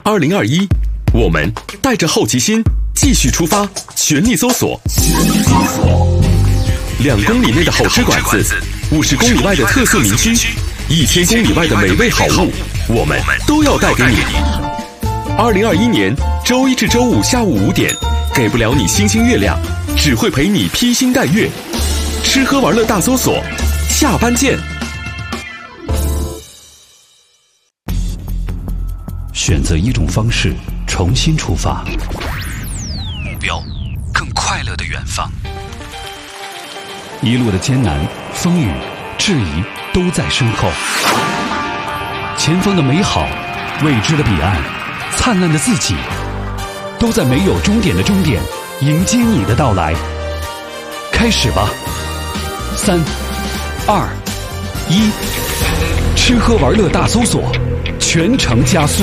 2021，我们带着好奇心继续出发，全力搜索。2公里内的好吃馆子，50公里外的特色民居，1000公里外的美味好物，我们都要带给你。2021年周一至周五下午5点，给不了你星星月亮，只会陪你披星戴月。吃喝玩乐大搜索，下班见。 选择一种方式，重新出发，目标更快乐的远方。一路的艰难、风雨、质疑都在身后，前方的美好、未知的彼岸、灿烂的自己，都在没有终点的终点迎接你的到来。开始吧，3、2、1，吃喝玩乐大搜索，全程加速。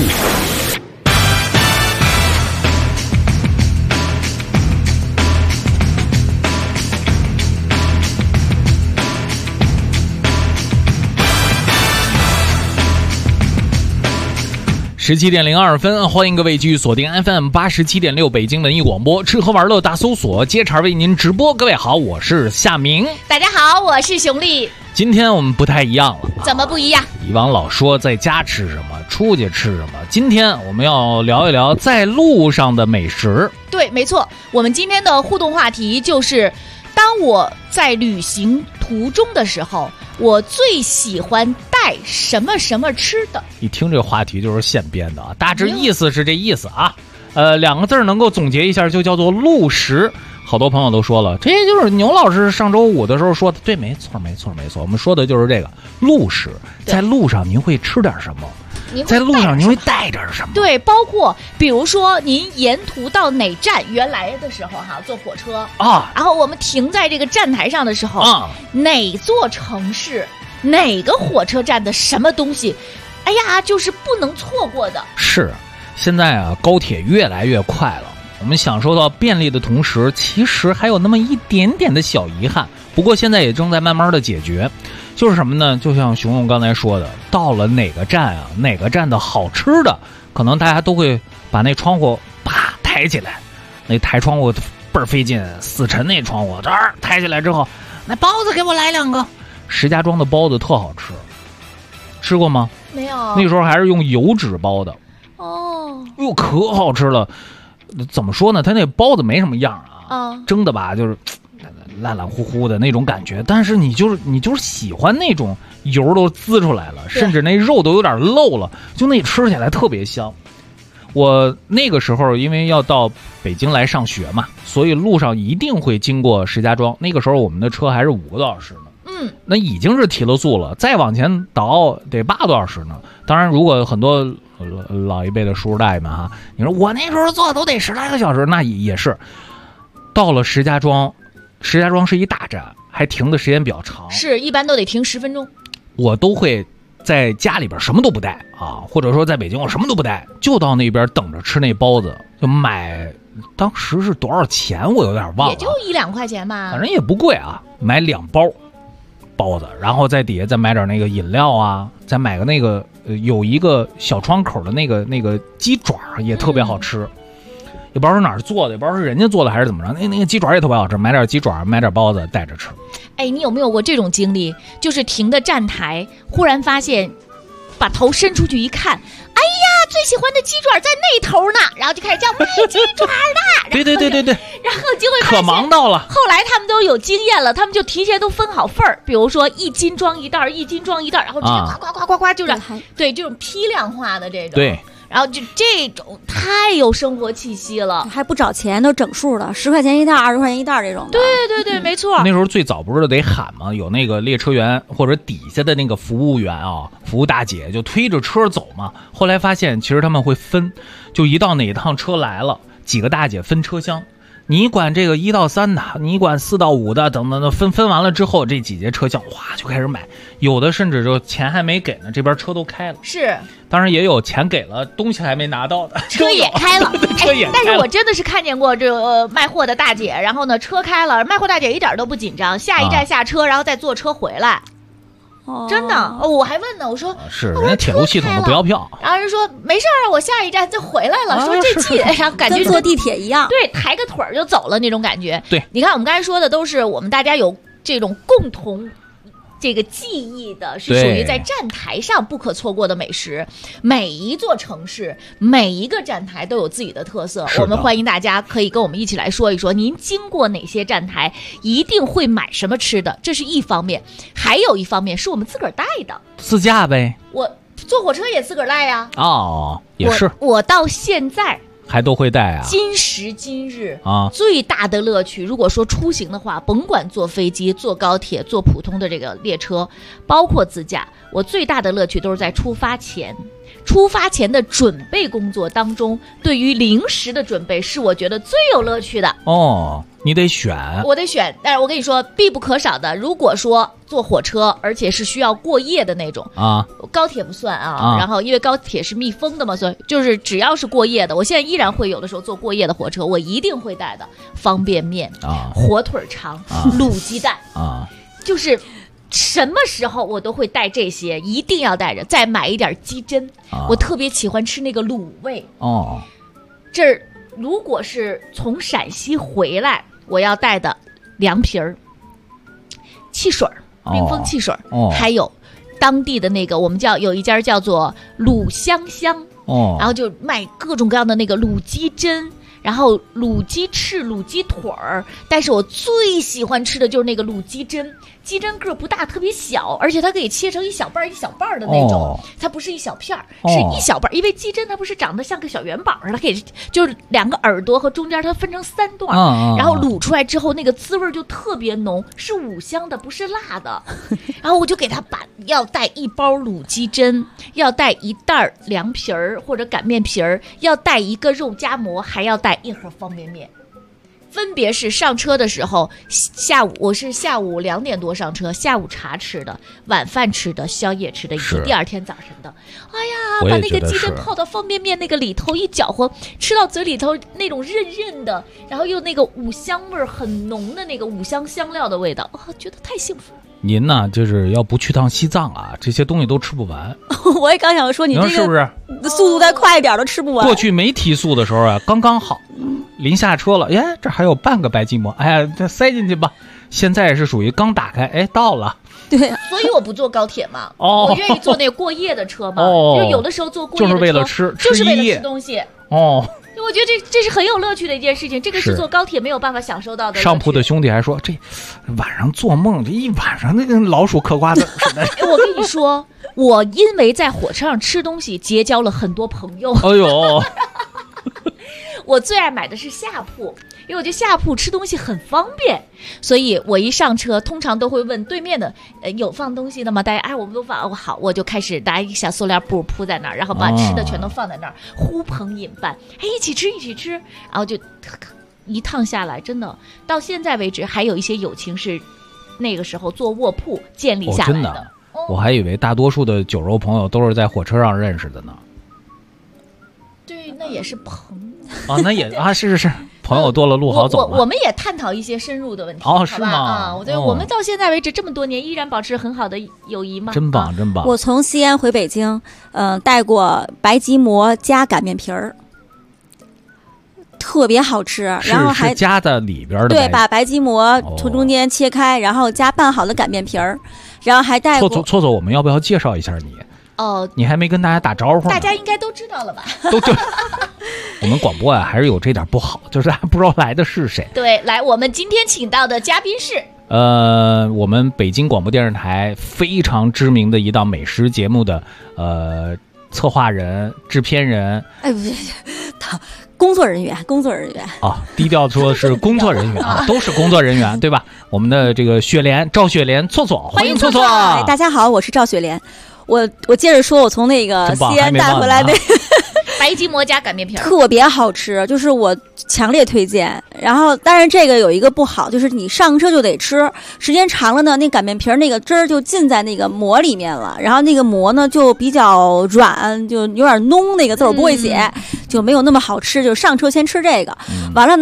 17点02分，欢迎各位继续锁定 FM 87.6北京文艺广播，吃喝玩乐大搜索，接茬为您直播。各位好，我是夏明。 大家好，我是熊丽。 今天我们不太一样了。 怎么不一样？ 以往老说在家吃什么，出去吃什么，今天我们要聊一聊在路上的美食。对，没错，我们今天的互动话题就是，当我在旅行途中的时候，我最喜欢带什么什么吃的。一听这个话题就是现编的啊，大致意思是这意思啊。2个字能够总结一下，就叫做路食。好多朋友都说了，这就是牛老师上周五的时候说的。对，没错。我们说的就是这个路食。在路上您会吃点什么？在路上您会带点什么？对，包括比如说您沿途到哪站，原来的时候哈坐火车啊，然后我们停在这个站台上的时候啊，哪座城市哪个火车站的什么东西，哎呀，就是不能错过的。是，现在啊高铁越来越快了，我们享受到便利的同时，其实还有那么一点点的小遗憾，不过现在也正在慢慢的解决。就是什么呢？就像熊熊刚才说的，到了哪个站啊，哪个站的好吃的，可能大家都会把那窗户啪抬起来，那抬窗户倍儿费劲，4层那窗户这儿抬起来之后，那包子给我来2个。石家庄的包子特好吃，吃过吗？没有，那时候还是用油纸包的。哦，哟，可好吃了。怎么说呢？它那包子没什么样啊，蒸的吧，就是烂烂乎乎的那种感觉，但是你就是喜欢那种油都滋出来了，甚至那肉都有点漏了，就那吃起来特别香。我那个时候因为要到北京来上学嘛，所以路上一定会经过石家庄。那个时候我们的车还是5个多小时呢，那已经是提了速了，再往前倒得8个多小时呢。当然，如果很多老一辈的叔叔大爷们哈，你说我那时候坐都得10来个小时，那也是。到了石家庄是一大站，还停的时间比较长，是一般都得停10分钟。我都会在家里边什么都不带啊，或者说在北京我什么都不带，就到那边等着吃那包子，就买。当时是多少钱我有点忘了，也就1、2块钱吧，反正也不贵啊。买2包包子，然后在底下再买点那个饮料啊，再买个那个有一个小窗口的那个鸡爪也特别好吃。也不知道是哪儿做的，也不知道是人家做的还是怎么着，那个鸡爪也特别好吃，买点鸡爪，买点包子带着吃。哎，你有没有过这种经历？就是停的站台，忽然发现，把头伸出去一看，哎呀，最喜欢的鸡爪在那头呢，然后就开始叫卖鸡爪的。对，然后就会发现可忙到了。后来他们都有经验了，他们就提前都分好份儿，比如说1斤装1袋，1斤装1袋，然后直接夸，就是对这种批量化的这种。对。然后就这种太有生活气息了，还不找钱，都整数的，10块钱1袋，20块钱1袋这种的。对，没错。那时候最早不是得喊吗？有那个列车员或者底下的那个服务员啊，服务大姐就推着车走嘛。后来发现其实他们会分，就一到哪一趟车来了，几个大姐分车厢。你管这个1到3的，你管4到5的，等等的，分完了之后，这几节车厢哇就开始买，有的甚至就钱还没给呢，这边车都开了。是，当然也有钱给了，东西还没拿到的，车也开了，车也开了。但是我真的是看见过这个卖货的大姐，然后呢车开了，卖货大姐一点都不紧张，下一站下车，然后再坐车回来。 真的，我还问呢，我说是人家铁路系统都不要票， 然后人说没事儿，我下一站就回来了，说这气，然后感觉跟坐地铁一样， 对，抬个腿儿就走了那种感觉。 对， 你看我们刚才说的都是我们大家有这种共同这个记忆的，是属于在站台上不可错过的美食。每一座城市每一个站台都有自己的特色，我们欢迎大家可以跟我们一起来说一说您经过哪些站台一定会买什么吃的，这是一方面。还有一方面是我们自个儿带的， 自驾呗， 我坐火车也自个儿带呀。 也是我到现在还都会带啊。 今时今日啊， 最大的乐趣，如果说出行的话，甭管坐飞机、坐高铁、坐普通的这个列车，包括自驾，我最大的乐趣都是在出发前。出发前的准备工作当中，对于零食的准备是我觉得最有乐趣的。 你得选， 我得选，但是我跟你说，必不可少的，如果说坐火车，而且是需要过夜的那种啊， 高铁不算啊。然后因为高铁是密封的嘛，所以就是只要是过夜的，我现在依然会有的时候坐过夜的火车，我一定会带的方便面啊、火腿肠、卤鸡蛋啊，就是什么时候我都会带这些，一定要带着，再买一点鸡胗。我特别喜欢吃那个卤味这儿如果是从陕西回来，我要带的凉皮儿、汽水、冰峰汽水，还有当地的那个我们有一家叫做卤香香，然后就卖各种各样的那个卤鸡胗，然后卤鸡翅、卤鸡腿儿，但是我最喜欢吃的就是那个卤鸡胗。鸡胗个不大，特别小，而且它可以切成一小半一小半的那种，它不是一小片儿，是一小半，因为鸡胗它不是长得像个小元宝似的，可以就是两个耳朵和中间它分成3段，然后卤出来之后那个滋味就特别浓，是五香的，不是辣的。然后我就给他要带1包卤鸡胗，要带1袋凉皮儿或者擀面皮儿，要带1个肉夹馍，还要带1盒方便面。分别是上车的时候，我是下午2点多上车，下午茶吃的，晚饭吃的，宵夜吃的，以及第二天早晨的。哎呀，把那个鸡胗泡到方便面那个里头一搅和，吃到嘴里头那种韧韧的，然后又那个五香味很浓的那个五香香料的味道，觉得太幸福了。 您呢，就是要不去趟西藏啊，这些东西都吃不完。 我也刚想说，你这个是不是速度再快一点都吃不完？ 过去没提速的时候啊，刚刚好，临下车了，这还有半个白吉馍，这塞进去吧。现在是属于刚打开，到了。 对， 所以我不坐高铁嘛，我愿意坐那过夜的车嘛。就有的时候坐过夜的车就是为了吃， 就是为了吃东西。我觉得这是很有乐趣的一件事情，这个是坐高铁没有办法享受到的。 上铺的兄弟还说，这晚上做梦，这一晚上那个老鼠嗑瓜子。 我跟你说，我因为在火车上吃东西，结交了很多朋友。 哎呦， 我最爱买的是下铺，因为我觉得下铺吃东西很方便，所以我一上车通常都会问对面的有放东西的吗？大家我们都放，好，我就开始拿一个小塑料布铺在那儿，然后把吃的全都放在那儿，呼朋引伴，一起吃，然后就一趟下来，真的到现在为止还有一些友情是那个时候做卧铺建立下来的。 真的，我还以为大多数的酒肉朋友都是在火车上认识的呢。 对，那也是朋友那也是朋友多了路好走嘛。 我们也探讨一些深入的问题。 是吗？ 我们到现在为止这么多年依然保持很好的友谊吗？ 真棒，真棒！ 我从西安回北京，带过白吉馍加擀面皮儿，特别好吃。然后还加在里边的。 对，把白吉馍从中间切开，然后加拌好的擀面皮儿，然后还带过。 错，我们要不要介绍一下你？你还没跟大家打招呼呢。 大家应该都知道了吧？ 都对。我们广播还是有这点不好，就是还不知道来的是谁。 对，来，我们今天请到的嘉宾是我们北京广播电视台非常知名的一档美食节目的策划人、制片人。 工作人员低调说是工作人员都是工作人员，对吧？我们的这个赵雪莲错，欢迎错。 大家好，我是赵雪莲。我接着说，我从那个西安带回来那白吉馍加擀面皮， 特别好吃，就是我强烈推荐。然后，但是这个有一个不好，就是你上车就得吃，时间长了呢，那擀面皮那个汁儿就浸在那个馍里面了，然后那个馍呢就比较软，就有点浓，那个字我不会写，就没有那么好吃。就上车先吃这个，完了呢，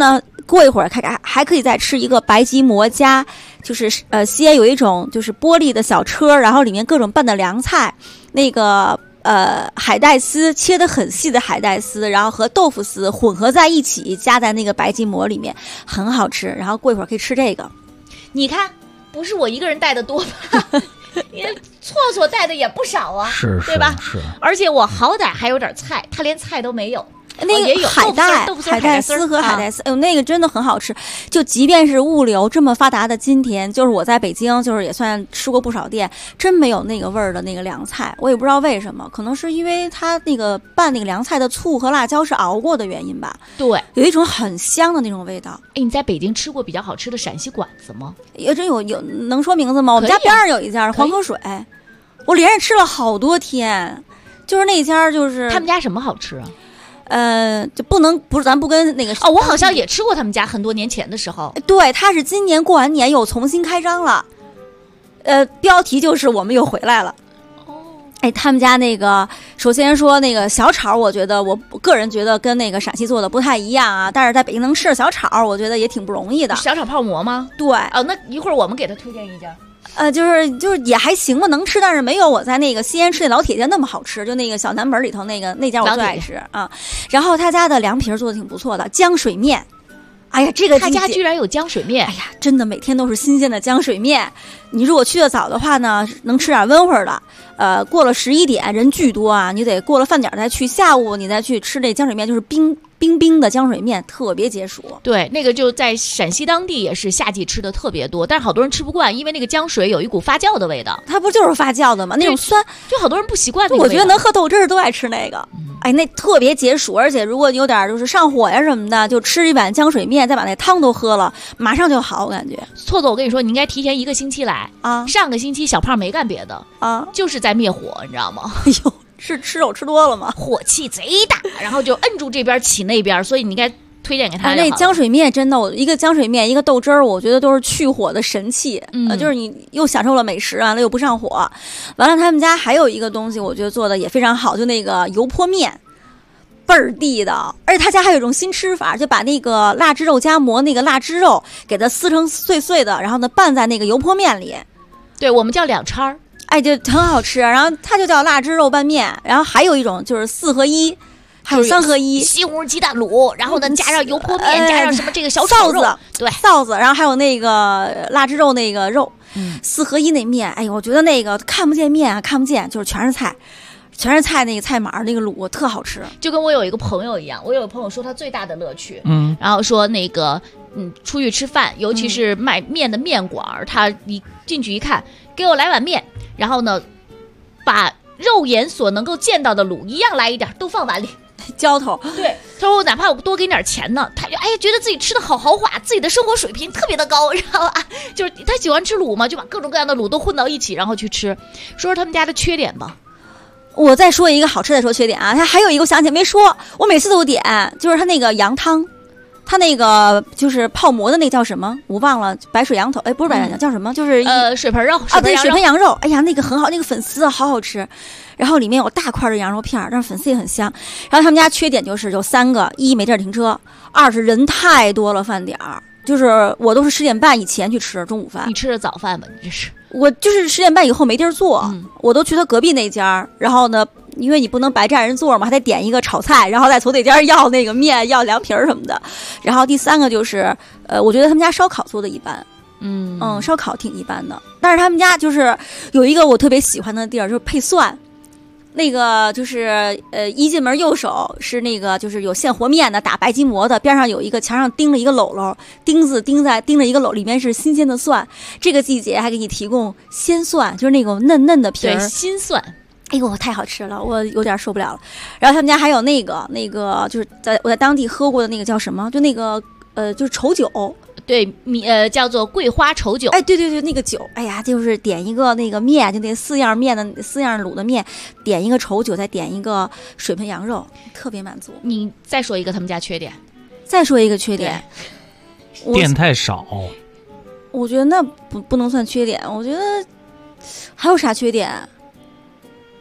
过一会儿还可以再吃一个白吉馍加，就是西安有一种就是玻璃的小车，然后里面各种拌的凉菜，那个海带丝切得很细的海带丝，然后和豆腐丝混合在一起，加在那个白吉馍里面，很好吃。然后过一会儿可以吃这个。 你看，不是我一个人带的多吧？因为错带的也不少啊， 是， 对吧？ 是。 而且我好歹还有点菜，他连菜都没有。 那个海带丝和海带丝，哎呦，那个真的很好吃。就即便是物流这么发达的今天，就是我在北京，就是也算吃过不少店，真没有那个味儿的那个凉菜。我也不知道为什么，可能是因为它那个拌那个凉菜的醋和辣椒是熬过的原因吧。 对， 有一种很香的那种味道。 哎，你在北京吃过比较好吃的陕西馆子吗？ 也真有能说名字吗？我们家边上有一家黄河水，我连着吃了好多天。就是那家，就是他们家什么好吃啊？ 就咱不跟那个我好像也吃过他们家，很多年前的时候。 对，他是今年过完年又重新开张了，标题就是我们又回来了。哎，他们家那个，首先说那个小炒，我个人觉得跟那个陕西做的不太一样啊，但是在北京能吃小炒，我觉得也挺不容易的。 小炒泡馍吗？ 对。 那一会儿我们给他推荐一家。 就是也还行吧，能吃，但是没有我在那个西安吃的老铁家那么好吃。就那个小南门里头那家我最爱吃啊。然后他家的凉皮做的挺不错的，浆水面。哎呀，这个他家居然有浆水面！ 哎呀，真的每天都是新鲜的浆水面。你如果去的早的话呢，能吃点温乎的。过了11点人巨多啊，你得过了饭点再去，下午你再去吃这浆水面，就是冰的浆水面，特别解暑。 对，那个就在陕西当地也是夏季吃的特别多，但是好多人吃不惯，因为那个浆水有一股发酵的味道。 它不就是发酵的吗？那种酸， 就好多人不习惯那个味道。 我觉得能喝豆汁儿都爱吃那个。哎，那特别解暑，而且如果你有点就是上火呀什么的，就吃一碗浆水面，再把那汤都喝了，马上就好。我感觉错，我跟你说，你应该提前1个星期来啊。 上个星期小胖没干别的啊， 就是在灭火，你知道吗？ 哎呦，是吃肉吃多了吗？ 火气贼大，然后就摁住这边起那边，所以你应该推荐给他。 那浆水面真的，一个浆水面，一个豆汁儿，我觉得都是去火的神器。就是你又享受了美食，完了又不上火。完了，他们家还有一个东西，我觉得做的也非常好，就那个油泼面。倍儿地道，而且他家还有一种新吃法，就把那个腊汁肉夹馍那个腊汁肉给它撕成碎碎的，然后呢拌在那个油泼面里。 对，我们叫2掺， 哎，就很好吃。然后它就叫腊汁肉拌面。然后还有一种就是4合1，还有3合1， 西红柿鸡蛋卤，然后呢加上油泼面，加上什么这个小炒肉，对， 臊子，然后还有那个腊汁肉那个肉，4合1那面，哎呦，我觉得那个看不见面啊，看不见，就是全是菜。那个菜码那个卤特好吃， 就跟我有一个朋友一样，我有个朋友说他最大的乐趣，然后说那个出去吃饭，尤其是卖面的面馆，他一进去一看，给我来碗面，然后呢把肉眼所能够见到的卤一样来一点，都放碗里。 浇头。 对，他说哪怕我多给点钱呢，他就觉得自己吃的好豪华，自己的生活水平特别的高，然后就是他喜欢吃卤嘛，就把各种各样的卤都混到一起，然后去吃。说说他们家的缺点吧。 我再说一个好吃的，说缺点啊，它还有一个我想起来没说，我每次都点，就是它那个羊汤，它那个就是泡馍的那叫什么我忘了，白水羊头，不是白水羊头，叫什么？就是水盆肉啊，对，水盆羊肉，哎呀，那个很好，那个粉丝好好吃，然后里面有大块的羊肉片，但是粉丝也很香。然后他们家缺点就是有3个：一没地儿停车，2是人太多了，饭点儿就是我都是10点半以前去吃中午饭。 你吃的早饭吧？你这是。 我就是10点半以后没地儿坐，我都去他隔壁那家，然后呢，因为你不能白占人座嘛，还得点一个炒菜，然后再从那家要那个面、要凉皮儿什么的。然后第3个就是，我觉得他们家烧烤做的一般，烧烤挺一般的。但是他们家就是有一个我特别喜欢的地儿，就是配蒜。那个就是一进门右手是那个就是有现和面的打白吉馍的，边上有一个墙上钉了一个篓篓，钉子钉着一个篓，里面是新鲜的蒜。这个季节还给你提供鲜蒜，就是那种嫩嫩的皮儿， 对，新蒜。 哎呦，太好吃了，我有点受不了了。然后他们家还有那个就是我在当地喝过的那个叫什么，就那个就是稠酒。 对，叫做桂花稠酒。 哎，对对对，那个酒，哎呀，就是点一个那个面，就那4样面的4样卤的面，点一个稠酒，再点一个水盆羊肉，特别满足。 你再说一个他们家缺点。 再说一个缺点， 店太少。 我觉得那不能算缺点，我觉得还有啥缺点？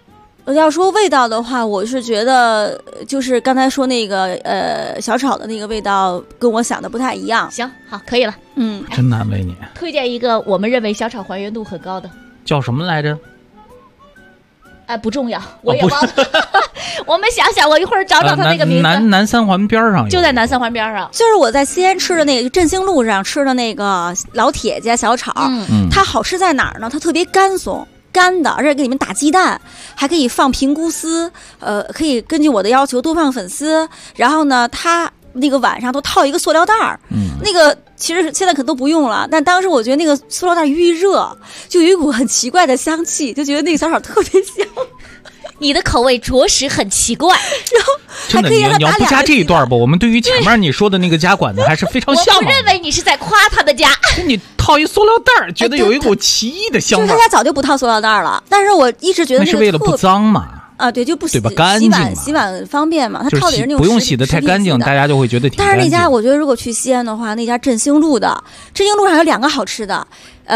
要说味道的话，我是觉得就是刚才说那个小炒的那个味道跟我想的不太一样。 行，好，可以了。 真难为你。 推荐一个我们认为小炒还原度很高的， 叫什么来着？ 不重要，我也忘了。我们想想，我一会儿找找他那个名字。 南三环边上， 就在南三环边上。 就是我在西安吃的那个振兴路上吃的那个老铁家小炒，它好吃在哪儿呢？它特别干松。干的，而且给你们打鸡蛋，还可以放平菇丝，可以根据我的要求多放粉丝。然后呢，它那个碗上都套一个塑料袋儿，那个其实现在可都不用了，但当时我觉得那个塑料袋预热，就有一股很奇怪的香气，就觉得那个小炒特别香。 你的口味着实很奇怪， 然后真的，你要不加这一段吧，我们对于前面你说的那个家馆子还是非常向往。 我不认为你是在夸他的家， 你套一塑料袋觉得有一股奇异的香味。 就是他家早就不套塑料袋了，但是我一直觉得那是为了不脏嘛。 对，就不洗， 对吧？干净嘛， 洗碗方便嘛。他套的是那种不用洗的太干净，大家就会觉得挺干净。 但是那家我觉得如果去西安的话，那家振兴路上有2个好吃的，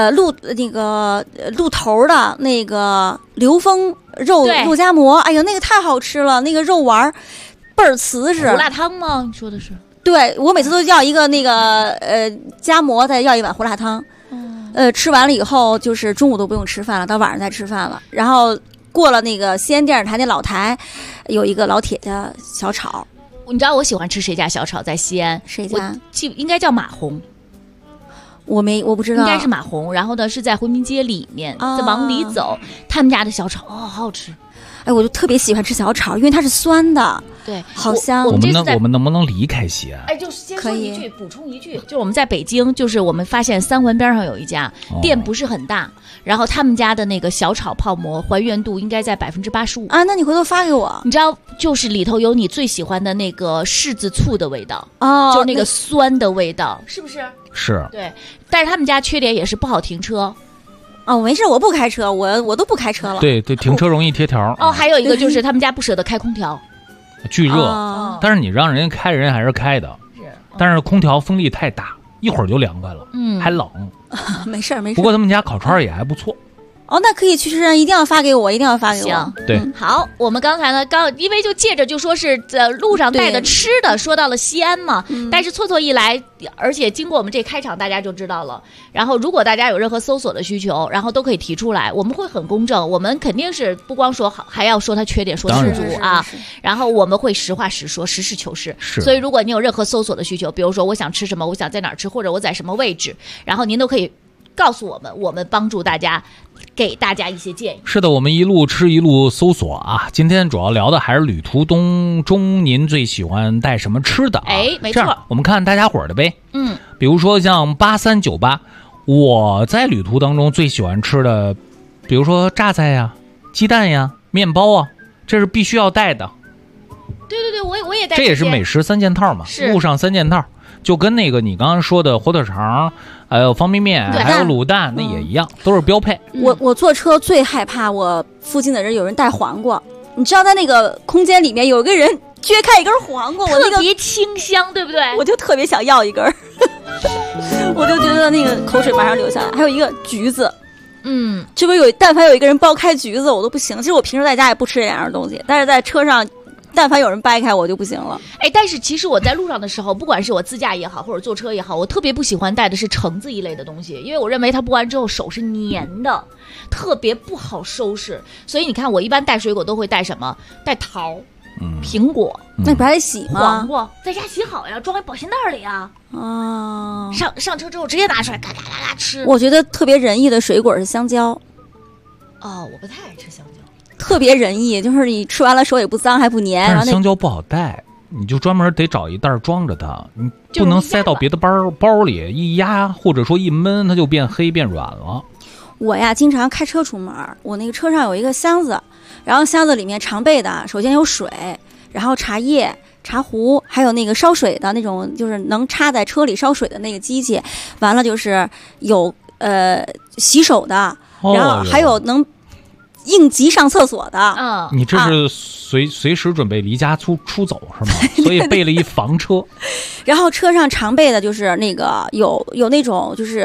路头的那个刘峰肉夹馍，哎呦那个太好吃了，那个肉丸倍儿瓷实。 胡辣汤吗？你说的是？ 对，我每次都要一个那个夹馍，再要一碗胡辣汤。吃完了以后就是中午都不用吃饭了，到晚上再吃饭了。然后过了那个西安电视台那老台，有一个老铁家小炒。 你知道我喜欢吃谁家小炒？在西安谁家？ 应该叫马红。 我不知道， 应该是马红。然后呢，是在回民街里面，再往里走，他们家的小炒好好吃。 哎，我就特别喜欢吃小炒，因为它是酸的， 对， 好香。 我们能不能离开西安？ 哎，就先说一句，补充一句，就是我们在北京，就是我们发现三环边上有一家店，不是很大，然后他们家的那个小炒泡馍还原度应该在85% 啊。那你回头发给我。 你知道，就是里头有你最喜欢的那个柿子醋的味道就是那个酸的味道，是不是？ 是。 对，但是他们家缺点也是不好停车。 没事，我不开车，我都不开车了。 对，停车容易贴条。 还有一个就是他们家不舍得开空调， 巨热。但是你让人家开，人家还是开的。但是空调风力太大，一会儿就凉快了，还冷。 没事。 不过他们家烤串也还不错。 那可以去吃，一定要发给我， 行， 对。 好，我们刚才呢，因为就借着就说是路上带的吃的，说到了西安嘛，但是错一来，而且经过我们这开场，大家就知道了。然后，如果大家有任何搜索的需求，然后都可以提出来，我们会很公正，我们肯定是不光说好，还要说他缺点，说十足啊。然后我们会实话实说，实事求是。所以，如果你有任何搜索的需求，比如说我想吃什么，我想在哪儿吃，或者我在什么位置，然后您都可以告诉我们，我们帮助大家。给大家一些建议。 是的，我们一路吃一路搜索啊。今天主要聊的还是旅途中您最喜欢带什么吃的啊？ 没错。 我们看大家伙儿的呗。比如说像8398，我在旅途当中最喜欢吃的，比如说榨菜呀、鸡蛋呀、面包啊，这是必须要带的。 对，我也带。 这也是美食3件套嘛，路上3件套。就跟那个你刚刚说的火腿肠，还有方便面，还有卤蛋，那也一样，都是标配。 我坐车最害怕我附近的人有人带黄瓜，你知道在那个空间里面有个人撅开一根黄瓜，我特别清香，对不对？ 我就特别想要一根，我就觉得那个口水马上流下来。还有一个橘子，这边但凡有一个人剥开橘子，我都不行。其实我平时在家也不吃这2样东西，但是在车上。但凡有人掰开我就不行了。 但是其实我在路上的时候，不管是我自驾也好，或者坐车也好，我特别不喜欢带的是橙子一类的东西，因为我认为它剥完之后手是黏的，特别不好收拾。所以你看，我一般带水果都会带什么？带桃、苹果。 那不还得洗吗？ 黄瓜在家洗好呀，装在保鲜袋里呀。上车之后直接拿出来，嘎嘎嘎嘎吃。 我觉得特别仁义的水果是香蕉。 我不太爱吃香蕉。 特别仁义，就是你吃完了手也不脏还不粘。 但是香蕉不好带，你就专门得找一袋装着它，你不能塞到别的包里，一压或者说一闷，它就变黑变软了。 我呀经常开车出门，我那个车上有一个箱子，然后箱子里面常备的首先有水，然后茶叶、茶壶，还有那个烧水的那种，就是能插在车里烧水的那个机器，完了就是有洗手的，然后还有能应急上厕所的。 你这是随时准备离家出走是吗？所以备了一房车。 然后车上常备的就是那个有那种就是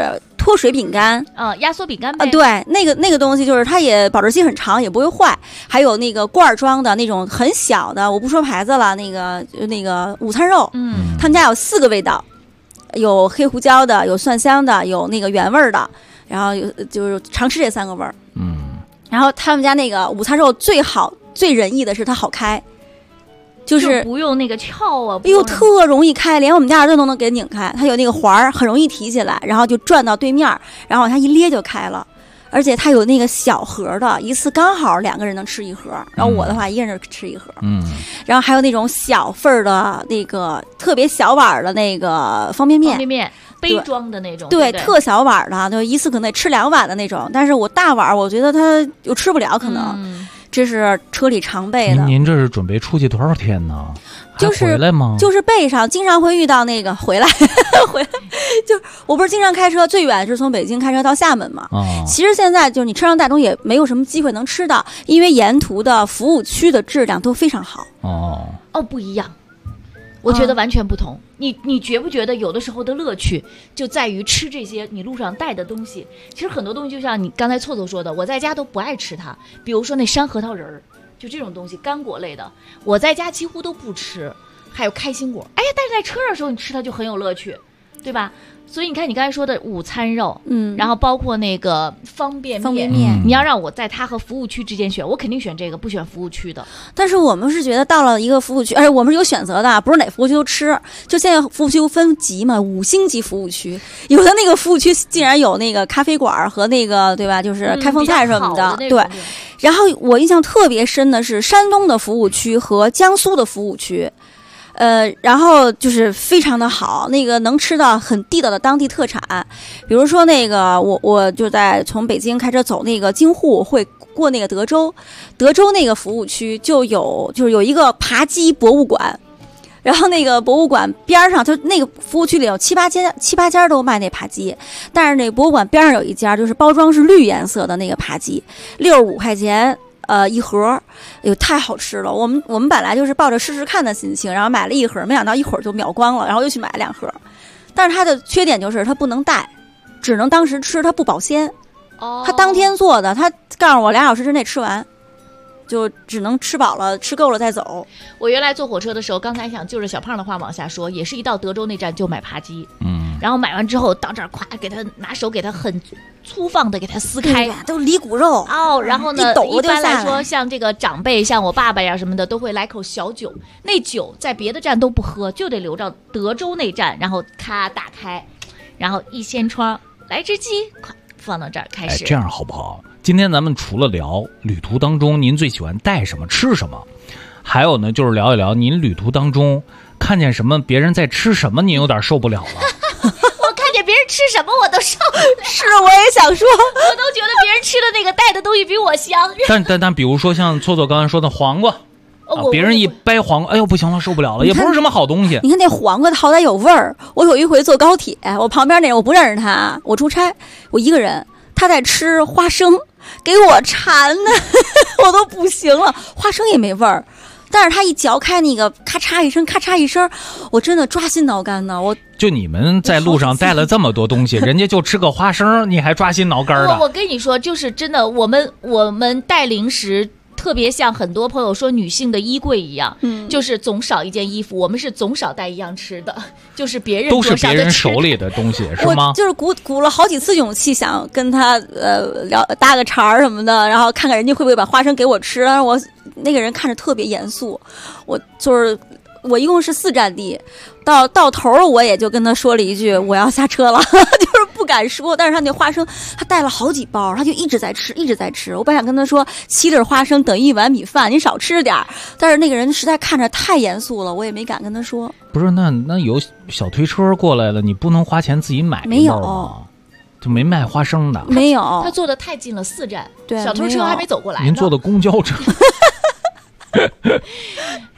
脱水饼干压缩饼干呗。 对，那个东西就是它也保质期很长，也不会坏。还有那个罐装的那种很小的，我不说牌子了，那个午餐肉，他们家有4个味道，有黑胡椒的，有蒜香的，有那个原味的，然后就是常吃这3个味儿。然后他们家那个午餐肉最好最仁义的是它好开。就是不用那个撬啊， 哎呦，特容易开，连我们家儿子都能给拧开。它有那个环儿，很容易提起来，然后就转到对面，然后往下一咧就开了。而且它有那个小盒的，一次刚好2个人能吃1盒。然后我的话，一个人就吃1盒。然后还有那种小份儿的那个特别小碗的那个方便面， 杯装的那种， 对，特小碗的，就一次可能得吃2碗的那种。但是我大碗，我觉得它又吃不了，可能。这是车里常备的。 您这是准备出去多少天呢？ 就是回来吗？ 就是备上，经常会遇到那个回来，就我不是经常开车，最远是从北京开车到厦门嘛。其实现在就是你车上带东西也没有什么机会能吃到，因为沿途的服务区的质量都非常好。 不一样。我觉得完全不同。你觉不觉得有的时候的乐趣就在于吃这些你路上带的东西？其实很多东西就像你刚才错错说的，我在家都不爱吃它，比如说那山核桃仁儿，就这种东西，干果类的，我在家几乎都不吃。还有开心果，哎呀，但是在车上的时候你吃它就很有乐趣，对吧？所以你看你刚才说的午餐肉，然后包括那个方便面，你要让我在它和服务区之间选，我肯定选这个，不选服务区的。 但是我们是觉得到了一个服务区，而且我们是有选择的，不是哪服务区都吃。就现在服务区分级嘛，5星级服务区，有的那个服务区竟然有那个咖啡馆和那个对吧，就是开封菜什么的，对。然后我印象特别深的是山东的服务区和江苏的服务区。然后就是非常的好，那个能吃到很地道的当地特产，比如说那个我就在从北京开车走那个京沪，会过那个德州那个服务区就是有一个扒鸡博物馆，然后那个博物馆边上，就那个服务区里有七八家都卖那扒鸡，但是那个博物馆边上有一家就是包装是绿颜色的那个扒鸡，65块钱。1盒，哎呦，太好吃了！我们本来就是抱着试试看的心情，然后买了1盒，没想到一会儿就秒光了，然后又去买了2盒。但是它的缺点就是它不能带，只能当时吃，它不保鲜。它当天做的，它告诉我2小时之内吃完，就只能吃饱了、吃够了再走。 我原来坐火车的时候，刚才想就着小胖的话往下说，也是一到德州那站就买扒鸡，然后买完之后到这儿咵给他拿手给他很粗放的给它撕开， 都里骨肉然后呢，一般来说像这个长辈，像我爸爸呀什么的，都会来口小酒。那酒在别的站都不喝，就得留着德州那站，然后咔打开，然后一掀窗，来只鸡，放到这儿开始。 这样好不好？今天咱们除了聊旅途当中您最喜欢带什么吃什么，还有呢就是聊一聊您旅途当中看见什么别人在吃什么您有点受不了了。 别人吃什么我都受， 是我也想说， 我都觉得别人吃的那个带的东西比我香。 但比如说像错错刚才说的黄瓜，别人一掰黄瓜，哎呦不行了，受不了了，也不是什么好东西。 你看那黄瓜好歹有味儿。我有一回坐高铁，我旁边那人我不认识他，我出差，我一个人，他在吃花生，给我馋的我都不行了，花生也没味儿。但是他一嚼开那个咔嚓一声咔嚓一声，我真的抓心挠肝呢。 就你们在路上带了这么多东西，人家就吃个花生你还抓心挠肝的。 我跟你说，就是真的，我们带零食特别像很多朋友说女性的衣柜一样，就是总少一件衣服，我们是总少带一样吃的，就是别人都是别人手里的东西是吗？ 我就是鼓了好几次勇气想跟他搭个茬什么的，然后看看人家会不会把花生给我吃。但是我那个人看着特别严肃，我一共是4站地，到头我也就跟他说了一句我要下车了就是不敢说。但是他那花生他带了好几包，他就一直在吃一直在吃。我本想跟他说7粒花生等1碗米饭，你少吃点，但是那个人实在看着太严肃了，我也没敢跟他说。 不是，那有小推车过来了，你不能花钱自己买？ 没有， 就没卖花生的。 没有， 他坐的太近了4站， 对， 小推车还没走过来呢。 您坐的公交车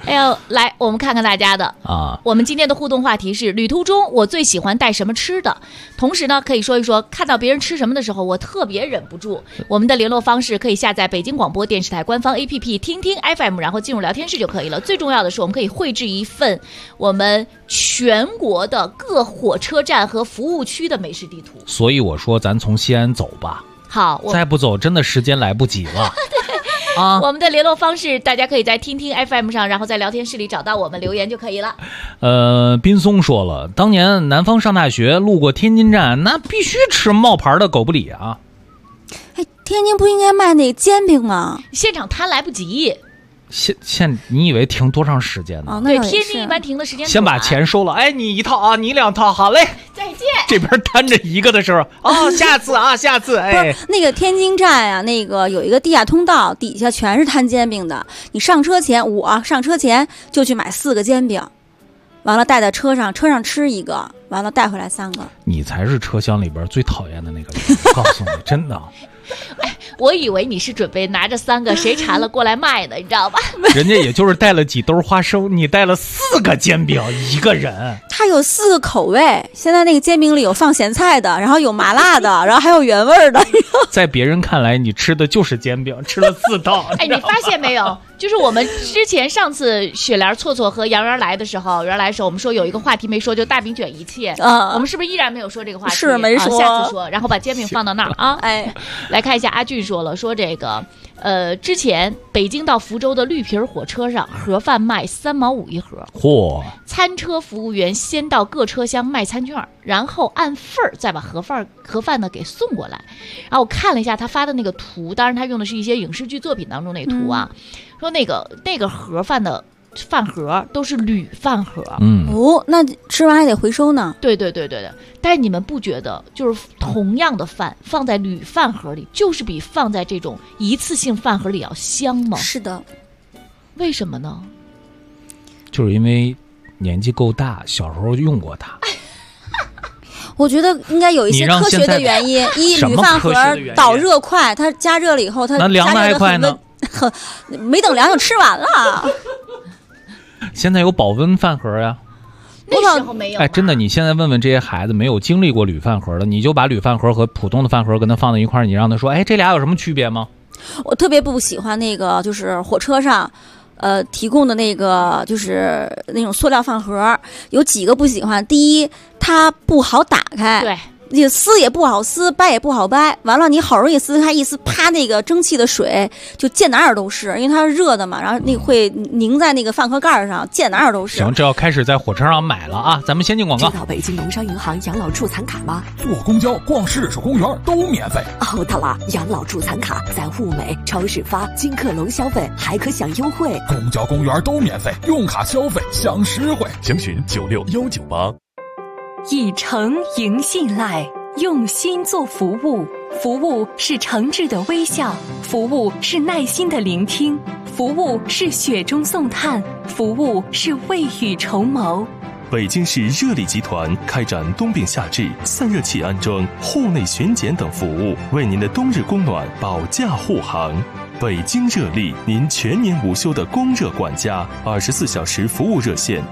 哎呦，来，我们看看大家的啊。我们今天的互动话题是：旅途中我最喜欢带什么吃的？同时呢，可以说一说看到别人吃什么的时候，我特别忍不住。我们的联络方式可以下载北京广播电视台官方 APP 听听 FM， 然后进入聊天室就可以了。最重要的是，我们可以绘制一份我们全国的各火车站和服务区的美食地图。 所以我说，咱从西安走吧。 好， 再不走，真的时间来不及了。啊， 我们的联络方式，大家可以在听听 FM 上，然后在聊天室里找到我们留言就可以了。 滨松说了，当年南方上大学路过天津站，那必须吃冒牌的狗不理啊。 哎，天津不应该卖那煎饼吗？ 现场摊来不及。 现你以为停多长时间呢？ 哦， 对，天津一般停的时间短。 先把钱收了，哎，你一套啊，你2套，好嘞， 再见。 这边摊着一个的时候，哦，下次啊，下次，哎， 不是那个天津站啊，那个有一个地下通道，底下全是摊煎饼的。你上车前，我上车前就去买4个煎饼，完了带在车上，车上吃1个，完了带回来3个。 你才是车厢里边最讨厌的那个人，告诉你，真的。 哎，我以为你是准备拿着3个谁馋了过来卖的，你知道吧？ 人家也就是带了几兜花生，你带了4个煎饼一个人。 它有4个口味，现在那个煎饼里有放咸菜的，然后有麻辣的，然后还有原味的。 在别人看来，你吃的就是煎饼，吃了4道。 哎，你发现没有？就是我们之前上次雪莲、错错和杨元来的时候，我们说有一个话题没说，就大饼卷一切。我们是不是依然没有说这个话题？ 是没说， 下次说，然后把煎饼放到那儿啊。 哎， 来看一下，阿俊说了，说这个之前北京到福州的绿皮火车上，盒饭卖3毛5一盒。 嚯！ 餐车服务员先到各车厢卖餐券，然后按份儿再把盒饭呢给送过来。然后我看了一下他发的那个图，当然他用的是一些影视剧作品当中那图啊。说那个盒饭的饭盒都是铝饭盒， 哦，那吃完还得回收呢。 对。但是你们不觉得，就是同样的饭放在铝饭盒里，就是比放在这种一次性饭盒里要香吗？ 是的。 为什么呢？ 就是因为年纪够大，小时候用过它。 我觉得应该有一些科学的原因。一，铝饭盒导热快，它加热了以后，它那凉的还快呢。 没等凉就吃完了。 现在有保温饭盒呀。 那时候没有。 哎，真的，你现在问问这些孩子没有经历过铝饭盒的，你就把铝饭盒和普通的饭盒跟它放在一块儿，你让他说，哎，这俩有什么区别吗？ 我特别不喜欢那个，就是火车上提供的那个就是那种塑料饭盒，有几个不喜欢。第一，它不好打开。 对。 你撕也不好撕，掰也不好掰，完了你好容易撕开一撕，啪，那个蒸汽的水就溅哪儿都是，因为它是热的嘛，然后那会凝在那个饭盒盖上，溅哪儿都是。 行，这要开始在火车上买了啊！咱们先进广告。 知道北京农商银行养老助残卡吗？ 坐公交、逛市属公园都免费。 哦，对了，养老助残卡在物美、超市发，金客隆消费还可享优惠。 公交、公园都免费，用卡消费享实惠。 详询96198。 以诚迎信赖，用心做服务。服务是诚挚的微笑，服务是耐心的聆听，服务是雪中送炭，服务是未雨绸缪。 北京市热力集团开展冬病夏治、散热器安装、户内巡检等服务，为您的冬日供暖保驾护航。北京热力，您全年无休的供热管家，24小时服务热线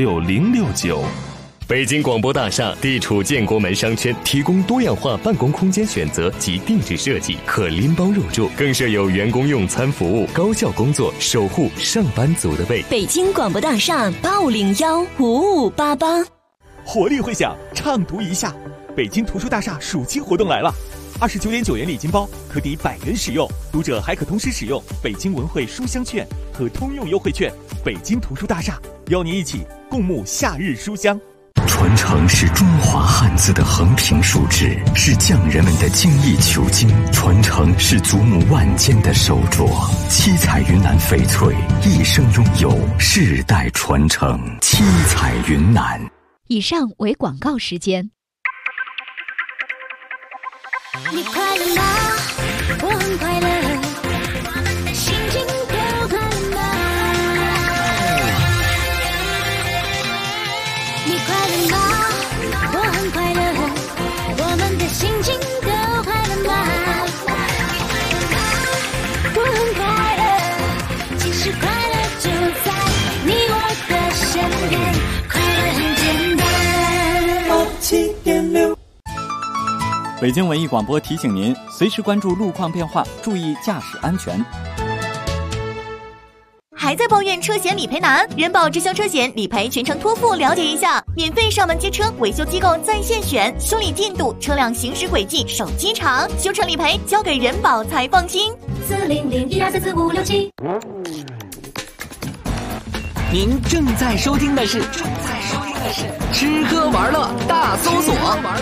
96069。北京广播大厦地处建国门商圈，提供多样化办公空间选择及定制设计，可拎包入住，更设有员工用餐服务，高效工作，守护上班族的胃。 北京广播大厦8515588。 活力回响，畅读一下，北京图书大厦暑期活动来了，29.9元礼金包可抵100元使用，读者还可同时使用北京文汇书香券和通用优惠券。北京图书大厦邀您一起共沐夏日书香。 传承是中华汉字的横平竖直，是匠人们的精益求精；传承是祖母万间的手镯。七彩云南翡翠一生拥有，世代传承。七彩云南。 以上为广告时间。 你快乐吗？我很快乐，心情都快乐吗？你快乐吗？我很快乐，我们的心情都快乐吗？我很快乐，其实快乐就在你 107.6。 北京文艺广播提醒您，随时关注路况变化，注意驾驶安全。 还在抱怨车险理赔难？人保直销车险理赔全程托付，了解一下，免费上门接车，维修机构在线选，修理进度、车辆行驶轨迹、手机查，修车理赔交给人保才放心。40012344567。 您正在收听的是吃喝玩乐大搜索。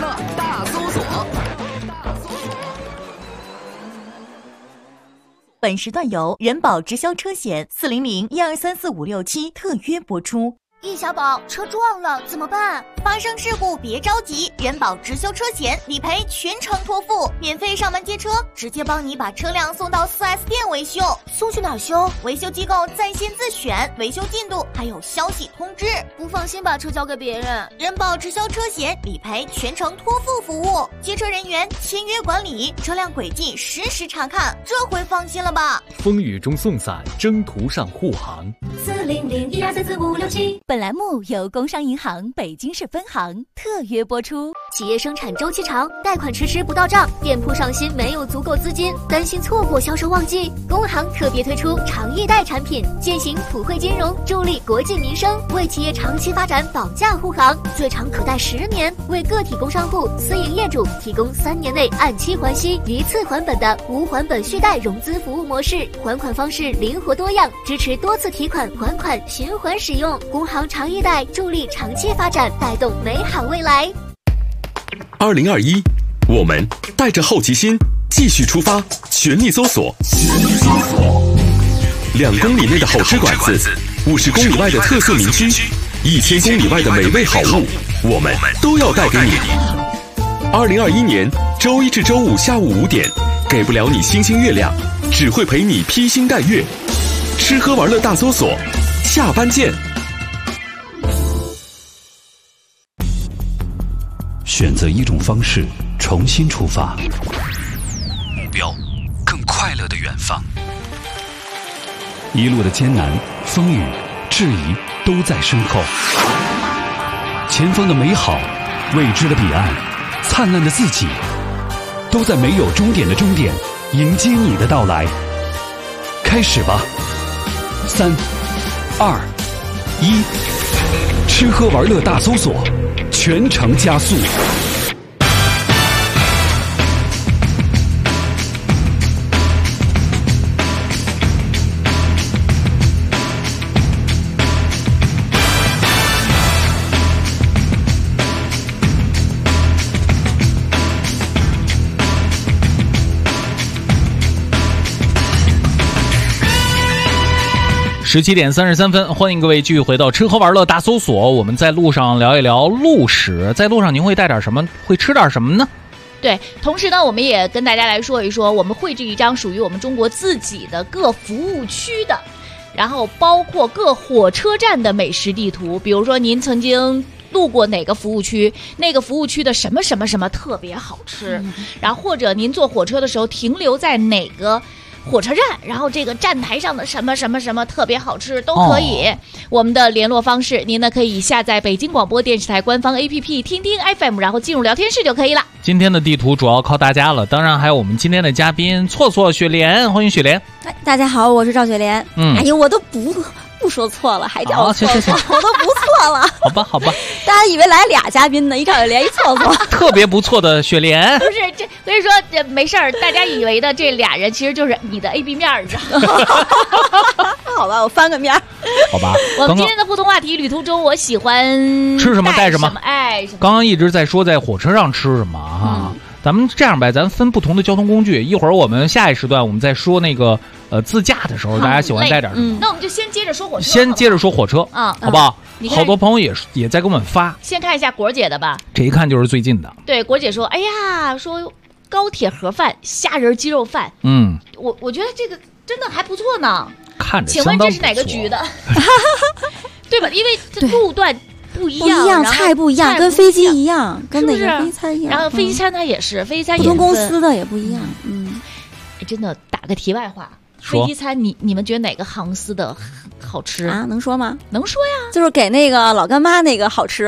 本时段由人保直销车险40012345567特约播出。 易小宝，车撞了怎么办？ 发生事故别着急，人保直销车险理赔全程托付，免费上门接车，直接帮你把车辆送到 4S 店维修。 送去哪儿修？ 维修机构在线自选，维修进度还有消息通知。 不放心把车交给别人。 人保直销车险理赔全程托付服务，接车人员签约管理，车辆轨迹实时查看，这回放心了吧？ 风雨中送伞，征途上护航。 40012345567。 本栏目由工商银行北京市分行特约播出。 企业生产周期长，贷款迟迟不到账，店铺上新没有足够资金，担心错过销售旺季。工行特别推出长易贷产品，践行普惠金融，助力国计民生，为企业长期发展保驾护航，最长可贷10年，为个体工商户、私营业主提供3年内按期还息、一次还本的无还本续贷融资服务模式，还款方式灵活多样，支持多次提款还款循环使用。工行长易贷助力长期发展，带动美好未来。 2021，我们带着好奇心继续出发，全力搜索。2公里内的好吃馆子，50公里外的特色民居，1000公里外的美味好物，我们都要带给你。2021年周一至周五下午5点，给不了你星星月亮，只会陪你披星戴月。吃喝玩乐大搜索，下班见。 选择一种方式，重新出发，目标更快乐的远方。一路的艰难、风雨、质疑都在身后，前方的美好、未知的彼岸、灿烂的自己，都在没有终点的终点迎接你的到来。开始吧，3、2、1，吃喝玩乐大搜索，全程加速。 17点33分，欢迎各位继续回到吃喝玩乐大搜索。我们在路上聊一聊路史，在路上您会带点什么？会吃点什么呢？ 对，同时呢，我们也跟大家来说一说，我们绘制一张属于我们中国自己的各服务区的，然后包括各火车站的美食地图。比如说您曾经路过哪个服务区，那个服务区的什么什么什么特别好吃，然后或者您坐火车的时候停留在哪个火车站，然后这个站台上的什么什么什么特别好吃都可以。我们的联络方式，您呢可以下载北京广播电视台官方 APP 听听 FM， 然后进入聊天室就可以了。 今天的地图主要靠大家了，当然还有我们今天的嘉宾错错雪莲，欢迎雪莲。 大家好，我是赵雪莲。哎呦，我都不说错了，还叫我错错，我都不错了。 好吧， 大家以为来俩嘉宾呢，一赵雪莲一错错， 特别不错的雪莲。 不是这，我跟你说，这没事儿，大家以为的这俩人其实就是你的 A B 面，你知道吗？ 好吧，我翻个面。 好吧， 我们今天的互动话题，旅途中我喜欢吃什么带什么， 爱什么。 刚刚一直在说在火车上吃什么啊。咱们这样吧，咱分不同的交通工具，一会儿我们下一时段我们再说那个自驾的时候，大家喜欢带点什么？ 那我们就先接着说火车， 先接着说火车啊，好不好？好多朋友也在给我们发。 先看一下果姐的吧， 这一看就是最近的。 对，果姐说，哎呀，说高铁盒饭、虾仁鸡肉饭，我觉得这个真的还不错呢。 看着， 请问这是哪个局的？对吧？因为这路段不一样， 菜不一样，跟飞机一样，跟那个飞机餐一样。 然后飞机餐它也是，飞机餐不同公司的也不一样。 真的打个题外话，飞机餐你们觉得哪个航司的好吃啊？能说吗？ 能说呀， 就是给那个老干妈那个好吃。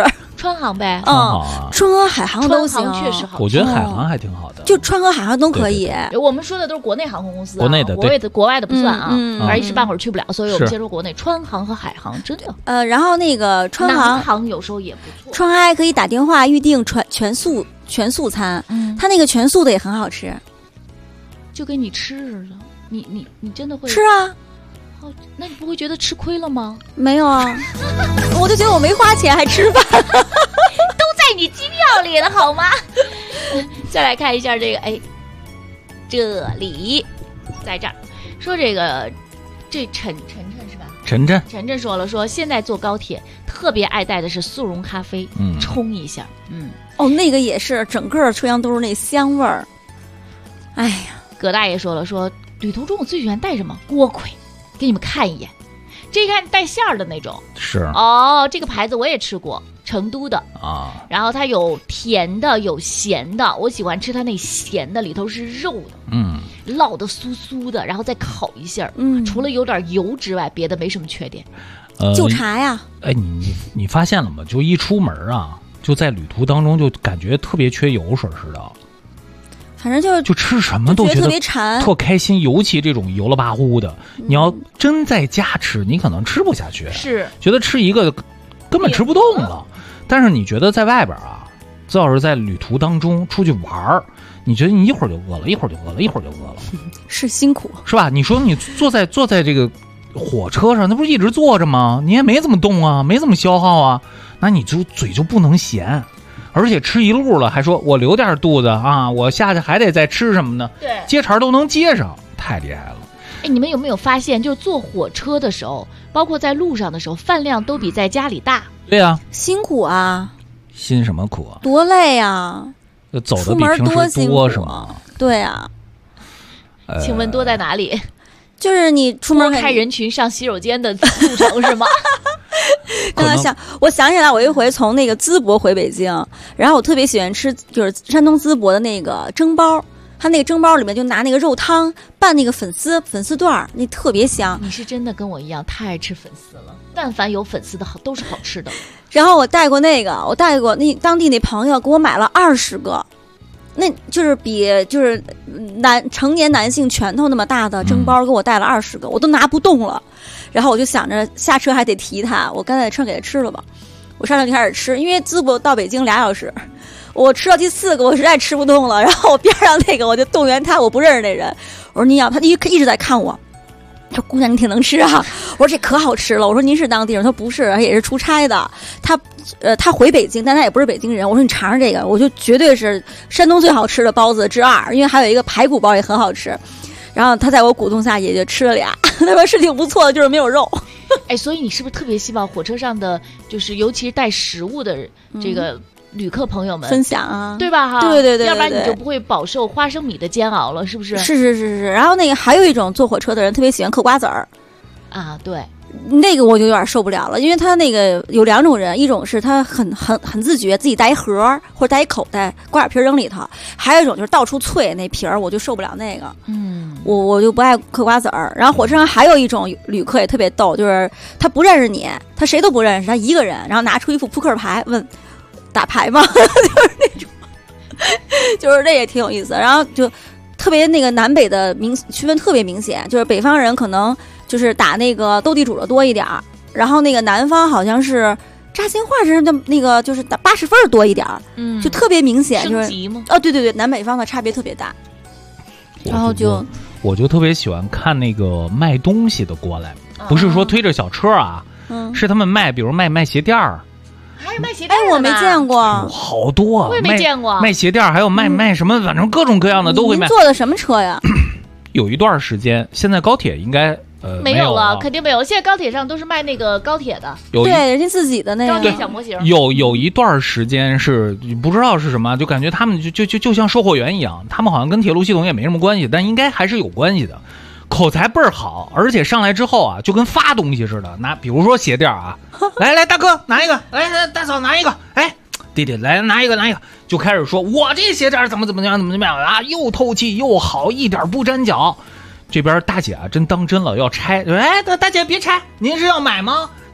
川航呗。 川河海航都行， 确实好。 我觉得海航还挺好的， 就川河海航都可以。 对，我们说的都是国内航空公司， 国内的， 国外的不算啊，而一时半会儿去不了，所以我们先说国内川航和海航，真的。 然后那个川航有时候也不错， 川航还可以打电话预定全素餐，它那个全素的也很好吃， 就跟你吃似的。你真的会吃啊？ 那你不会觉得吃亏了吗？ 没有啊，我就觉得我没花钱还吃饭，都在你机票里了好吗？再来看一下这个，这里在这儿说这晨是吧？ 晨晨说了，说现在坐高铁特别爱带的是速溶咖啡，冲一下， 那个也是整个车厢都是那香味儿。哎呀， 葛大爷说了，说旅途中我最喜欢带什么锅盔，给你们看一眼，这一看带馅儿的那种， 是这个牌子我也吃过，成都的啊，然后它有甜的有咸的，我喜欢吃它那咸的，里头是肉的，烙的酥酥的，然后再烤一下，除了有点油之外，别的没什么缺点。 就茶呀， 你发现了吗？就一出门啊，就在旅途当中就感觉特别缺油水似的。 反正就吃什么都觉得特别馋， 特开心，尤其这种油了吧糊的，你要真在家吃，你可能吃不下去， 是觉得吃一个根本吃不动了。但是你觉得在外边啊，最好是在旅途当中出去玩，你觉得你一会儿就饿了，一会儿就饿了，一会儿就饿了， 是辛苦是吧？你说你坐在这个火车上，那不是一直坐着吗？你也没怎么动啊，没怎么消耗啊，那你就嘴就不能闲。而且吃一路了，还说我留点肚子啊，我下去还得再吃什么呢？ 对， 接茬都能接上，太厉害了。 你们有没有发现，就是坐火车的时候，包括在路上的时候，饭量都比在家里大？ 对啊， 辛苦啊！ 辛什么苦啊？ 多累啊！ 走的比平时多是吗？ 对啊。 请问多在哪里？ 就是你出门开人群上洗手间的路程是吗？ 我想起来，我一回从那个淄博回北京，然后我特别喜欢吃，就是山东淄博的那个蒸包，它那个蒸包里面就拿那个肉汤拌那个粉丝段，那特别香。 你是真的跟我一样太爱吃粉丝了，但凡有粉丝的都是好吃的。 然后我带过那当地那朋友给我买了20个。那就是比成年男性拳头那么大的蒸包，给我带了20个，我都拿不动了。然后我就想着下车还得提它，我干脆车给它吃了吧。我上车就开始吃，因为淄博到北京2小时，我吃到第4个我实在吃不动了。然后我边上那个我就动员他，我不认识那人，我说你要，他一直在看我。说姑娘你挺能吃啊，我说这可好吃了。我说您是当地人？他说不是，也是出差的。他回北京，但他也不是北京人。我说你尝尝这个，我就绝对是山东最好吃的包子之2，因为还有一个排骨包也很好吃。然后他在我鼓动下也就吃了俩，他说是挺不错的，就是没有肉。 所以你是不是特别希望火车上的就是尤其是带食物的这个旅客朋友们分享啊， 对吧？哈， 对， 要不然你就不会饱受花生米的煎熬了，是不是？ 是。然后那个还有一种坐火车的人特别喜欢嗑瓜子儿啊，对， 那个我就有点受不了了，因为他那个有2种人，一种是他很自觉，自己带一盒或者带一口袋，瓜子皮扔里头；还有一种就是到处啐那皮儿，我就受不了那个。我就不爱嗑瓜子儿。然后火车上还有一种旅客也特别逗，就是他不认识你，他谁都不认识，他一个人，然后拿出一副扑克牌问。打牌吗？就是那种，就是这也挺有意思。然后就特别那个南北的区分特别明显，就是北方人可能就是打那个斗地主的多一点，然后那个南方好像是炸金画是那个就是打80分多一点，就特别明显，就是对，南北方的差别特别大。然后我就特别喜欢看那个卖东西的过来，不是说推着小车啊，是他们卖，比如卖鞋垫儿。 还有卖鞋垫我没见过， 好多啊！ 我也没见过卖鞋垫，还有卖什么，反正各种各样的都会卖。 您坐的什么车呀？ 有一段时间，现在高铁应该没有了，肯定没有。现在高铁上都是卖那个高铁的， 对，人家自己的那个小模型。 有一段时间是不知道是什么，就感觉他们就像售货员一样，他们好像跟铁路系统也没什么关系，但应该还是有关系的。口才倍儿好，而且上来之后啊，就跟发东西似的。比如说鞋垫啊，来，大哥拿一个，来，大嫂拿一个，弟弟来拿一个，就开始说我这鞋垫怎么样啊，又透气又好，一点不粘脚。这边大姐啊，真当真了要拆，大姐别拆，您是要买吗？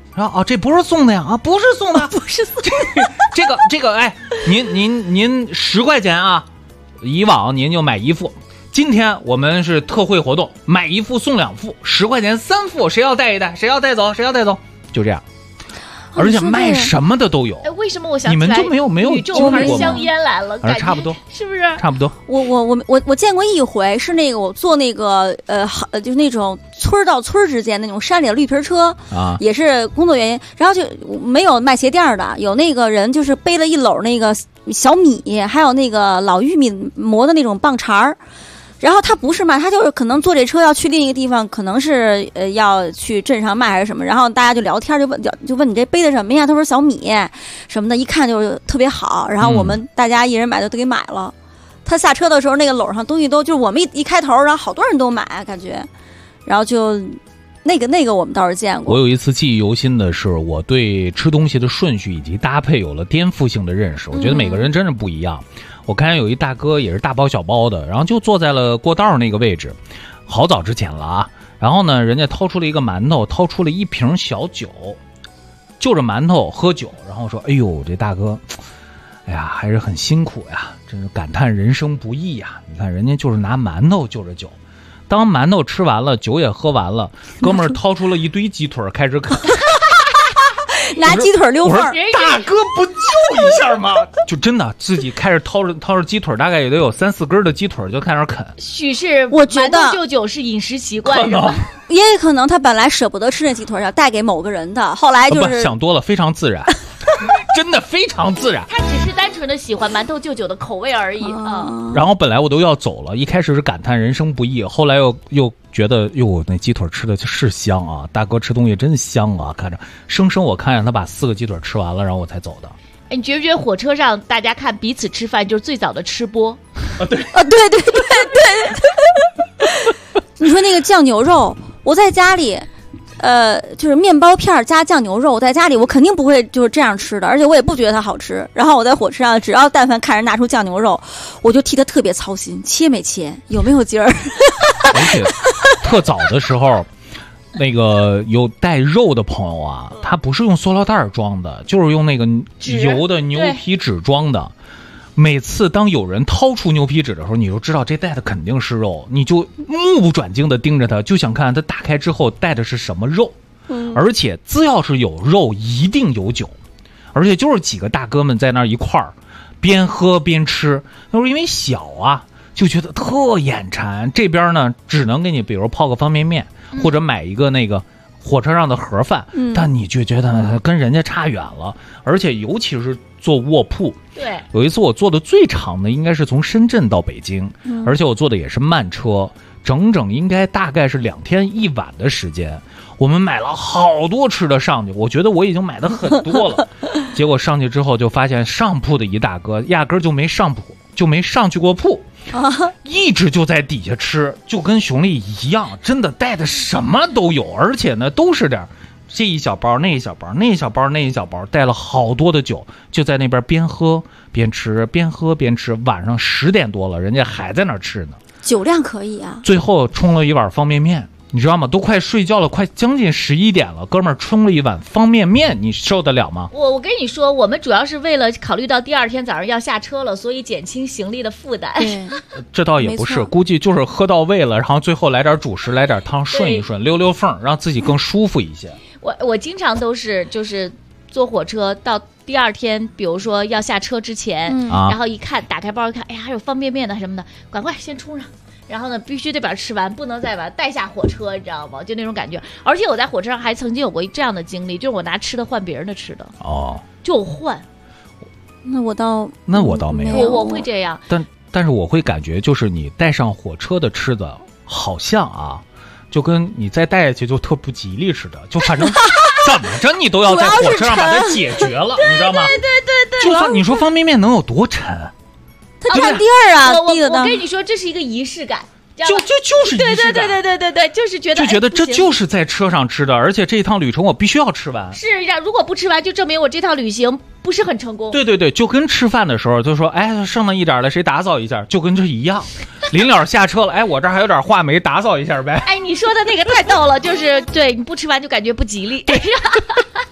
然后这不是送的呀，不是送的， 不是送的。 这个，哎，您10块钱啊，以往您就买1副，今天我们是特惠活动，买1副送2副，10块钱3副，谁要带一带，谁要带走，就这样。而且卖什么的都有。 为什么我想起来你们就没有宇宙牌香烟来了？ 差不多， 是不是？ 差不多。 我见过一回，是那个我坐那个就是那种村到村之间那种山里的绿皮车啊，也是工作原因，然后就没有卖鞋垫的，有那个人就是背了一篓那个小米，还有那个老玉米磨的那种棒茬儿。然后他不是卖，他就是可能坐这车要去另一个地方，可能是要去镇上卖还是什么。然后大家就聊天，就问你这背的什么呀？他说小米什么的，一看就是特别好。然后我们大家一人买都给买了。他下车的时候，那个篓上东西都就是我们一开头，然后好多人都买，感觉，然后就那个我们倒是见过。 我有一次记忆犹新的是，我对吃东西的顺序以及搭配有了颠覆性的认识。我觉得每个人真是不一样。我看有一大哥也是大包小包的，然后就坐在了过道那个位置，好早之前了啊。然后呢，人家掏出了一个馒头，掏出了一瓶小酒，就着馒头喝酒，然后说：“哎呦，这大哥，哎呀，还是很辛苦呀，真是感叹人生不易呀。你看人家就是拿馒头就着酒，当馒头吃完了，酒也喝完了，哥们儿掏出了一堆鸡腿开始啃。” 拿鸡腿溜缝， 大哥不救一下吗？就真的自己开始掏着鸡腿，大概也得有3-4根的鸡腿就开始啃。 许是我觉得舅舅是饮食习惯是吧？ 也可能他本来舍不得吃那鸡腿，要带给某个人的，后来就是想多了，非常自然。真的非常自然， 他只是单纯的喜欢馒头舅舅的口味而已啊。 然后本来我都要走了，一开始是感叹人生不易，后来又觉得哟，那鸡腿吃的是香啊，大哥吃东西真香啊，看着生生我看见他把4个鸡腿吃完了，然后我才走的。 哎，你觉不觉得火车上大家看彼此吃饭就是最早的吃播啊？对啊，对。你说那个酱牛肉，我在家里。就是面包片加酱牛肉，我在家里我肯定不会就是这样吃的，而且我也不觉得它好吃。然后我在火车上，只要但凡看人拿出酱牛肉，我就替他特别操心，切没切，有没有筋儿。 而且特早的时候，那个有带肉的朋友啊，他不是用塑料袋装的，就是用那个油的牛皮纸装的。每次当有人掏出牛皮纸的时候，你就知道这带的肯定是肉，你就目不转睛地盯着它，就想看它打开之后带的是什么肉。而且只要是有肉，一定有酒，而且就是几个大哥们在那一块儿边喝边吃。那时候因为小啊，就觉得特眼馋。这边呢，只能给你比如泡个方便面，或者买一个那个火车上的盒饭，但你就觉得跟人家差远了。而且尤其是坐卧铺， 对， 有一次我坐的最长的应该是从深圳到北京，而且我坐的也是慢车，整应该大概是2天1晚的时间。我们买了好多吃的上去，我觉得我已经买的很多了。结果上去之后就发现上铺的一大哥压根就没上铺，就没上去过铺，一直就在底下吃，就跟熊丽一样，真的带的什么都有，而且呢都是点这一小包那一小包，那一小包那一小包，带了好多的酒，就在那边边喝边吃，边喝边吃。晚上10点多了，人家还在那儿吃呢。 酒量可以啊。 最后冲了一碗方便面，你知道吗？都快睡觉了，快将近11点了，哥们儿冲了一碗方便面，你受得了吗？ 我跟你说，我们主要是为了考虑到第2天早上要下车了，所以减轻行李的负担。 这倒也不是，估计就是喝到位了，然后最后来点主食，来点汤，顺一顺，溜溜缝，让自己更舒服一些。 我经常都是就是坐火车到第2天，比如说要下车之前，然后一看打开包一看，哎呀还有方便面的什么的，赶快先冲上。然后呢，必须得把它吃完，不能再把它带下火车，你知道吗？就那种感觉。而且我在火车上还曾经有过这样的经历，就是我拿吃的换别人的吃的。哦，就换。 那我倒没有， 我会这样。 但是我会感觉，就是你带上火车的吃的，好像啊，就跟你再带下去就特不吉利似的，就反正怎么着你都要在火车上把它解决了，你知道吗？ 对。 就算你说方便面能有多沉？ 它占地儿啊！ 我跟你说，这是一个仪式感， 就是仪式感。 对，就是觉得这就是在车上吃的，而且这一趟旅程我必须要吃完。 是，如果不吃完，就证明我这趟旅行不是很成功。 对，就跟吃饭的时候就说，哎，剩了一点了，谁打扫一下，就跟这一样。临了下车了，哎，我这还有点话没打扫一下呗。 哎，你说的那个太逗了，就是对你不吃完就感觉不吉利。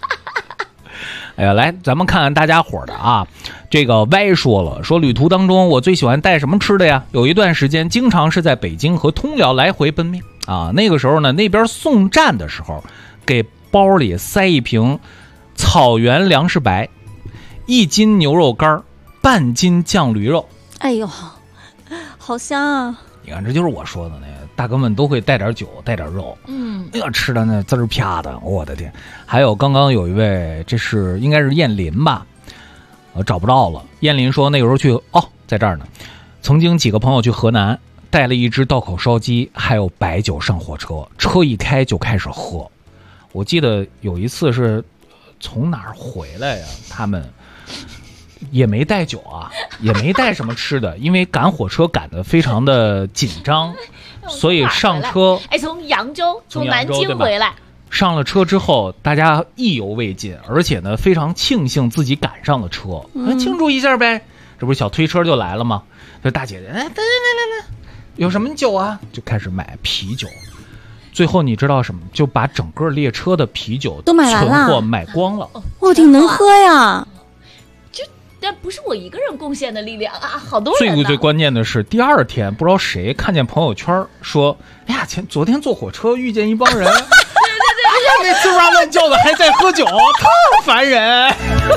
哎呀，来，咱们看看大家伙的啊。这个 Y 说了，说旅途当中我最喜欢带什么吃的呀？有一段时间经常是在北京和通辽来回奔命啊。那个时候呢，那边送站的时候，给包里塞一瓶草原粮食白，1斤牛肉干，半斤酱驴肉。 哎呦，好香啊！ 你看，这就是我说的那个大哥们都会带点酒，带点肉，那个吃的那滋儿啪的，我的天！还有刚刚有一位，这是应该是燕林吧？找不到了。燕林说那个时候去在这儿呢。曾经几个朋友去河南，带了一只道口烧鸡，还有白酒上火车，车一开就开始喝。我记得有一次是从哪儿回来呀？他们也没带酒啊，也没带什么吃的，因为赶火车赶得非常的紧张，所以上车。 从扬州，从南京回来。 上了车之后，大家意犹未尽，而且呢非常庆幸自己赶上了车，庆祝一下呗。这不是小推车就来了吗？这大姐姐，来，有什么酒啊？就开始买啤酒。最后你知道什么？就把整个列车的啤酒都买完了， 存货买光了。 挺能喝呀。 但不是我一个人贡献的力量啊，好多人。 最关键的是，第二天不知道谁看见朋友圈说：“哎呀，昨天坐火车遇见一帮人。”对，哎呀，那吱哇乱叫的还在喝酒，特烦人。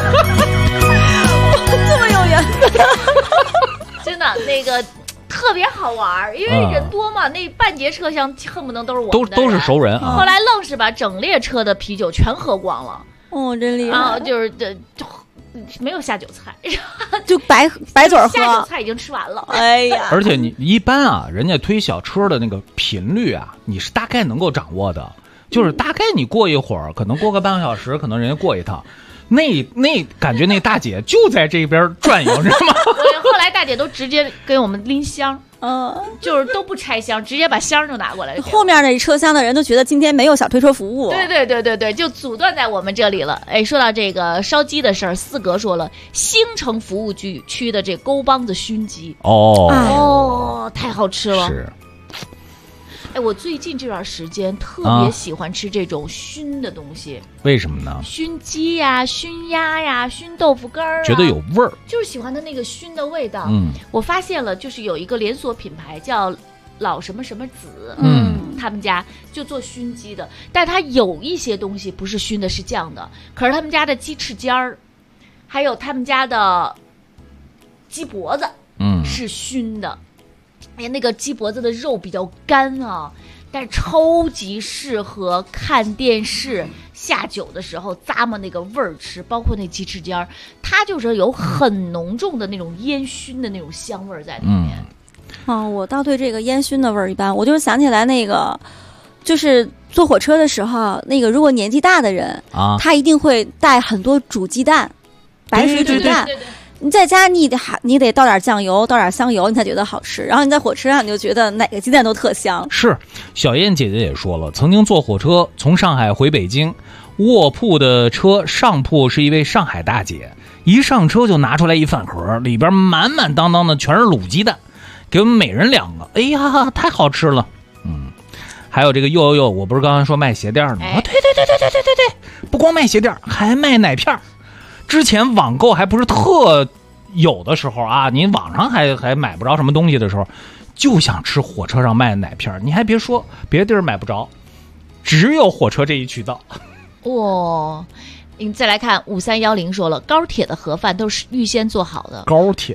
这么有缘分， 真的那个特别好玩，因为人多嘛，那半截车厢恨不能都是我们的人， 都是熟人啊。 后来愣是把整列车的啤酒全喝光了。 真厉害啊！就是没有下酒菜， 就白嘴喝。 下酒菜已经吃完了。 哎呀！ 而且你一般啊，人家推小车的那个频率啊，你是大概能够掌握的，就是大概你过一会儿，可能过个半个小时，可能人家过一趟。那感觉那大姐就在这边转悠，知道吗？ 后来大姐都直接给我们拎箱，就是都不拆箱，直接把箱就拿过来了。 后面那车厢的人都觉得今天没有小推车服务。 对，就阻断在我们这里了。哎，说到这个烧鸡的事儿，四格说了，兴城服务区的这沟帮子熏鸡，太好吃了。 是。 哎，我最近这段时间特别喜欢吃这种熏的东西。 为什么呢？ 熏鸡呀、熏鸭呀、熏豆腐干儿， 觉得有味儿， 就是喜欢它那个熏的味道。我发现了，就是有一个连锁品牌叫老什么什么子，他们家就做熏鸡的，但它有一些东西不是熏的，是酱的。可是他们家的鸡翅尖儿，还有他们家的鸡脖子，是熏的。哎呀，那个鸡脖子的肉比较干啊，但是超级适合看电视下酒的时候咂摸那个味儿吃，包括那鸡翅尖儿，它就是有很浓重的那种烟熏的那种香味儿在里面。 我倒对这个烟熏的味儿一般，我就是想起来那个，就是坐火车的时候，那个如果年纪大的人他一定会带很多煮鸡蛋，白水煮蛋。对你在家你得倒点酱油，倒点香油，你才觉得好吃。然后你在火车上你就觉得哪个鸡蛋都特香。 是，小燕姐姐也说了，曾经坐火车从上海回北京，卧铺的车上铺是一位上海大姐，一上车就拿出来一饭盒，里边满满当当的全是卤鸡蛋，给我们每人2个。哎呀，太好吃了。还有这个又，我不是刚刚说卖鞋垫呢吗？对，不光卖鞋垫，还卖奶片。之前网购还不是特有的时候啊，你网上还买不着什么东西的时候，就想吃火车上卖的奶片。你还别说，别的地儿买不着，只有火车这一渠道。 你再来看5310说了，高铁的盒饭都是预先做好的。 高铁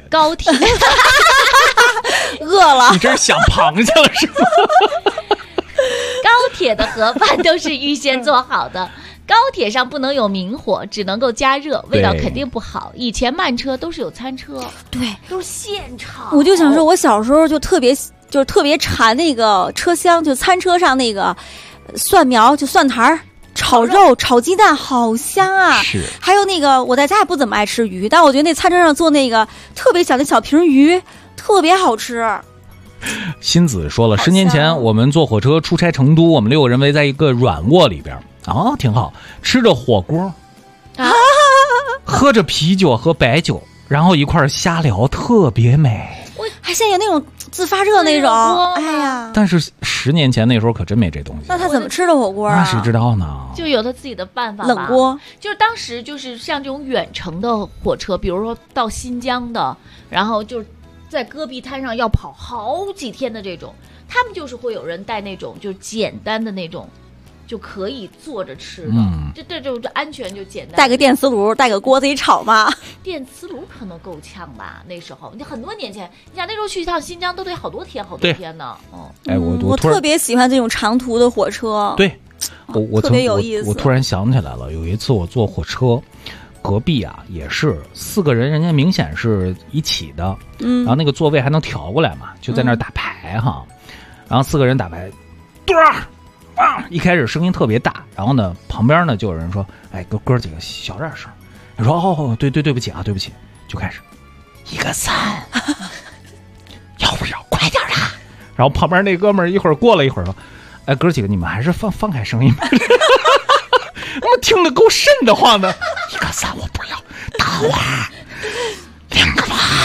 饿了， 你这是想螃蟹了是吗？ 高铁的盒饭都是预先做好的。高铁上不能有明火，只能够加热，味道肯定不好。以前慢车都是有餐车， 对， 都是现炒。 我就想说，我小时候就特别馋那个车厢，就餐车上那个蒜苗，就蒜苔炒肉、炒鸡蛋，好香啊！ 是。 还有那个，我在家也不怎么爱吃鱼，但我觉得那餐车上做那个特别小的小瓶鱼，特别好吃。 新子说了，10年前我们坐火车出差成都，我们6个人围在一个软卧里边。挺好，吃着火锅喝着啤酒和白酒，然后一块瞎聊，特别美。 还现在有那种自发热那种，哎呀！ 但是10年前那时候可真没这东西。 那他怎么吃的火锅啊？ 那谁知道呢？ 就有他自己的办法吧。 冷锅就是当时就是像这种远程的火车，比如说到新疆的，然后就是在戈壁滩上要跑好几天的这种，他们就是会有人带那种就简单的那种。就可以坐着吃的，这就安全就简单。 带个电磁炉，带个锅自己炒嘛。 电磁炉可能够呛吧？那时候你很多年前，你想那时候去一趟新疆都得好多天呢。 哎， 我特别喜欢这种长途的火车。 对，我特别有意思。 我突然想起来了，有一次我坐火车，隔壁啊也是4个人，人家明显是一起的，然后那个座位还能调过来嘛，就在那儿打牌哈，然后4个人打牌，一开始声音特别大，然后呢，旁边呢就有人说：“哎，哥几个小点声。”他说：“哦，对不起啊，对不起。”就开始1个3，要不要快点啊？然后旁边那哥们儿一会儿过了一会儿说：“哎，哥几个，你们还是放开声音吧。”我听得够瘆得慌的，1个3我不要，大碗2个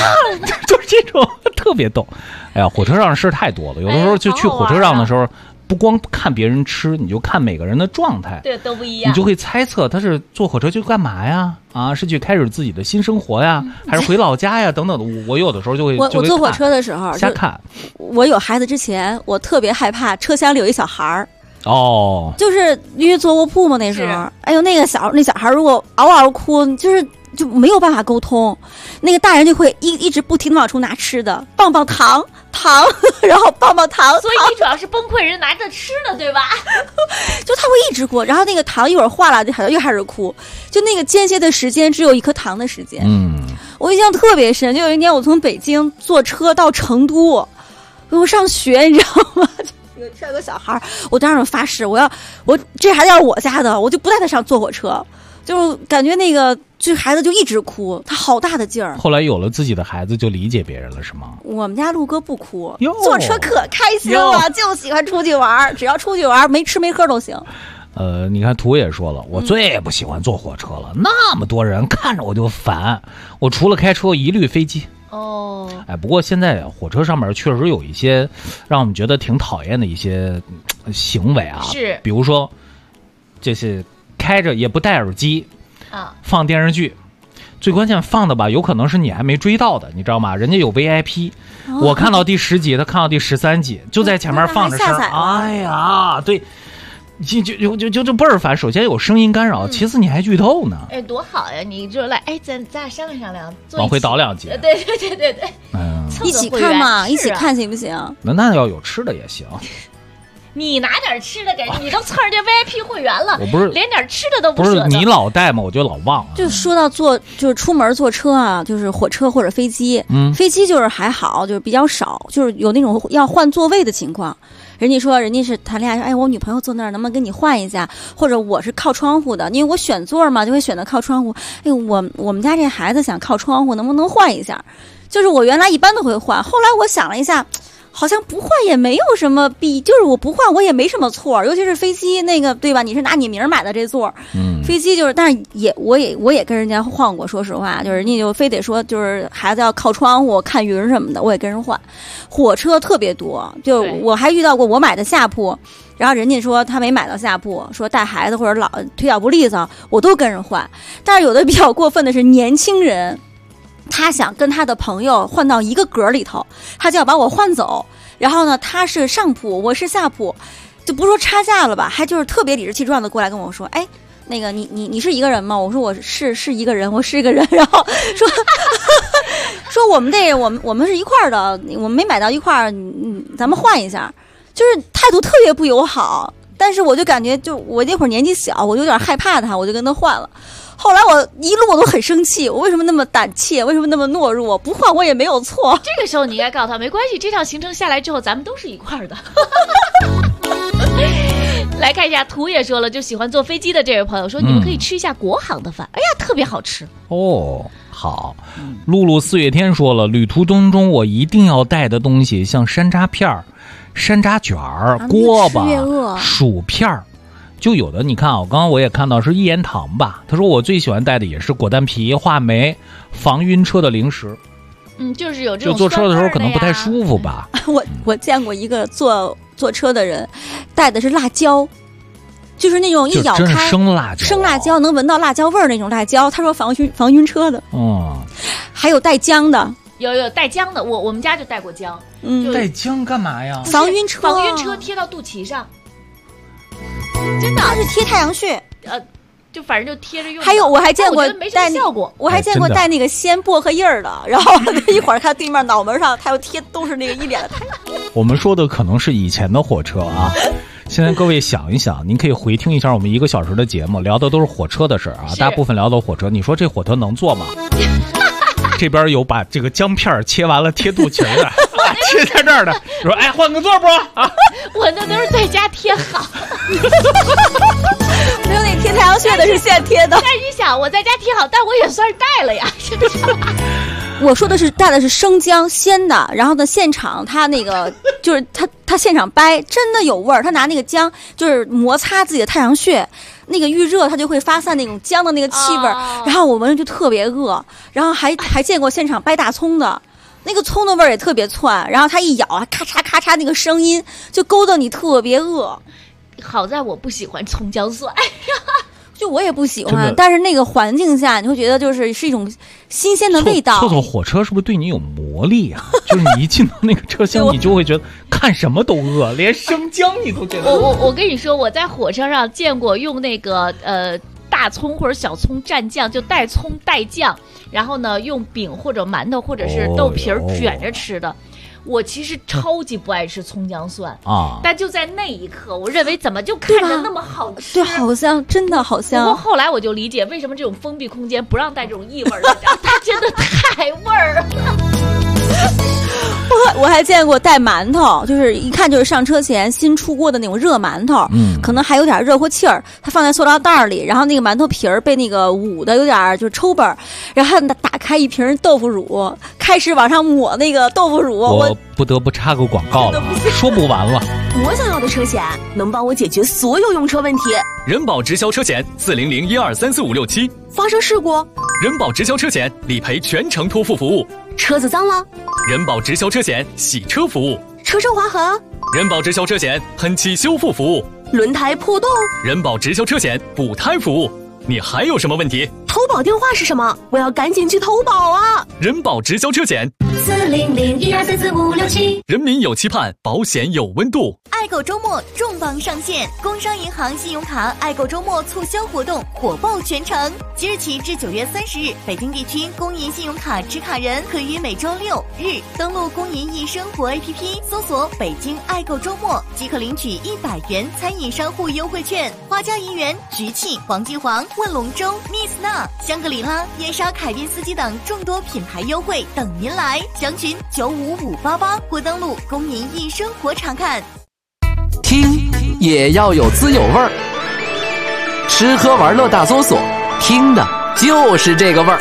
8，就是这种特别逗。哎呀，火车上的事太多了，有的时候就去火车上的时候。不光看别人吃，你就看每个人的状态， 对，都不一样。 你就会猜测他是坐火车去干嘛呀？啊，是去开始自己的新生活呀，还是回老家呀？等等的。我有的时候就会， 我坐火车的时候瞎看。 我有孩子之前，我特别害怕车厢里有一小孩儿。 哦， 就是因为坐卧铺嘛，那时候，哎呦，那小孩如果嗷嗷哭，就没有办法沟通，那个大人就会一直不停的往出拿吃的，棒棒糖，然后棒棒糖， 所以你主要是崩溃人拿着吃的，对吧？ 就他会一直哭，然后那个糖一会儿化了，又开始哭，就那个间歇的时间只有1颗糖的时间。我印象特别深，就有一年我从北京坐车到成都，我上学，你知道吗？有个小孩，我当时发誓，我这孩子要是我家的，我就不带他上坐火车。就感觉那个这孩子就一直哭，他好大的劲儿。 后来有了自己的孩子，就理解别人了，是吗？ 我们家陆哥不哭，坐车可开心了，就喜欢出去玩，只要出去玩，没吃没喝都行。 你看图也说了，我最不喜欢坐火车了，那么多人看着我就烦。我除了开车，一律飞机。 哦， 哎，不过现在火车上面确实有一些让我们觉得挺讨厌的一些行为啊， 是， 比如说，这是开着也不戴耳机啊， 放电视剧，最关键放的吧，有可能是你还没追到的，你知道吗？人家有 VIP，我看到第10集，他看到第13集，就在前面放着声，哎呀，对。就倍儿烦。首先有声音干扰，其次你还剧透呢。 哎，多好呀！你就来，哎，咱俩商量商量， 往回倒2集。 对， 一起看嘛，一起看行不行？ 那要有吃的也行。 你拿点吃的给你都蹭人家 VIP 会员了， 我不是连点吃的都不是你老带吗？我就老忘了。 就说到就是出门坐车啊，就是火车或者飞机，飞机就是还好，就是比较少，就是有那种要换座位的情况。人家是谈恋爱，哎，我女朋友坐那儿，能不能跟你换一下？或者我是靠窗户的，因为我选座嘛，就会选择靠窗户。哎，我们家这孩子想靠窗户，能不能换一下？就是我原来一般都会换，后来我想了一下，好像不换也没有什么就是我不换我也没什么错，尤其是飞机那个，对吧？你是拿你名买的这座，飞机就是，但是我也跟人家换过，说实话，就是人家就非得说就是孩子要靠窗户看云什么的，我也跟人换。火车特别多，就我还遇到过我买的下铺，然后人家说他没买到下铺，说带孩子或者老腿脚不利索，我都跟人换。但是有的比较过分的是年轻人。他想跟他的朋友换到一个格里头，他就要把我换走。然后呢，他是上铺，我是下铺，就不说差价了吧，还就是特别理直气壮的过来跟我说：“哎，那个你是一个人吗？”我说：“我是一个人，我是一个人。”然后说说我们是一块儿的，我们没买到一块儿，咱们换一下。就是态度特别不友好。但是我就感觉，就我那会儿年纪小，我有点害怕他，我就跟他换了。后来我一路我都很生气，我为什么那么胆怯？为什么那么懦弱？不换我也没有错。 这个时候你应该告诉他，没关系，这趟行程下来之后，咱们都是一块儿的。来看一下，图也说了，就喜欢坐飞机的这位朋友说，你们可以吃一下国航的饭，哎呀，特别好吃哦。好，露露4月天说了，旅途当中我一定要带的东西，像山楂片儿、山楂卷儿、锅巴、薯片儿。就有的你看啊，刚刚我也看到是一言堂吧，他说我最喜欢带的也是果丹皮、话梅、防晕车的零食。 就是有这种就坐车的时候可能不太舒服吧。 我见过一个坐车的人带的是辣椒。就是那种一咬开生辣椒能闻到辣椒味儿那种辣椒，他说防晕车的。还有带姜的， 有带姜的，我们家就带过姜。 带姜干嘛呀？ 防晕车贴到肚脐上。 真的，它是贴太阳穴。 就反正就贴着用。 还有我还见过带效果， 我还见过带那个鲜薄荷叶儿的，然后一会儿看对面脑门上他又贴都是那个一脸的太阳。 我们说的可能是以前的火车啊。现在各位想一想，您可以回听一下我们1个小时的节目，聊的都是火车的事啊，大部分聊的火车。你说这火车能坐吗？这边有把这个姜片切完了贴肚脐的，贴在这儿的，说哎换个座不啊？ 我那都是在家贴好， 没有那贴太阳穴的是现贴的。 但是你想，我在家贴好，但我也算是带了呀，是不是？ 我说的是带的是生姜鲜的，然后呢现场他那个就是他现场掰，真的有味儿。他拿那个姜就是摩擦自己的太阳穴，那个预热它就会发散那种姜的那个气味，然后我闻着就特别饿。然后还见过现场掰大葱的，那个葱的味儿也特别窜，然后他一咬啊咔嚓咔嚓那个声音就勾得你特别饿。 好在我不喜欢葱姜蒜，哎呀。 就我也不喜欢，但是那个环境下，你会觉得是一种新鲜的味道。 坐火车是不是对你有魔力啊？就是你一进到那个车厢，你就会觉得看什么都饿，连生姜你都觉得。 我跟你说，我在火车上见过用那个大葱或者小葱蘸酱，就带葱带酱，然后呢用饼或者馒头或者是豆皮卷着吃的。我其实超级不爱吃葱姜蒜啊，但就在那一刻，我认为怎么就看着那么好吃？ 对，好香，真的好香。 不过后来我就理解为什么这种封闭空间不让带这种异味了，它真的太味儿了。 我还见过带馒头，就是一看就是上车前新出锅的那种热馒头，可能还有点热乎气儿，它放在塑料袋里，然后那个馒头皮儿被那个捂的有点就是抽本儿，然后打开一瓶豆腐乳，开始往上抹那个豆腐乳。 我不得不插个广告了，说不完了。 我想要的车险能帮我解决所有用车问题。 人保直销车险40012345667， 发生事故， 人保直销车险理赔全程托付服务。 车子脏了， 人保直销车险洗车服务。 车身划痕， 人保直销车险喷漆修复服务。 轮胎破洞， 人保直销车险补胎服务。你还有什么问题？ 投保电话是什么？我要赶紧去投保啊！ 人保直销车险 40012345667， 人民有期盼，保险有温度。 爱购周末重磅上线，工商银行信用卡爱购周末促销活动火爆全城。即日起至9月30日，北京地区公银信用卡持卡人可于每周6日登录公银易生活 APP， 搜索北京爱购周末，即可领取100元餐饮商户优惠券。花椒银元、菊气、黄记煌、问龙舟、Miss Na、香格里拉、燕莎凯宾斯基等众多品牌优惠等您来。详询95588或登录公银易生活查看。 听也要有滋有味儿，吃喝玩乐大搜索，听的就是这个味儿。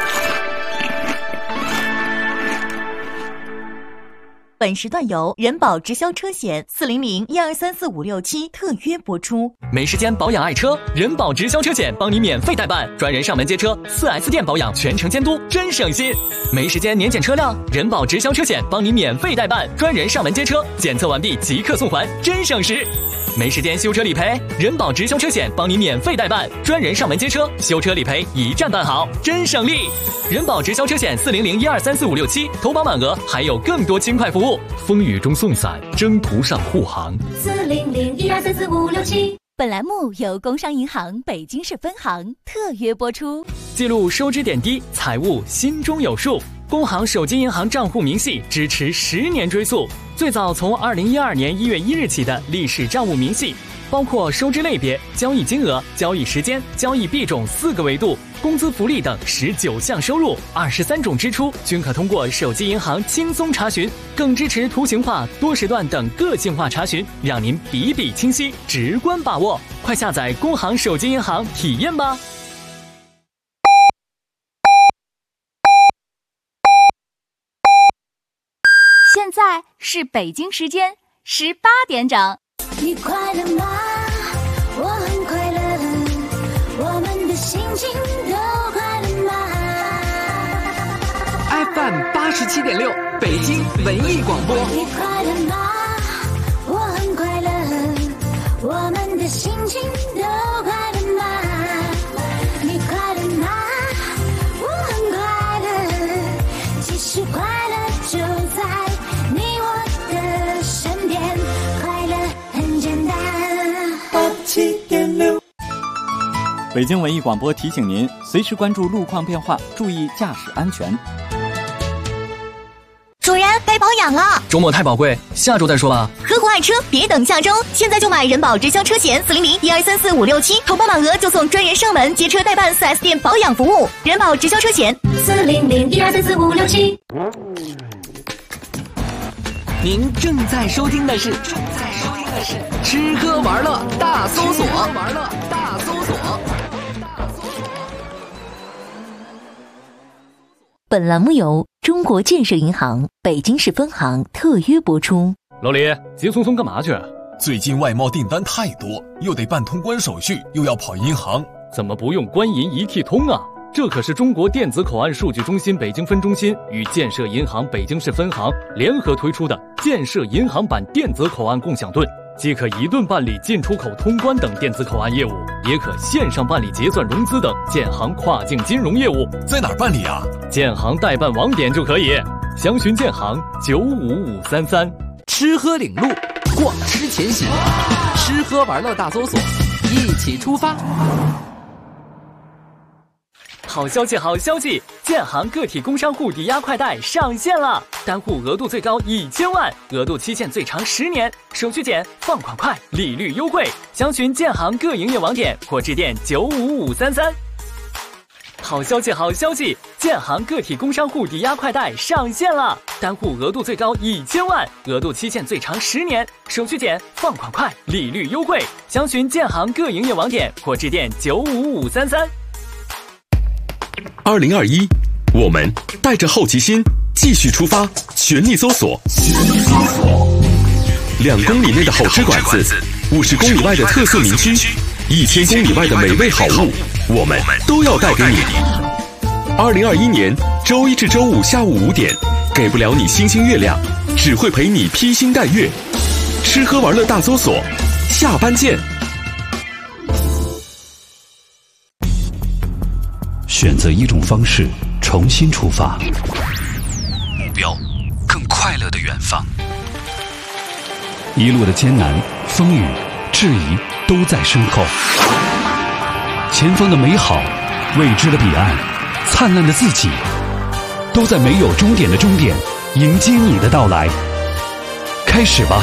本时段由人保直销车险40012345667特约播出。 没时间保养爱车，人保直销车险帮你免费代办，专人上门接车，4S 店保养全程监督，真省心。没时间年检车辆，人保直销车险帮你免费代办，专人上门接车，检测完毕即刻送还，真省时。没时间修车理赔，人保直销车险帮你免费代办，专人上门接车，修车理赔一站办好，真省力。人保直销车险40012345667，投保满额还有更多轻快服务。 风雨中送伞，征途上护航。 40012345667。 本栏目由工商银行北京市分行特约播出。 记录收支点滴，财务心中有数。工行手机银行账户明细支持10年追溯，最早从2012年1月1日起的历史账务明细，包括收支类别、交易金额、交易时间、交易币种4个维度，工资福利等19项收入、23种支出均可通过手机银行轻松查询，更支持图形化、多时段等个性化查询，让您笔笔清晰，直观把握。快下载工行手机银行体验吧。 现在是北京时间18点整。 你快乐吗？我很快乐，我们的心情都快乐吗？ 爱 FM 87.6，北京文艺广播。 你快乐吗？我很快乐，我们的心情都快乐吗？你快乐吗？我很快乐，其实快乐就在你我的身边，快乐很简单。87.6。 北京文艺广播提醒您，随时关注路况变化，注意驾驶安全。 主人，该保养了。 周末太宝贵，下周再说吧。 合伙爱车，别等下周，现在就买人保直销车险400-1234-567，投保满额就送专人上门接车代办 4S 店保养服务。人保直销车险400-1234-567。 您正在收听的是吃喝玩乐大搜索。 本栏目由中国建设银行北京市分行特约播出。 老李，急匆匆干嘛去？ 最近外贸订单太多，又得办通关手续，又要跑银行， 怎么不用官银一体通啊？这可是中国电子口岸数据中心北京分中心与建设银行北京市分行联合推出的建设银行版电子口岸共享盾，既可一盾办理进出口通关等电子口岸业务，也可线上办理结算融资等建行跨境金融业务。 在哪儿办理啊？ 建行代办网点就可以，详询建行95533。 吃喝领路，逛吃前行，吃喝玩乐大搜索，一起出发。 好消息，好消息！建行个体工商户抵押快贷上线了，单户额度最高1000万，额度期限最长10年，手续简，放款快，利率优惠。详询建行各营业网点或致电95533。好消息，好消息！建行个体工商户抵押快贷上线了，单户额度最高1000万，额度期限最长10年，手续简，放款快，利率优惠。详询建行各营业网点或致电95533。 2021，我们带着好奇心继续出发，全力搜索，2公里内的好吃馆子，50公里外的特色民居，1000公里外的美味好物，我们都要带给你。2021年周一至周五下午5点，给不了你星星月亮，只会陪你披星戴月。吃喝玩乐大搜索，下班见。 选择一种方式，重新出发， 目标更快乐的远方。一路的艰难、风雨、质疑都在身后，前方的美好、未知的彼岸、灿烂的自己，都在没有终点的终点迎接你的到来。开始吧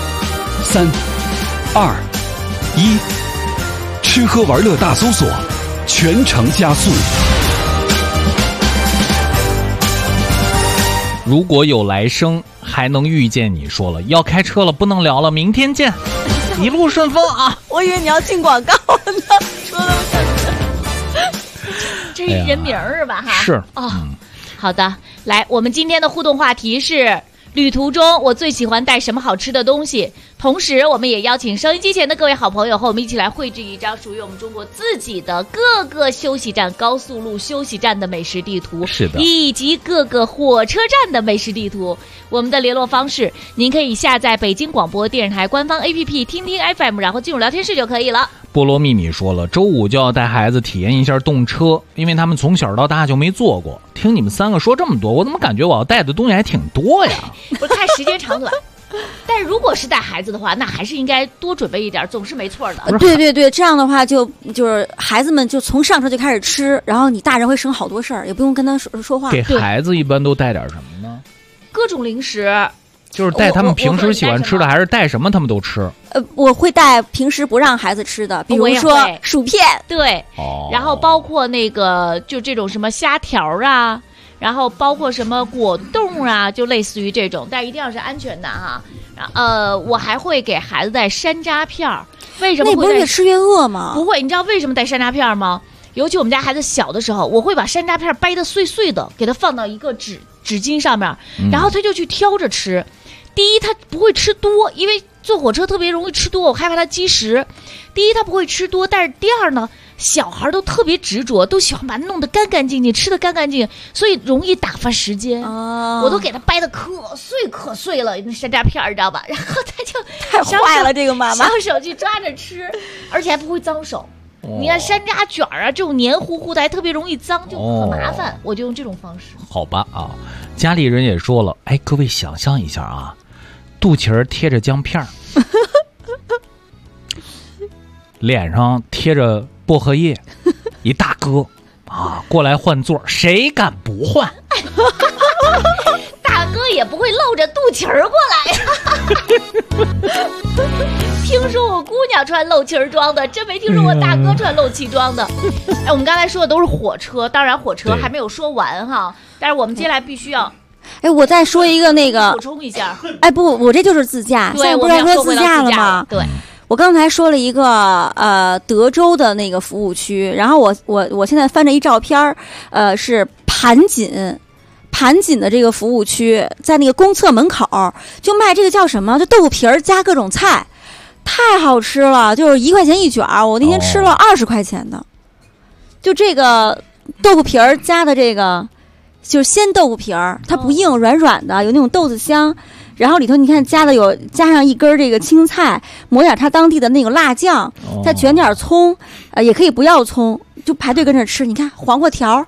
，3、2、1，吃喝玩乐大搜索，全程加速。 如果有来生，还能遇见你。说了要开车了，不能聊了，明天见，一路顺风啊！ 我以为你要进广告呢，说的这是人名是吧？哈， 是哦，好的，来，我们今天的互动话题是旅途中我最喜欢带什么好吃的东西。同时我们也邀请收音机前的各位好朋友和我们一起来绘制一张属于我们中国自己的各个休息站、高速路休息站的美食地图， 是的， 以及各个火车站的美食地图。我们的联络方式您可以下载北京广播电视台官方 APP 听听 FM， 然后进入聊天室就可以了。 菠萝秘密说了，周五就要带孩子体验一下动车，因为他们从小到大就没坐过。听你们3个说这么多，我怎么感觉我要带的东西还挺多呀？ 不是看时间长短。但是如果是带孩子的话，那还是应该多准备一点，总是没错的。 对对对，这样的话就是孩子们就从上车就开始吃，然后你大人会省好多事儿，也不用跟他说话。 给孩子一般都带点什么呢？ 各种零食。 就是带他们平时喜欢吃的，还是带什么他们都吃？ 我会带平时不让孩子吃的，比如说薯片。 对，然后包括那个就这种什么虾条啊，然后包括什么果冻啊，就类似于这种，但一定要是安全的哈。我还会给孩子带山楂片儿。为什么会？ 那不是越吃越饿吗？ 不会，你知道为什么带山楂片吗？尤其我们家孩子小的时候，我会把山楂片掰得碎碎的，给他放到一个纸巾上面，然后他就去挑着吃。 第一，他不会吃多，因为坐火车特别容易吃多，我害怕他积食。第一，他不会吃多，但是第二呢，小孩都特别执着，都喜欢把它弄得干干净净，吃得干干净净，所以容易打发时间。我都给他掰得可碎了，那山楂片儿，你知道吧？然后他就太坏了，这个妈妈上手去抓着吃，而且还不会脏手。你看山楂卷啊，这种黏糊糊的还特别容易脏，就很麻烦。我就用这种方式。 好吧啊，家里人也说了，哎，各位想象一下啊，肚脐儿贴着姜片儿，脸上贴着薄荷叶，一大哥啊过来换座，谁敢不换？ 大哥也不会露着肚脐儿过来呀。听说我姑娘穿露脐儿装的，真没听说我大哥穿露脐装的。哎，我们刚才说的都是火车，当然火车还没有说完哈，但是我们接下来必须要。 哎，我再说一个那个补充一下。 哎，不，我这就是自驾，现在不是说自驾了吗？ 对。 我刚才说了一个德州的那个服务区，然后我现在翻着一照片是盘锦的这个服务区，在那个公厕门口就卖这个叫什么，就豆腐皮儿加各种菜，太好吃了，就是1块钱一卷，我那天吃了20块钱的，就这个豆腐皮儿加的这个就是鲜豆腐皮儿，它不硬，软软的，有那种豆子香。然后里头你看加上一根这个青菜，抹点它当地的那个辣酱，再卷点葱，也可以不要葱，就排队跟着吃。你看黄瓜条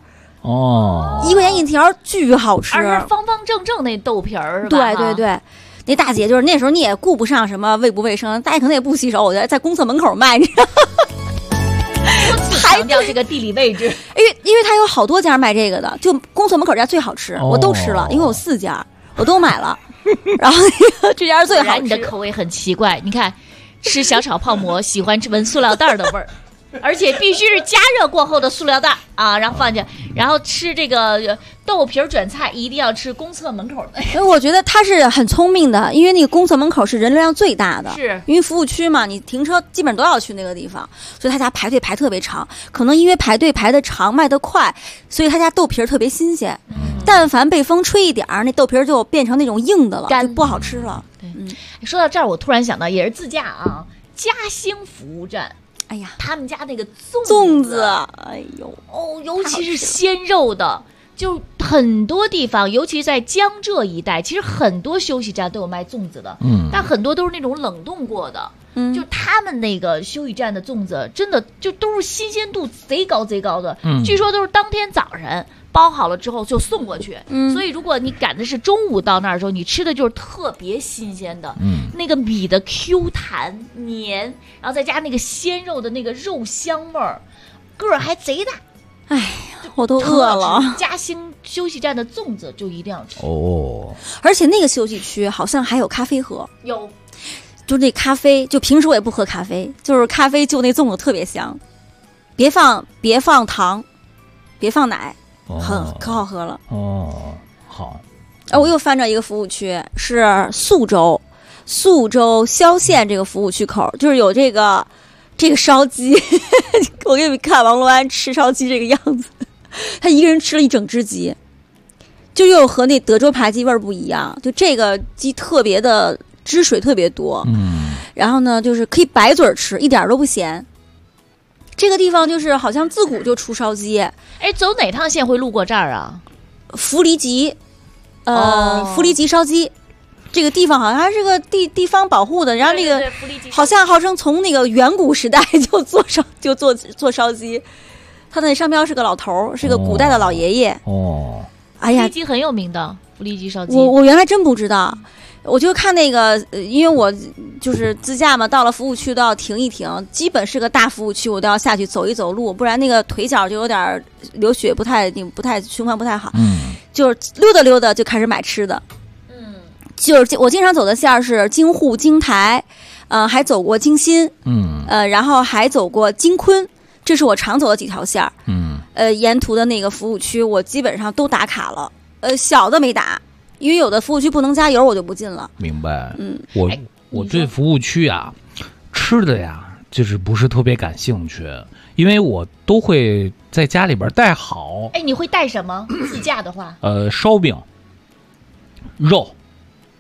，1块钱一条，巨好吃， 而是方方正正那豆皮儿， 对对对。那大姐就是那时候你也顾不上什么卫不卫生，大家可能也不洗手，我觉得在公厕门口卖，你知道吗？ 强调这个地理位置， 因为它有好多家卖这个的，就公厕门口家最好吃，我都吃了，因为有4家，我都买了。然后这家最好吃。 你的口味很奇怪，你看吃小炒泡馍喜欢闻塑料袋的味儿，而且必须是加热过后的塑料袋啊，然后放进，然后吃这个豆皮儿卷菜一定要吃公厕门口的。 所以我觉得他是很聪明的，因为那个公厕门口是人流量最大的， 是因为服务区嘛，你停车基本上都要去那个地方，所以他家排队排特别长。可能因为排队排得长，卖得快，所以他家豆皮儿特别新鲜。但凡被风吹一点儿，那豆皮儿就变成那种硬的了，就不好吃了。 对，说到这儿，我突然想到，也是自驾啊，嘉兴服务站。 哎呀， 他们家那个粽子，哎呦尤其是鲜肉的，就很多地方，尤其在江浙一带，其实很多休息站都有卖粽子的，但很多都是那种冷冻过的。就他们那个休息站的粽子，真的就都是新鲜度贼高的。据说都是当天早晨包好了之后就送过去。所以如果你赶的是中午到那儿的时候，你吃的就是特别新鲜的。那个米的 Q 弹黏，然后再加那个鲜肉的那个肉香味儿，个儿还贼大。 哎呀，我都饿了。 嘉兴休息站的粽子就一定要吃而且那个休息区好像还有咖啡喝。 有。 就那咖啡，就平时我也不喝咖啡，就是咖啡就那粽子特别香，别放糖，别放奶，可好喝了。 好。 我又翻着一个服务区，是宿州萧县这个服务区口，就是有这个烧鸡。我给你们看王罗安吃烧鸡这个样子，他一个人吃了一整只鸡，就又和那德州扒鸡味儿不一样，就这个鸡特别的。汁水特别多，然后呢，就是可以白嘴吃，一点都不咸。这个地方就是好像自古就出烧鸡。 哎，走哪趟线会路过这儿啊？ 弗离吉，弗离吉烧鸡，这个地方好像还是个地方保护的。然后那个好像号称从那个远古时代就做烧鸡，他那商标是个老头，是个古代的老爷爷。哎呀， 弗离吉很有名的弗离吉烧鸡， 我原来真不知道。我就看那个，因为我就是自驾嘛，到了服务区都要停一停，基本是个大服务区，我都要下去走一走路，不然那个腿脚就有点流血，不太循环不太好。就是溜达就开始买吃的。就是我经常走的线是京沪、京台，还走过京新，然后还走过京昆，这是我常走的几条线。沿途的那个服务区我基本上都打卡了，小的没打。因为有的服务区不能加油，我就不进了。 明白。我对服务区啊，吃的呀，就是不是特别感兴趣，因为我都会在家里边带好。 哎，你会带什么？自驾的话， 烧饼、肉，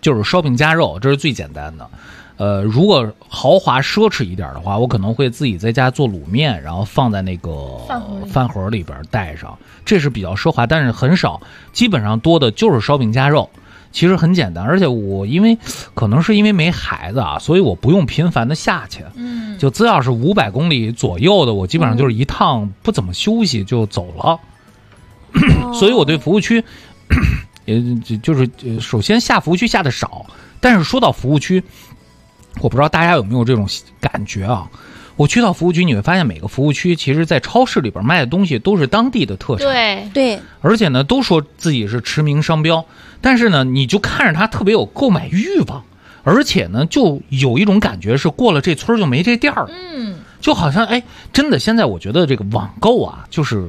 就是烧饼夹肉，这是最简单的。如果豪华奢侈一点的话，我可能会自己在家做卤面，然后放在那个饭盒里边带上，这是比较奢华，但是很少，基本上多的就是烧饼夹肉。其实很简单，而且我可能是因为没孩子啊，所以我不用频繁的下去。就只要是500公里左右的，我基本上就是一趟不怎么休息就走了。所以我对服务区，也就是首先下服务区下的少，但是说到服务区，我不知道大家有没有这种感觉啊？我去到服务区，你会发现每个服务区其实在超市里边卖的东西都是当地的特产， 对， 而且呢都说自己是驰名商标，但是呢你就看着它特别有购买欲望，而且呢就有一种感觉是过了这村就没这店了，就好像真的现在我觉得这个网购啊，就是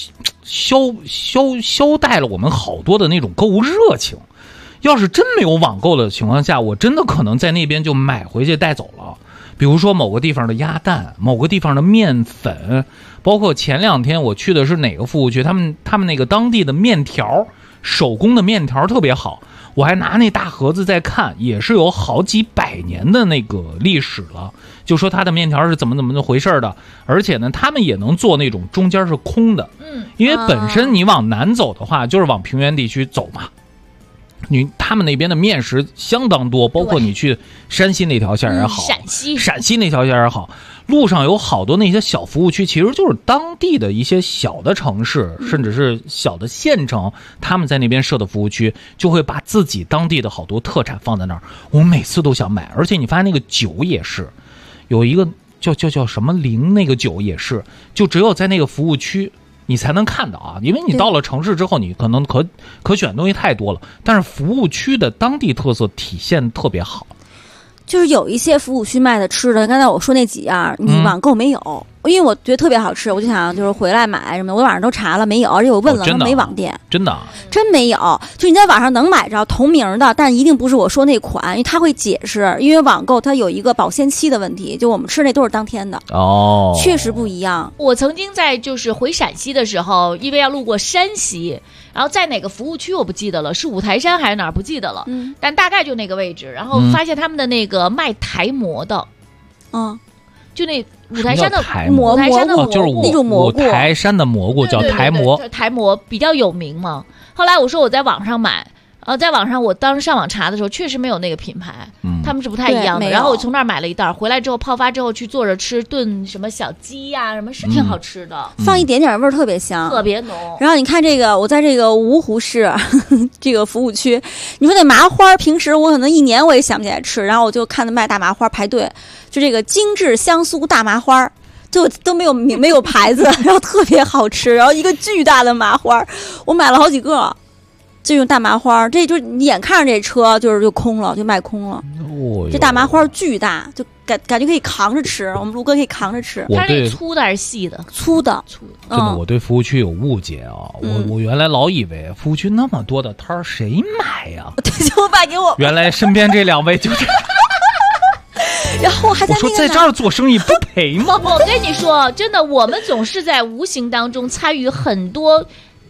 消带了我们好多的那种购物热情。要是真没有网购的情况下，我真的可能在那边就买回去带走了。比如说某个地方的鸭蛋，某个地方的面粉，包括前2天我去的是哪个服务区，他们那个当地的面条，手工的面条特别好，我还拿那大盒子在看，也是有好几百年的那个历史了，就说它的面条是怎么回事的，而且呢他们也能做那种中间是空的，因为本身你往南走的话就是往平原地区走嘛，他们那边的面食相当多，包括你去山西那条线也好，陕西那条线也好，路上有好多那些小服务区，其实就是当地的一些小的城市，甚至是小的县城，他们在那边设的服务区，就会把自己当地的好多特产放在那儿。我每次都想买，而且你发现那个酒也是，有一个叫什么灵，那个酒也是，就只有在那个服务区你才能看到啊，因为你到了城市之后，你可能可选的东西太多了，但是服务区的当地特色体现特别好。 就是有一些服务区卖的吃的，刚才我说那几样，你网购没有，因为我觉得特别好吃，我就想就是回来买什么，我网上都查了没有，而且我问了，他没网店， 真的没有。就你在网上能买着同名的，但一定不是我说那款，因为他会解释，因为网购它有一个保鲜期的问题，就我们吃那都是当天的确实不一样。 我曾经在就是回陕西的时候，因为要路过山西，然后在哪个服务区我不记得了，是五台山还是哪儿不记得了，但大概就那个位置，然后发现他们的那个卖台蘑的，就那五台山的蘑菇， 就是那种蘑菇， 五台山的蘑菇叫台蘑， 台蘑比较有名嘛。后来我说我在网上买，在网上我当时上网查的时候，确实没有那个品牌，他们是不太一样的。然后我从那儿买了一袋，回来之后泡发之后去做着吃，炖什么小鸡呀，什么是挺好吃的， 放一点点味儿特别香， 特别浓。 然后你看这个，我在这个芜湖市这个服务区，你说那麻花，平时我可能1年我也想不起来吃，然后我就看他卖大麻花排队，就这个精致香酥大麻花。就都没有牌子，然后特别好吃，然后一个巨大的麻花，我买了好几个，就用大麻花，这就你眼看着这车就空了，就卖空了。这大麻花巨大，就感觉可以扛着吃，我们卢哥可以扛着吃。 它是粗的还是细的？ 粗的。 真的，我对服务区有误解啊！我原来老以为服务区那么多的摊儿，谁买呀？ 就卖给我。 原来身边这2位就是。 然后还我说在这儿做生意不赔吗？ 我跟你说，真的，我们总是在无形当中参与很多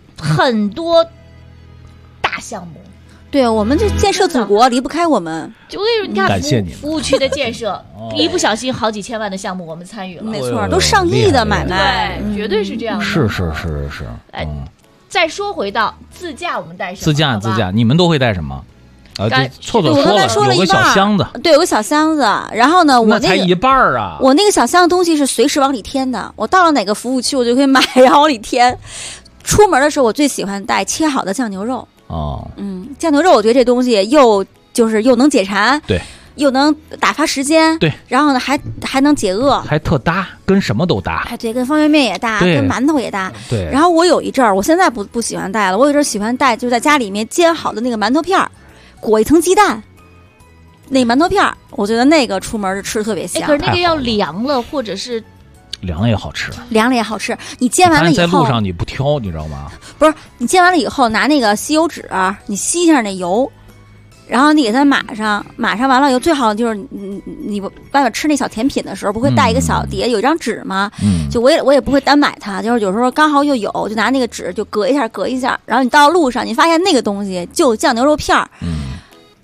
大项目。 对，我们这建设祖国离不开我们。 就我跟你说，你看感谢你服务区的建设，一不小心好几千万的项目我们参与了， 没错，都上亿的买卖， 对，绝对是这样的。 是。 再说回到自驾，我们带什么？ 自驾，你们都会带什么？错我刚才说了有个小箱子， 对，有个小箱子。然后呢，我那才一半啊！ 我那个小箱子东西是随时往里添的，我到了哪个服务区我就可以买，然后往里添。出门的时候我最喜欢带切好的酱牛肉。酱牛肉我觉得这东西又能解馋， 对， 又能打发时间， 对， 然后呢还能解饿， 还特搭，跟什么都搭。 对，跟方便面也搭，跟馒头也搭。 对。 然后我有一阵儿，我现在不喜欢带了，我有一阵儿喜欢带，就在家里面煎好的那个馒头片儿。裹一层鸡蛋，那馒头片儿，我觉得那个出门吃特别香。 可是那个要凉了，或者是凉了也好吃， 你煎完了以后， 在路上你不挑，你知道吗？ 不是，你煎完了以后拿那个吸油纸，你吸一下那油，然后你给它码上完了以后，最好就是你外面吃那小甜品的时候，不会带一个小碟，有一张纸吗？就我也不会单买它，就是有时候刚好又有，就拿那个纸就隔一下，然后你到路上你发现那个东西就酱牛肉片儿。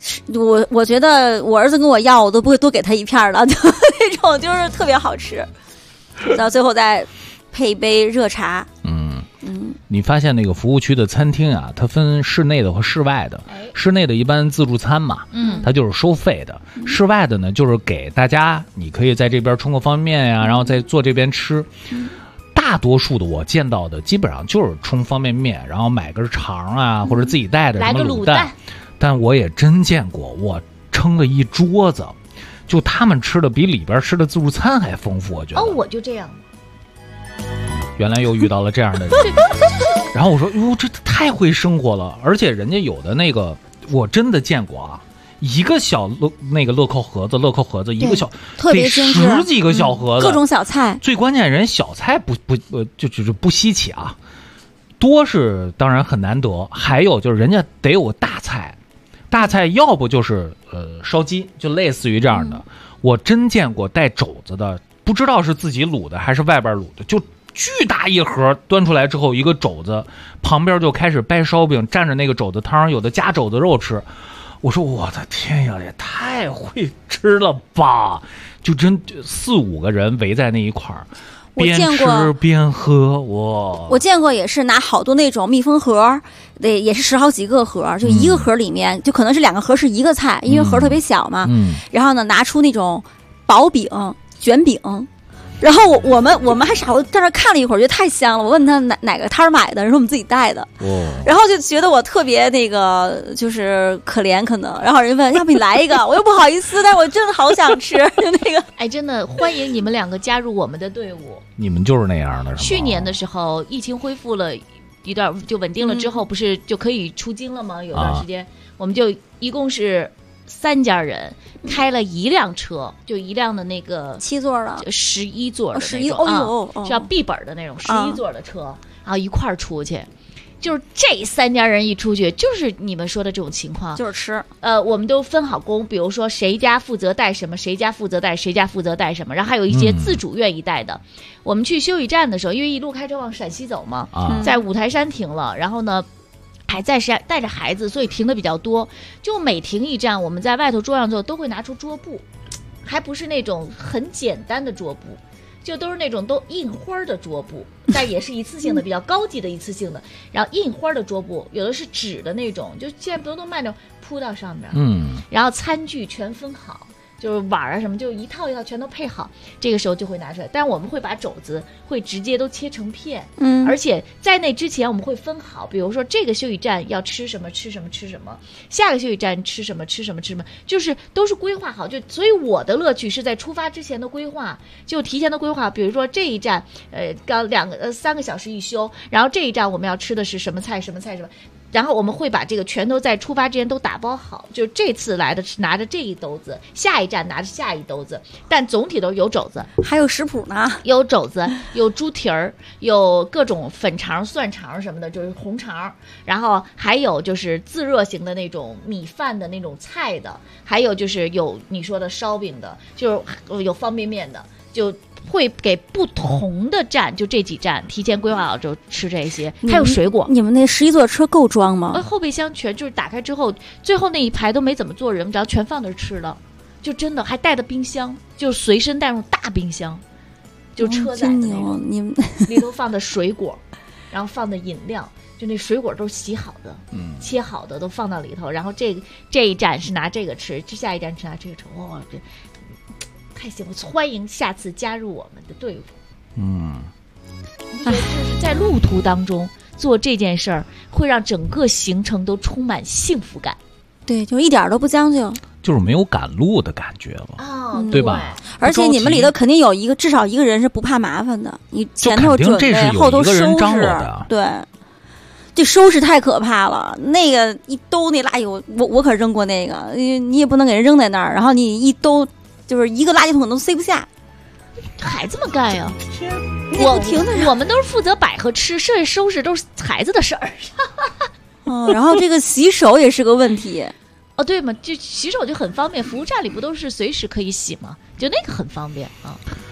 我觉得我儿子跟我要，我都不会多给他一片的，就那种就是特别好吃。到最后再配一杯热茶。 你发现那个服务区的餐厅啊，它分室内的和室外的。室内的一般自助餐嘛，它就是收费的。室外的呢，就是给大家，你可以在这边冲个方便面呀，然后再坐这边吃。大多数的我见到的基本上就是冲方便面，然后买根肠啊，或者自己带的什么卤蛋。但我也真见过，我撑了一桌子，就他们吃的比里边吃的自助餐还丰富，我觉得。 我就这样。 原来又遇到了这样的人，然后我说哟，这太会生活了，而且人家有的那个我真的见过啊，一个小乐扣盒子一个小， 特别精致 10几个小盒子， 各种小菜。 最关键人小菜就是不稀奇啊，多是当然很难得，还有就是人家得有大菜，要不就是烧鸡，就类似于这样的。我真见过带肘子的，不知道是自己卤的还是外边卤的，就巨大一盒端出来之后，一个肘子旁边就开始掰烧饼，蘸着那个肘子汤，有的加肘子肉吃。我说我的天呀，也太会吃了吧！就真4、5个人围在那一块儿，边吃边喝。我见过也是拿好多那种密封盒，也是10好几个盒，就一个盒里面就可能是2个盒是一个菜，因为盒特别小嘛。然后呢，拿出那种薄饼、卷饼。然后我们还傻，我在那看了一会儿，觉得太香了。我问他哪个摊儿买的，人说我们自己带的。然后就觉得我特别那个，就是可怜可能。然后人问要不你来一个，我又不好意思，但我真的好想吃。就那个， 哎，真的欢迎你们2个加入我们的队伍。 你们就是那样的，是吗？ 去年的时候，疫情恢复了一段，就稳定了之后，不是就可以出京了吗？有段时间，我们就一共是3家人。开了一辆车，就一辆的那个 7座的 11座的那种，是要 B 本的那种11座的车，然后一块儿出去。就是这3家人一出去，就是你们说的这种情况， 就是吃。 我们都分好工，比如说谁家负责带什么，谁家负责带什么，然后还有一些自主愿意带的。我们去休息站的时候，因为一路开车往陕西走嘛，在五台山停了，然后呢。还在是带着孩子，所以停的比较多。就每停一站，我们在外头桌上坐都会拿出桌布，还不是那种很简单的桌布，就都是那种都印花的桌布，但也是一次性的，比较高级的一次性的。然后印花的桌布，有的是纸的那种，就现在不都卖那种铺到上面。然后餐具全分好。就是碗啊什么，就一套一套全都配好，这个时候就会拿出来。但我们会把肘子会直接都切成片，而且在那之前我们会分好，比如说这个休息站要吃什么，下个休息站吃什么，就是都是规划好。就所以我的乐趣是在出发之前的规划，就提前的规划。比如说这一站，刚3个小时一休，然后这一站我们要吃的是什么菜。然后我们会把这个全都在出发之前都打包好，就这次来的是拿着这一兜子，下一站拿着下一兜子，但总体都有肘子， 还有食谱呢， 有肘子，有猪蹄儿，有各种粉肠、蒜肠什么的，就是红肠，然后还有就是自热型的那种米饭的那种菜的，还有就是有你说的烧饼的，就是有方便面的，就。会给不同的站，就这几站提前规划好就吃这些，还有水果。 你们那11座车够装吗？ 后备箱全就是打开之后，最后那一排都没怎么坐人，只要全放那儿吃了，就真的还带的冰箱，就随身带那种大冰箱，就车载的那种， 你们里头放的水果，然后放的饮料，就那水果都是洗好的，切好的都放到里头，然后这一站是拿这个吃，下一站是拿这个吃，哇，这。太幸福！欢迎下次加入我们的队伍。就是在路途当中做这件事儿，会让整个行程都充满幸福感。 对，就一点都不将就， 就是没有赶路的感觉了，对吧？ 而且你们里头肯定有至少一个人是不怕麻烦的，你前头准备，后头收拾，对。这收拾太可怕了，那个一兜那垃圾，我可扔过那个，你也不能给人扔在那儿，然后你一兜。就是一个垃圾桶都塞不下， 还这么干呀？我们都是负责摆和吃，剩下收拾都是孩子的事儿。 然后这个洗手也是个问题。 对嘛，就洗手就很方便，服务站里不都是随时可以洗吗？就那个很方便啊。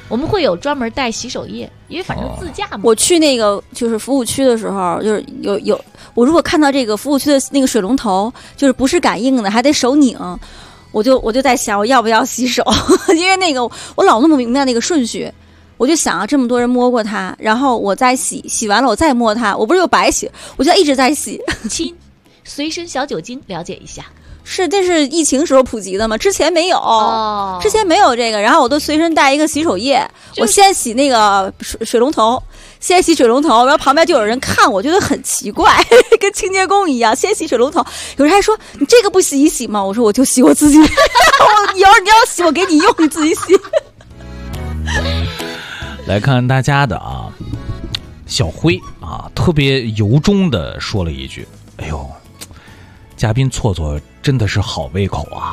我们会有专门带洗手液，因为反正自驾嘛。 我去那个就是服务区的时候，就是有我如果看到这个服务区的那个水龙头就是不是感应的，还得手拧，我就在想我要不要洗手，因为那个我老弄不明白那个顺序。我就想啊，这么多人摸过它，然后我再洗完了我再摸它，我不是又白洗？我就一直在洗。 亲，随身小酒精了解一下。 是，这是疫情时候普及的嘛？之前没有，之前没有这个。然后我都随身带一个洗手液，我先洗那个水龙头，先洗水龙头，然后旁边就有人看我，觉得很奇怪，跟清洁工一样，先洗水龙头。有人还说你这个不洗一洗吗？我说我就洗我自己。你要洗，我给你用，你自己洗。 来看大家的啊，小辉啊，特别由衷的说了一句：“哎呦，嘉宾错错真的是好胃口啊！”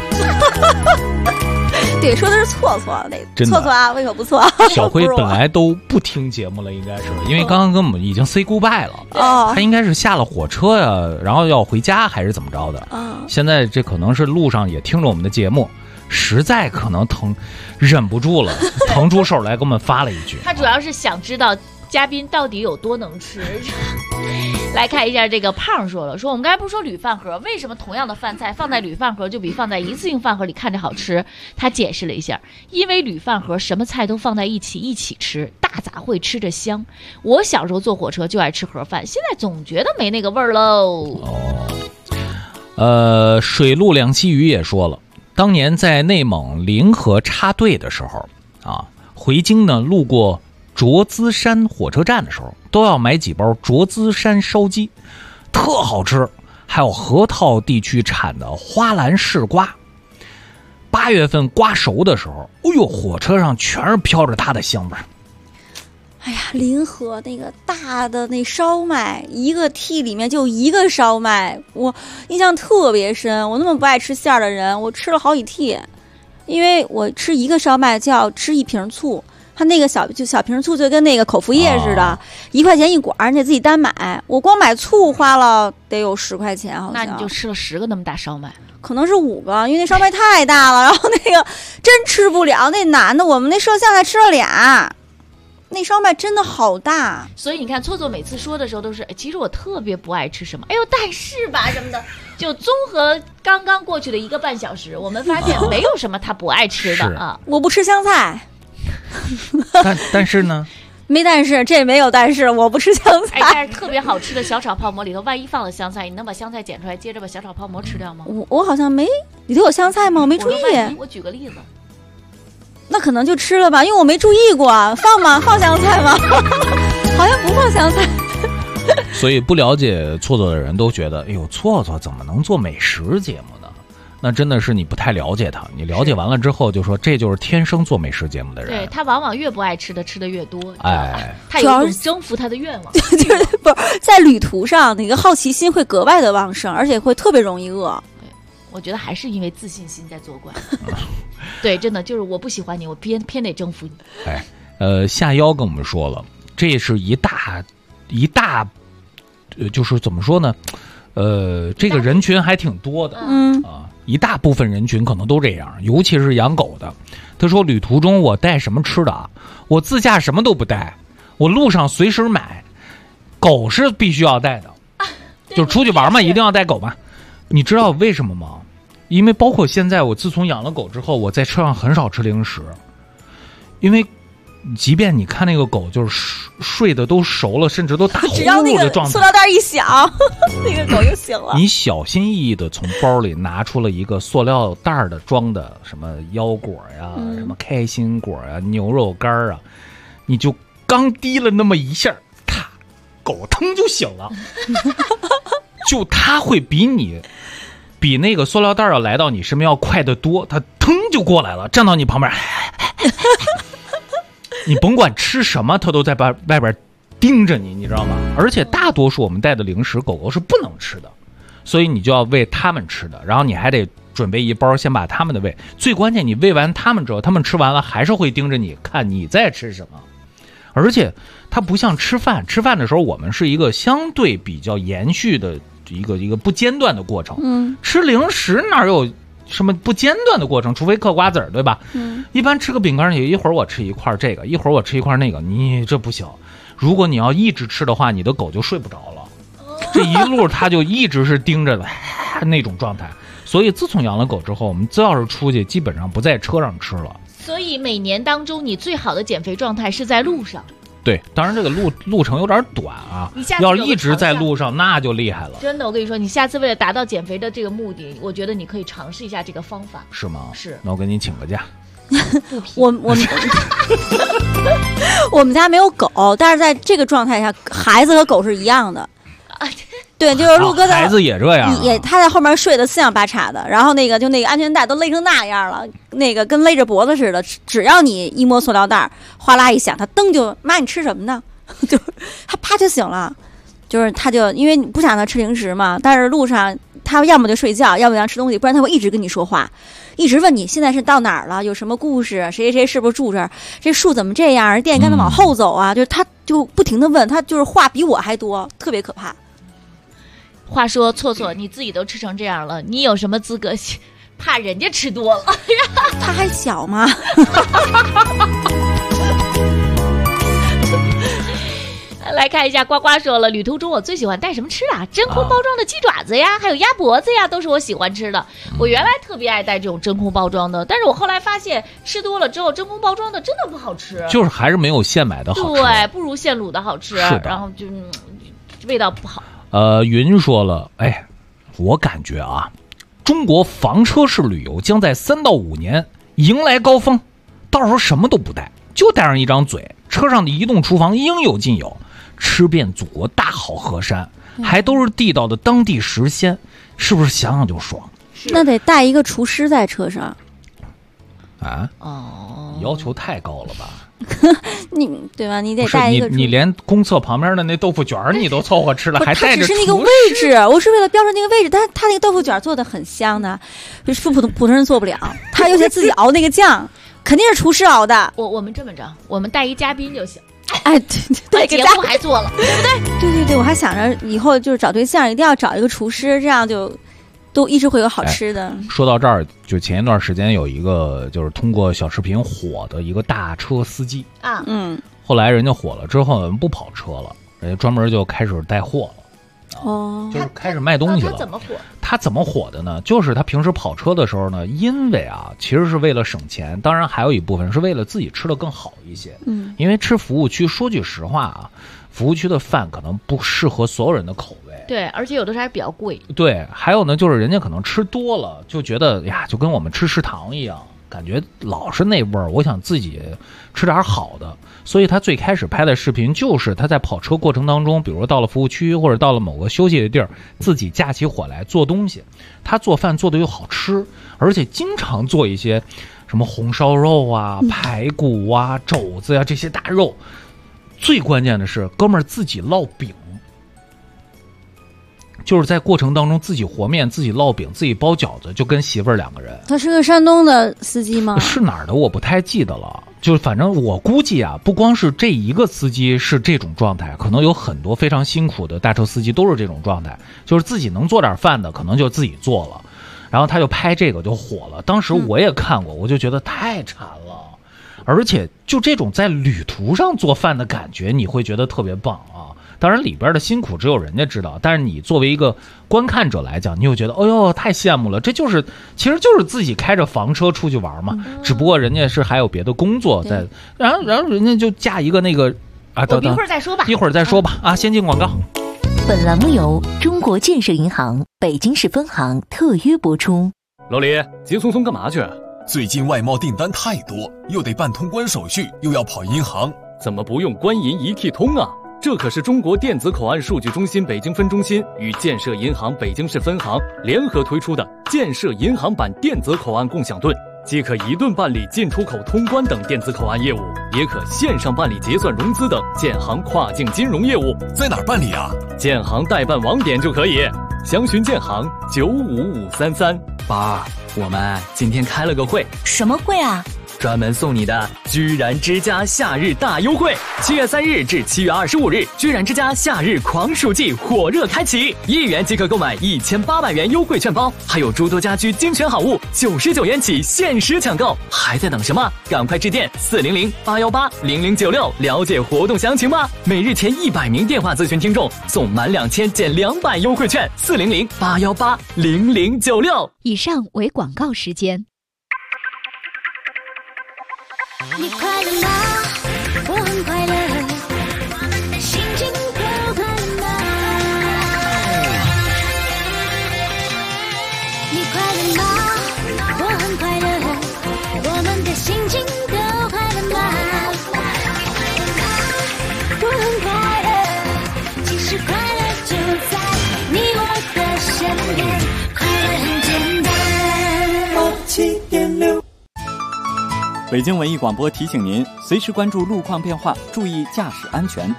对，说的是错错，那错错啊，胃口不错。 小辉本来都不听节目了，应该是因为刚刚跟我们已经 say goodbye 了。哦，他应该是下了火车呀，然后要回家还是怎么着的？现在这可能是路上也听着我们的节目。实在可能忍不住了，腾出手来给我们发了一句。 他主要是想知道嘉宾到底有多能吃。来看一下这个胖说了，说我们刚才不是说铝饭盒，为什么同样的饭菜放在铝饭盒就比放在一次性饭盒里看着好吃？他解释了一下，因为铝饭盒什么菜都放在一起吃，大杂烩吃着香。我小时候坐火车就爱吃盒饭，现在总觉得没那个味儿喽。 水陆两栖鱼也说了。当年在内蒙临河插队的时候啊，回京呢路过卓资山火车站的时候，都要买几包卓资山烧鸡，特好吃。还有河套地区产的花兰柿瓜，8月份瓜熟的时候，哎呦，火车上全是飘着它的香味。 哎呀，临河那个大的那烧麦，一个屉里面就一个烧麦，我印象特别深。我那么不爱吃馅儿的人，我吃了好几屉，因为我吃一个烧麦就要吃一瓶醋，它那个小瓶醋就跟那个口服液似的，1块钱一管，而且自己单买。我光买醋花了得有10块钱，好像。 那你就吃了10个那么大烧麦？ 可能是5个，因为那烧麦太大了，然后那个真吃不了。那男的，我们那摄像还吃了俩。那烧麦真的好大， 所以你看，错错每次说的时候都是，其实我特别不爱吃什么，哎呦，但是吧什么的，就综合刚刚过去的1个半小时，我们发现没有什么他不爱吃的啊。 我不吃香菜， 但是呢， 没但是，这没有但是，我不吃香菜。 但是特别好吃的小炒泡馍里头，万一放了香菜，你能把香菜捡出来，接着把小炒泡馍吃掉吗？ 我好像没里头有香菜吗？我没注意。 我举个例子。 那可能就吃了吧，因为我没注意过，放吗？放香菜吗？好像不放香菜。 所以不了解错错的人都觉得，哎呦，错错怎么能做美食节目呢？那真的是你不太了解他。你了解完了之后，就说这就是天生做美食节目的人。 对，他往往越不爱吃的吃的越多。 哎， 他有一种征服他的愿望。 就是不是在旅途上，那个好奇心会格外的旺盛，而且会特别容易饿。 我觉得还是因为自信心在作怪。对，真的就是我不喜欢你，我偏得征服你。 哎，下腰跟我们说了，这是一大，就是怎么说呢？这个人群还挺多的，一大部分人群可能都这样，尤其是养狗的。他说，旅途中我带什么吃的啊？我自驾什么都不带，我路上随时买。狗是必须要带的，就出去玩嘛，一定要带狗嘛。你知道为什么吗？因为包括现在我自从养了狗之后，我在车上很少吃零食，因为即便你看那个狗就是睡得都熟了，甚至都打呼噜的状态， 塑料袋一响，那个狗就醒了。 你小心翼翼的从包里拿出了一个塑料袋的装的什么腰果呀、什么开心果呀、牛肉干啊，你就刚滴了那么一下，狗腾就醒了。就它会比那个塑料袋要来到你身边要快得多，它腾就过来了，站到你旁边，你甭管吃什么，它都在外边盯着你，你知道吗？而且大多数我们带的零食，狗狗是不能吃的，所以你就要喂它们吃的，然后你还得准备一包，先把它们的喂。最关键，你喂完它们之后，它们吃完了还是会盯着你看你在吃什么。而且它不像吃饭的时候，我们是一个相对比较延续的一个不间断的过程。吃零食哪有什么不间断的过程，除非嗑瓜子儿，对吧？一般吃个饼干，一会儿我吃一块这个，一会儿我吃一块那个，你这不行。如果你要一直吃的话，你的狗就睡不着了。这一路它就一直是盯着的那种状态。所以自从养了狗之后，我们只要是出去，基本上不在车上吃了。 所以每年当中，你最好的减肥状态是在路上。 对，当然这个路程有点短啊，要是一直在路上，那就厉害了。 真的，我跟你说，你下次为了达到减肥的这个目的，我觉得你可以尝试一下这个方法。 是吗？ 是。 那我给你请个假。 我们家没有狗，但是在这个状态下，孩子和狗是一样的。对，就是陆哥的孩子也这样， 他在后面睡得四仰八叉的，然后那个安全带都勒成那样了，那个跟勒着脖子似的，只要你一摸塑料袋，哗啦一响，他噔就妈你吃什么呢？就他啪就醒了，就是他就因为你不想让他吃零食嘛，但是路上他要么就睡觉，要么就吃东西，不然他会一直跟你说话，一直问你现在是到哪儿了，有什么故事，谁谁谁是不是住这儿，这树怎么这样，电杆子往后走啊，就是他就不停的问，他就是话比我还多，特别可怕。 话说错错，你自己都吃成这样了，你有什么资格怕人家吃多了？ 他还小吗？ 来看一下，呱呱说了，旅途中我最喜欢带什么吃啊？真空包装的鸡爪子呀，还有鸭脖子呀，都是我喜欢吃的。我原来特别爱带这种真空包装的，但是我后来发现吃多了之后，真空包装的真的不好吃， 就是还是没有现买的好吃， 对，不如现卤的好吃，然后就味道不好。 云说了，哎，我感觉啊，中国房车式旅游将在3到5年迎来高峰，到时候什么都不带，就带上一张嘴，车上的移动厨房应有尽有，吃遍祖国大好河山，还都是地道的当地时鲜，是不是想想就爽？ 那得带一个厨师在车上啊？哦，要求太高了吧？ 你对吧？你得带一个你连公厕旁边的那豆腐卷你都凑合吃了，还带着只是那个位置，我是为了标准那个位置，但是他那个豆腐卷做的很香的，就是普通人做不了，他尤其自己熬那个酱，肯定是厨师熬的。 我们这么着，我们带一嘉宾就行。 哎，对， 节目还做了，对不对？ 对，我还想着以后就是找对象一定要找一个厨师，这样就都一直会有好吃的。 说到这儿，就前一段时间有一个就是通过小视频火的一个大车司机啊， 后来人家火了之后不跑车了，人家专门就开始带货了。就是开始卖东西了。他怎么火的呢？就是他平时跑车的时候呢，因为啊，其实是为了省钱，当然还有一部分是为了自己吃的更好一些。因为吃服务区，说句实话啊，服务区的饭可能不适合所有人的口味。 对，而且有的时候还比较贵。 对，还有呢，就是人家可能吃多了，就觉得呀，就跟我们吃食堂一样，感觉老是那味儿，我想自己吃点好的。所以他最开始拍的视频就是他在跑车过程当中，比如到了服务区或者到了某个休息的地儿，自己架起火来做东西。他做饭做的又好吃，而且经常做一些什么红烧肉啊、排骨啊、肘子呀、这些大肉。最关键的是，哥们儿自己烙饼。就是在过程当中自己和面、自己烙饼、自己包饺子，就跟媳妇儿2个人。 他是个山东的司机吗？ 是哪儿的我不太记得了，就反正我估计啊，不光是这一个司机是这种状态，可能有很多非常辛苦的大车司机都是这种状态，就是自己能做点饭的可能就自己做了，然后他就拍这个就火了。当时我也看过，我就觉得太馋了，而且就这种在旅途上做饭的感觉，你会觉得特别棒啊。当然里边的辛苦只有人家知道，但是你作为一个观看者来讲，你会觉得哎呦太羡慕了，这就是其实就是自己开着房车出去玩嘛，只不过人家是还有别的工作在，然后人家就架一个那个啊，等等一会儿再说吧， 一会儿再说吧啊，先进广告。 本栏目由中国建设银行北京市分行特约播出。 老李，急匆匆干嘛去？ 最近外贸订单太多，又得办通关手续，又要跑银行， 怎么不用官银一体通啊？这可是中国电子口岸数据中心北京分中心与建设银行北京市分行联合推出的建设银行版电子口岸共享盾，既可一盾办理进出口通关等电子口岸业务，也可线上办理结算融资等建行跨境金融业务。 在哪儿办理啊？ 建行代办网点就可以，详询建行95533。 爸，我们今天开了个会。 什么会啊？ 专门送你的居然之家夏日大优惠，7月3日至7月25日，居然之家夏日狂暑季火热开启，1元即可购买1800元优惠券包，还有诸多家居精选好物，99元起限时抢购，还在等什么？赶快致电400-818-0096了解活动详情吧！每日前100名电话咨询听众送满2000减200优惠券，400-818-0096。 以上为广告时间。 你快乐吗？我很快乐，心情都快乐吗？你快乐吗？我很快乐，我们的心情都快乐吗？我很快乐，其实快乐就在你我的身边，快乐很简单。7.6 北京文艺广播提醒您，随时关注路况变化，注意驾驶安全。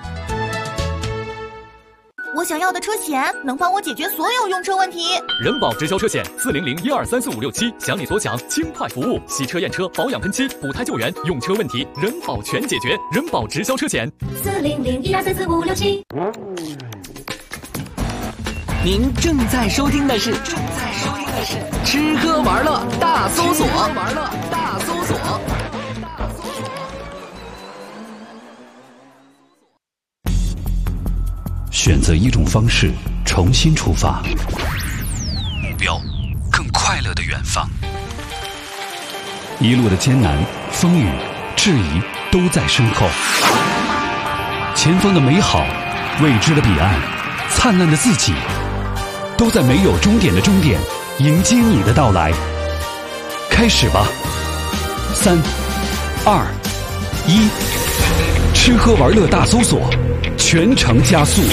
我想要的车险能帮我解决所有用车问题。 人保直销车险400-1234567，想你所想，轻快服务，洗车验车、保养喷漆、补胎救援，用车问题人保全解决。人保直销车险 400-1234567。 您正在收听的是吃喝玩乐大搜索。 选择一种方式，重新出发，目标更快乐的远方。一路的艰难、风雨、质疑都在身后，前方的美好、未知的彼岸、灿烂的自己，都在没有终点的终点迎接你的到来。开始吧，3、2、1，吃喝玩乐大搜索，全程加速。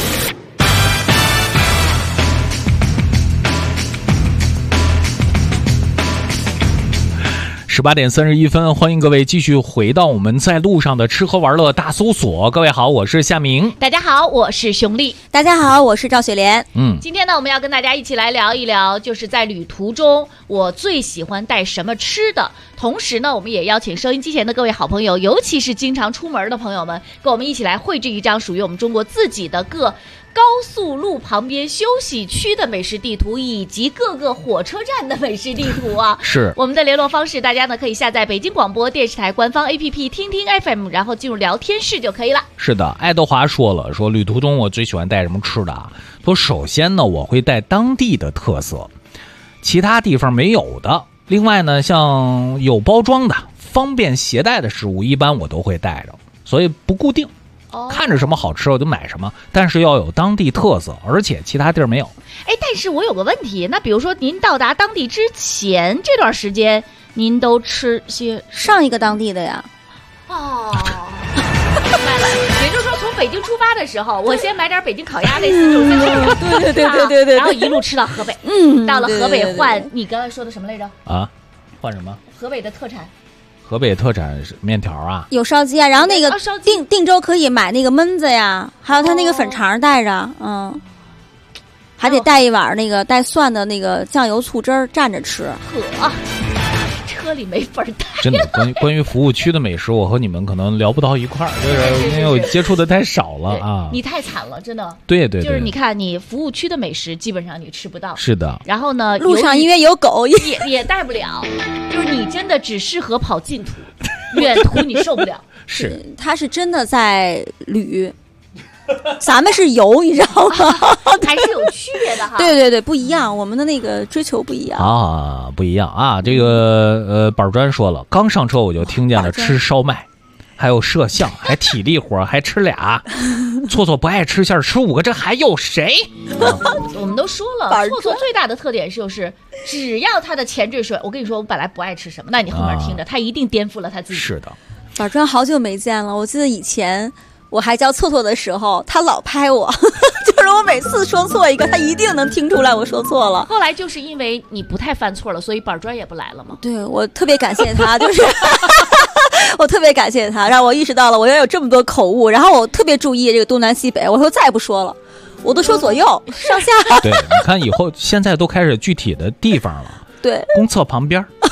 18点31分，欢迎各位继续回到我们在路上的吃喝玩乐大搜索。各位好，我是夏明。 大家好，我是熊丽。 大家好，我是赵雪莲。 今天呢，我们要跟大家一起来聊一聊，就是在旅途中我最喜欢带什么吃的。同时呢，我们也邀请收音机前的各位好朋友，尤其是经常出门的朋友们，跟我们一起来绘制一张属于我们中国自己的各高速路旁边休息区的美食地图，以及各个火车站的美食地图啊。 是我们的联络方式，大家呢可以下载北京广播电视台官方 APP 听听 FM， 然后进入聊天室就可以了。 是的，爱德华说了，说旅途中我最喜欢带什么吃的啊？说首先呢，我会带当地的特色，其他地方没有的。另外呢，像有包装的、方便携带的食物，一般我都会带着，所以不固定。看着什么好吃我就买什么，但是要有当地特色，而且其他地儿没有。 但是我有个问题，那比如说您到达当地之前这段时间，您都吃些上一个当地的呀？ 明白了，也就是说从北京出发的时候，我先买点北京烤鸭类似这种对，然后一路吃到河北，到了河北换你刚才说的什么来着？ 啊，换什么？ 河北的特产。 河北特产是面条啊， 有烧鸡啊，然后那个定州可以买那个焖子呀，还有他那个粉肠带着，还得带一碗那个带蒜的那个酱油醋汁儿蘸着吃。 车里没法带。 真的，关于服务区的美食，我和你们可能聊不到一块儿，就是因为我接触的太少了啊。 你太惨了，真的。 对， 就是你看，你服务区的美食基本上你吃不到。 是的。 然后呢， 路上因为有狗也带不了，就是你真的只适合跑近途，远途你受不了。 是， 他是真的在旅。咱们是游，你知道吗？ 还是有区别的哈。 对，不一样，我们的那个追求不一样啊，不一样啊。这个板砖说了，刚上车我就听见了吃烧麦，还有摄像，还体力活，还吃俩。错错不爱吃馅儿，吃5个，这还有谁？ 我们都说了，错错最大的特点就是，只要他的前缀说，我跟你说，我本来不爱吃什么，那你后面听着，他一定颠覆了他自己。 是的， 板砖好久没见了，我记得以前。我还叫错错的时候，他老拍我，就是我每次说错一个，他一定能听出来我说错了。 后来就是因为你不太犯错了，所以板砖也不来了嘛。 对，我特别感谢他，就是我特别感谢他，让我意识到了我原来有这么多口误，然后我特别注意这个东南西北，我说再也不说了，我都说左右上下。 对，你看以后现在都开始具体的地方了。 对， 公厕旁边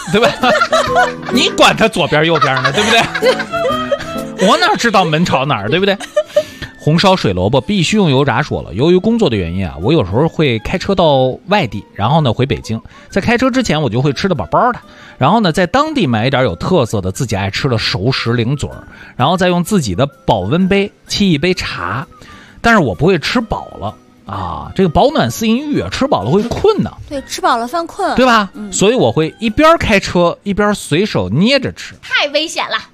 对吧？你管他左边右边呢，对不对？我哪知道门朝哪儿，对不对？红烧水萝卜必须用油炸说了。由于工作的原因啊，我有时候会开车到外地，然后呢回北京。在开车之前，我就会吃得饱饱的，然后呢在当地买一点有特色的自己爱吃的熟食零嘴儿，然后再用自己的保温杯沏一杯茶。但是我不会吃饱了啊，这个保暖思淫欲啊，吃饱了会困呢。 对，吃饱了犯困， 对吧？所以我会一边开车一边随手捏着吃。 太危险了。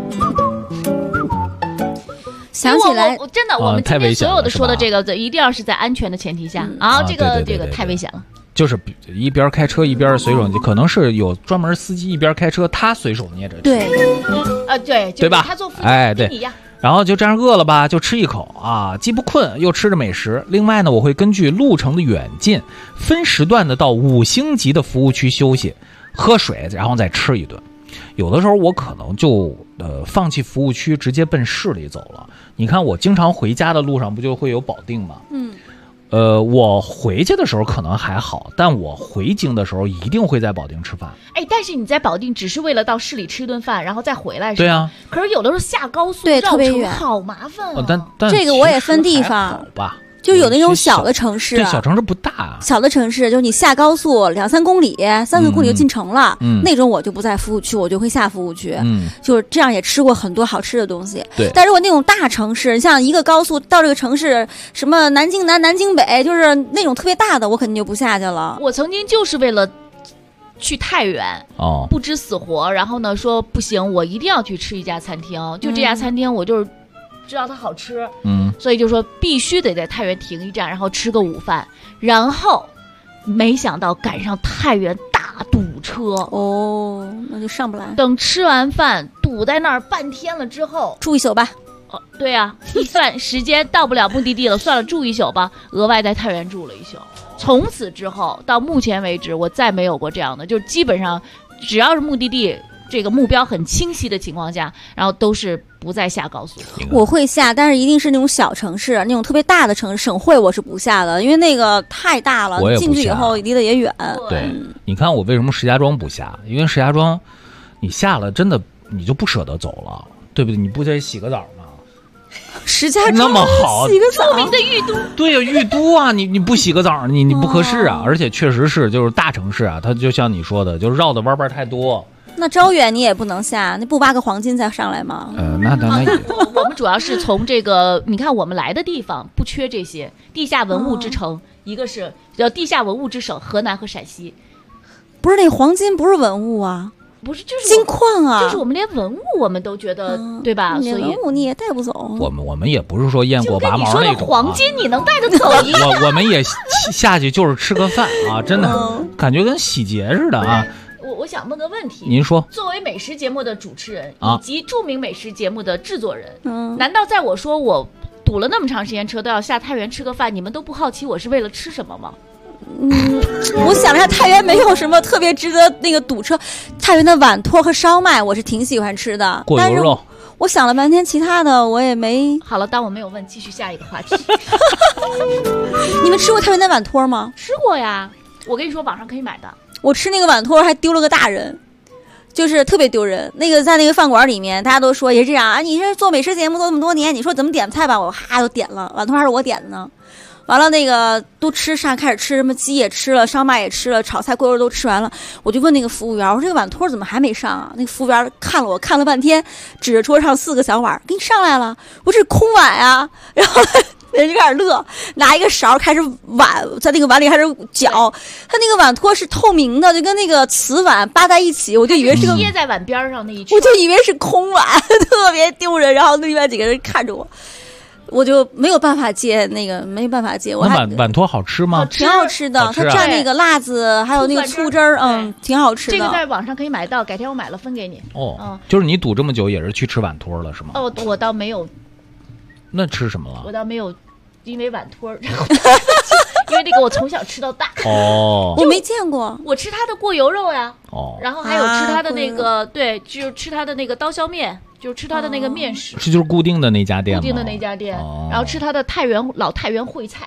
想起来， 我真的，我们今天所有的说的这个，一定要是在安全的前提下啊，这个太危险了。 就是一边开车一边随手，可能是有专门司机一边开车，他随手捏着吃。 对， 对， 对吧？ 他做副驾， 对， 你一样。 然后就这样饿了吧，就吃一口啊，既不困又吃着美食。另外呢，我会根据路程的远近，分时段的到5星级的服务区休息、喝水，然后再吃一顿。有的时候我可能就放弃服务区，直接奔市里走了。你看我经常回家的路上不就会有保定吗？我回去的时候可能还好，但我回京的时候一定会在保定吃饭。 但是你在保定只是为了到市里吃一顿饭，然后再回来， 对啊。 可是有的时候下高速， 对，特别远， 好麻烦啊。 但这个我也分地方， 好吧。 就有那种小的城市， 对，小城市不大啊。 小的城市就是你下高速2-3公里、3-4公里就进城了，那种我就不在服务区，我就会下服务区。就是这样也吃过很多好吃的东西。 对， 但如果那种大城市，像一个高速到这个城市，什么南京南、南京北，就是那种特别大的，我肯定就不下去了。 我曾经就是为了去太原不知死活，然后呢说不行，我一定要去吃一家餐厅，就这家餐厅我就是知道它好吃，所以就说必须得在太原停一站，然后吃个午饭，然后没想到赶上太原大堵车那就上不来。 等吃完饭堵在那儿半天了之后， 住一宿吧。 对啊，一算时间到不了目的地了，算了，住一宿吧，额外在太原住了一宿。从此之后到目前为止，我再没有过这样的，就基本上只要是目的地这个目标很清晰的情况下，然后都是不再下高速。 我会下，但是一定是那种小城市，那种特别大的城市，省会我是不下的，因为那个太大了，进去以后离得也远。 对，你看我为什么石家庄不下？因为石家庄你下了真的你就不舍得走了，对不对？你不得洗个澡吗？ 石家庄那么好， 洗个澡， 著名的玉都。 对呀，玉都啊，你不洗个澡，你不合适啊。而且确实是，就是大城市啊，它就像你说的，就是绕的弯弯太多。 那招远你也不能下，你不挖个黄金再上来吗？ 那也。 我们主要是从这个，你看我们来的地方不缺这些地下文物之城，一个是地下文物之省河南和陕西。 不是那黄金不是文物啊。 不是，就是金矿啊， 就是我们连文物我们都觉得，对吧？所以文物你也带不走。 我们也不是说雁过拔毛那种。 你说的黄金你能带得走？ 我们也下去就是吃个饭啊，真的感觉跟洗劫似的啊。 我想问个问题， 您说， 作为美食节目的主持人以及著名美食节目的制作人，难道在我说我堵了那么长时间车都要下太原吃个饭，你们都不好奇我是为了吃什么吗？ 我想了一下，太原没有什么特别值得那个堵车。太原的碗托和烧麦我是挺喜欢吃的， 过油肉。 我想了半天，其他的我也没。 好了，当我没有问，继续下一个话题。 你们吃过太原的碗托吗？ 吃过呀，我跟你说，网上可以买的。 我吃那个碗托还丢了个大人，就是特别丢人。那个在那个饭馆里面，大家都说也是这样啊，你是做美食节目做这么多年，你说怎么点菜吧，我都点了，碗托还是我点的呢。完了，那个都吃上，开始吃什么鸡也吃了，烧麦也吃了，炒菜锅油都吃完了。我就问那个服务员，我说这个碗托怎么还没上啊？那个服务员看了我看了半天，指着桌上4个小碗，给你上来了。我说这是空碗啊。然后人就开始乐，拿一个勺开始在那个碗里开始搅。他那个碗托是透明的，就跟那个瓷碗扒在一起，我就以为是个贴在碗边上那一圈， 我就以为是空碗，特别丢人。然后另外几个人看着我。我就没有办法接那个，没办法接。我碗托好吃吗？ 挺好吃的，它蘸那个辣子，还有那个醋汁儿，挺好吃的。 这个在网上可以买到，改天我买了分给你。 就是你堵这么久也是去吃碗托了是吗？ 我倒没有。 那吃什么了？ 我倒没有，因为碗托，然后因为这个我从小吃到大。 我没见过。 我吃它的过油肉呀。然后还有吃它的那个，对，就是吃它的那个刀削面。就是吃他的那个面食， 是就是固定的那家店吗？ 固定的那家店，然后吃他的老太原烩菜，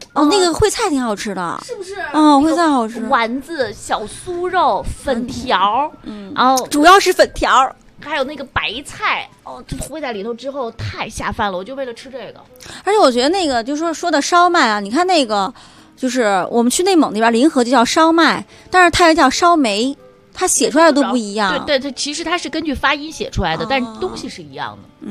哦，那个烩菜挺好吃的， 是不是？ 哦，烩菜好吃， 丸子、小酥肉、粉条，然后主要是粉条。 还有那个白菜哦，这烩在里头之后太下饭了，我就为了吃这个。 而且我觉得那个就是说的烧麦啊，你看那个就是我们去内蒙那边临河就叫烧麦，但是它又叫烧梅，它写出来的都不一样。 对，它其实它是根据发音写出来的，但是东西是一样的。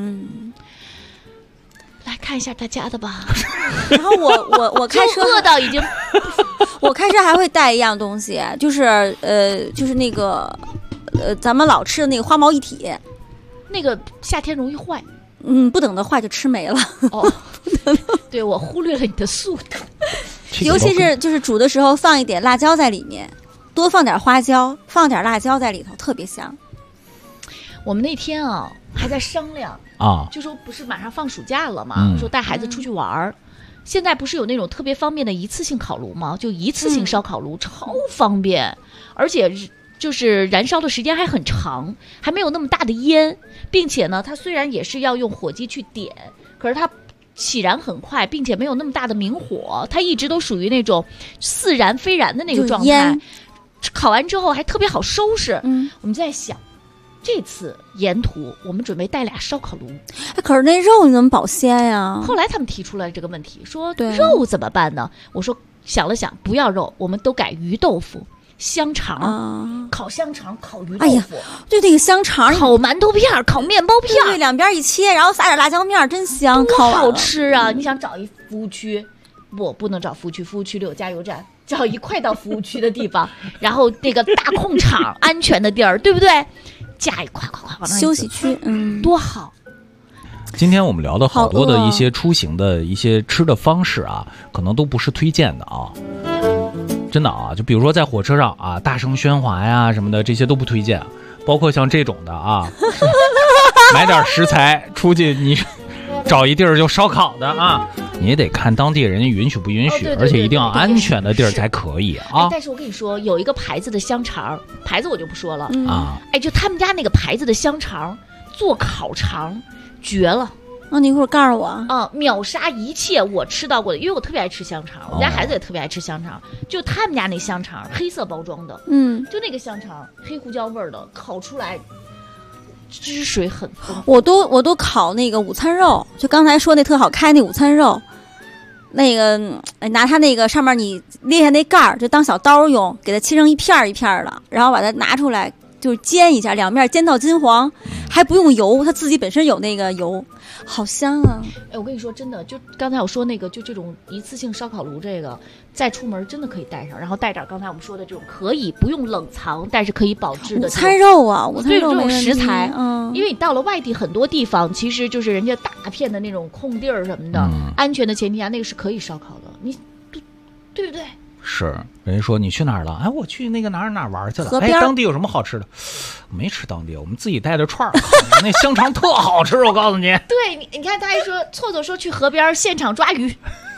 来看一下大家的吧。 然后我开车饿到已经， 我开车还会带一样东西，就是那个。咱们老吃的那个花毛一体， 那个夏天容易坏， 不等它坏就吃没了。 哦，对，我忽略了你的速度， 尤其是就是煮的时候放一点辣椒在里面，多放点花椒，放点辣椒在里头，特别香。 我们那天啊还在商量啊， 就说不是马上放暑假了嘛，说带孩子出去玩儿。现在不是有那种特别方便的一次性烤炉吗？就一次性烧烤炉，超方便，而且就是燃烧的时间还很长，还没有那么大的烟，并且呢，它虽然也是要用火机去点，可是它起燃很快，并且没有那么大的明火，它一直都属于那种似燃非燃的那个状态。烤完之后还特别好收拾。我们在想，这次沿途我们准备带俩烧烤炉， 可是那肉你怎么保鲜呀？ 后来他们提出了这个问题，说肉怎么办呢？我说想了想，不要肉，我们都改鱼豆腐。香肠，烤香肠，烤鱼豆腐， 哎呀，就那个香肠， 烤馒头片，烤面包片， 对，两边一切，然后撒点辣椒面，真香， 多好吃啊！你想找一服务区，不能找服务区，服务区里有加油站，找一快到服务区的地方，然后那个大空场，安全的地儿，对不对？架一夸往那休息区， 多好。 今天我们聊的好多的一些出行的一些吃的方式啊，可能都不是推荐的啊。真的啊，就比如说在火车上啊，大声喧哗呀什么的，这些都不推荐。包括像这种的啊，买点食材出去，你找一地儿就烧烤的啊，你也得看当地人家允许不允许，而且一定要安全的地儿才可以啊。 但是我跟你说，有一个牌子的香肠，牌子我就不说了啊。就他们家那个牌子的香肠做烤肠绝了。 你一会儿告诉我秒杀一切我吃到过的，因为我特别爱吃香肠，我们家孩子也特别爱吃香肠。就他们家那香肠，黑色包装的，就那个香肠黑胡椒味儿的，烤出来汁水很丰富。 我都烤那个午餐肉，就刚才说那特好开那午餐肉，那个拿它那个上面你裂下那盖儿，就当小刀用，给它切成一片一片的，然后把它拿出来就煎一下，两面煎到金黄，还不用油，它自己本身有那个油，好香啊！ 我跟你说真的，就刚才我说那个，就这种一次性烧烤炉，这个再出门真的可以带上，然后带点刚才我们说的这种可以不用冷藏，但是可以保质的午餐肉啊，午餐肉这种食材，因为你到了外地很多地方，其实就是人家大片的那种空地儿什么的，安全的前提下，那个是可以烧烤的，你对不对？ 是，人家说你去哪儿了？我去那个哪儿玩去了。当地有什么好吃的？没吃当地，我们自己带的串儿，那香肠特好吃，我告诉你。 对，你看他还说凑凑说去河边现场抓鱼。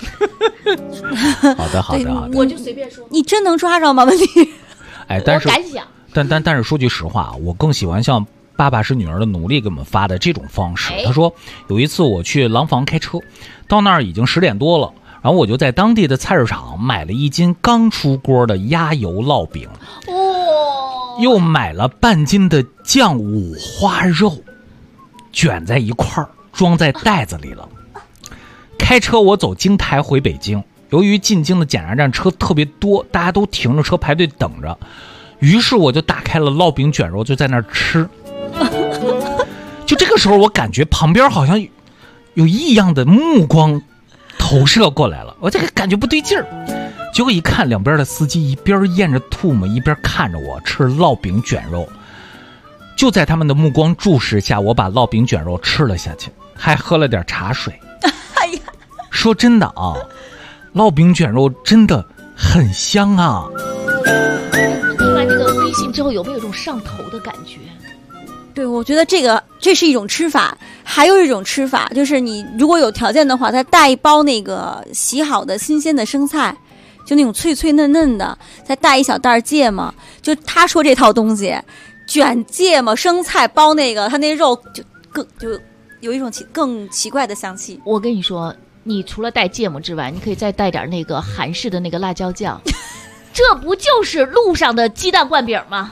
好的， 我就随便说。 你真能抓着吗？问题？ 但是我敢想。 但是说句实话，我更喜欢像《爸爸是女儿的奴隶》给我们发的这种方式。他说有一次我去廊坊开车，到那儿已经10点多了。然后我就在当地的菜市场买了一斤刚出锅的鸭油烙饼，又买了半斤的酱五花肉，卷在一块儿装在袋子里了。开车我走京台回北京，由于进京的检查站车特别多，大家都停着车排队等着，于是我就打开了烙饼卷肉，就在那儿吃。就这个时候我感觉旁边好像有异样的目光投射过来了，我这个感觉不对劲儿，结果一看两边的司机一边咽着唾沫一边看着我吃烙饼卷肉，就在他们的目光注视下，我把烙饼卷肉吃了下去，还喝了点茶水。说真的啊，烙饼卷肉真的很香啊。 听完这个微信之后，有没有一种上头的感觉？ 对，我觉得这是一种吃法，还有一种吃法就是你如果有条件的话，再带一包那个洗好的新鲜的生菜，就那种脆脆嫩嫩的，再带一小袋芥末。就他说这套东西，卷芥末、生菜包那个，他那肉就有一种更奇怪的香气。 我跟你说， 你除了带芥末之外，你可以再带点那个韩式的那个辣椒酱，这不就是路上的鸡蛋灌饼吗？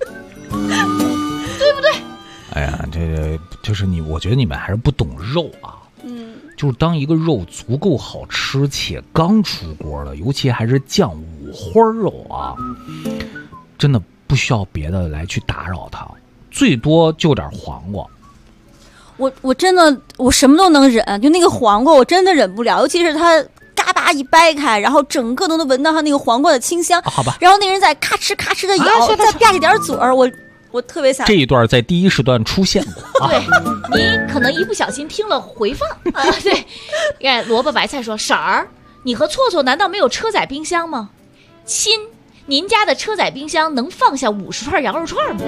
对不对？ 哎呀，这个就是我觉得你们还是不懂肉啊。就是当一个肉足够好吃且刚出锅了，尤其还是酱五花肉啊，真的不需要别的来去打扰它，最多就点黄瓜。 我真的我什么都能忍，就那个黄瓜我真的忍不了，尤其是它嘎巴一掰开，然后整个都能闻到它那个黄瓜的清香。 好吧。 然后那人在咔哧咔哧的咬，再吧唧点嘴儿，我特别想。 这一段在第一时段出现过。 对，你可能一不小心听了回放啊。对，看萝卜白菜说：“婶儿，你和错错难道没有车载冰箱吗？亲，您家的车载冰箱能放下50串羊肉串吗？”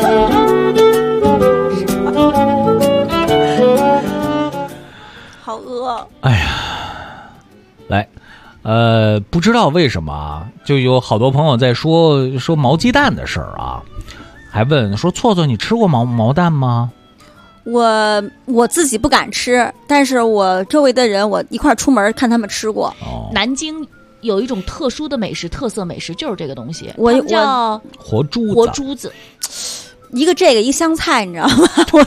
好饿。 哎呀，来，不知道为什么啊，就有好多朋友在说毛鸡蛋的事儿啊，还问说错错你吃过毛蛋吗？ 我自己不敢吃，但是我周围的人我一块出门看他们吃过。 南京有一种特殊的美食，特色美食就是这个东西， 我叫活珠子。 一个这个一香菜，你知道吗？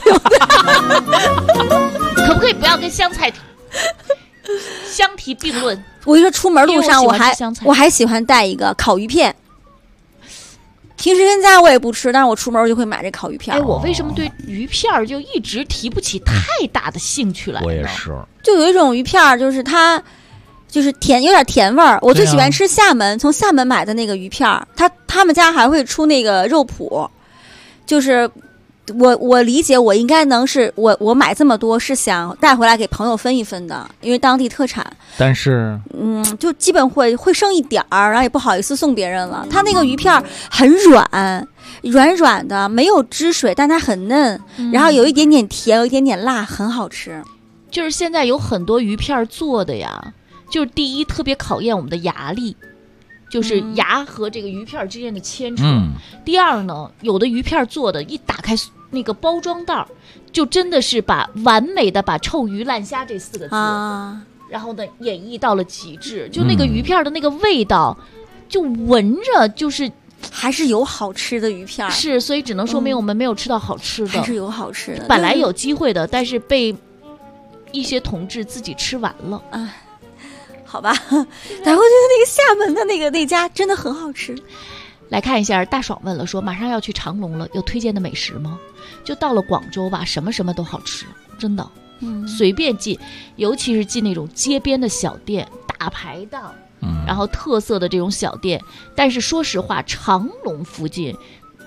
可不可以不要跟香菜相提并论？ 我一说出门路上我还喜欢带一个烤鱼片。平时跟家我也不吃，但是我出门就会买这烤鱼片。 哎，我为什么对鱼片就一直提不起太大的兴趣来呢？ 我也是。 就有一种鱼片，就是它就是甜，有点甜味儿。我最喜欢吃厦门，从厦门买的那个鱼片，他们家还会出那个肉脯。就是我理解，我应该能是我买这么多是想带回来给朋友分一分的，因为当地特产。 但是就基本会剩一点儿，然后也不好意思送别人了。它那个鱼片很软软的，没有汁水，但它很嫩，然后有一点点甜，有一点点辣，很好吃。 就是现在有很多鱼片做的呀，就是第一特别考验我们的牙力。就是牙和这个鱼片之间的牵扯。第二呢，有的鱼片做的一打开那个包装袋，就真的是完美的把臭鱼烂虾这4个字，然后呢演绎到了极致。就那个鱼片的那个味道，就闻着就是还是有好吃的鱼片。 是，所以只能说明我们没有吃到好吃的， 还是有好吃的。 本来有机会的，但是被一些同志自己吃完了。 好吧，然后就是那个厦门的那家真的很好吃。 来看一下，大爽问了说马上要去长隆了，有推荐的美食吗？就到了广州吧，什么都好吃，真的。随便进，尤其是进那种街边的小店、大排档，然后特色的这种小店。但是说实话，长隆附近，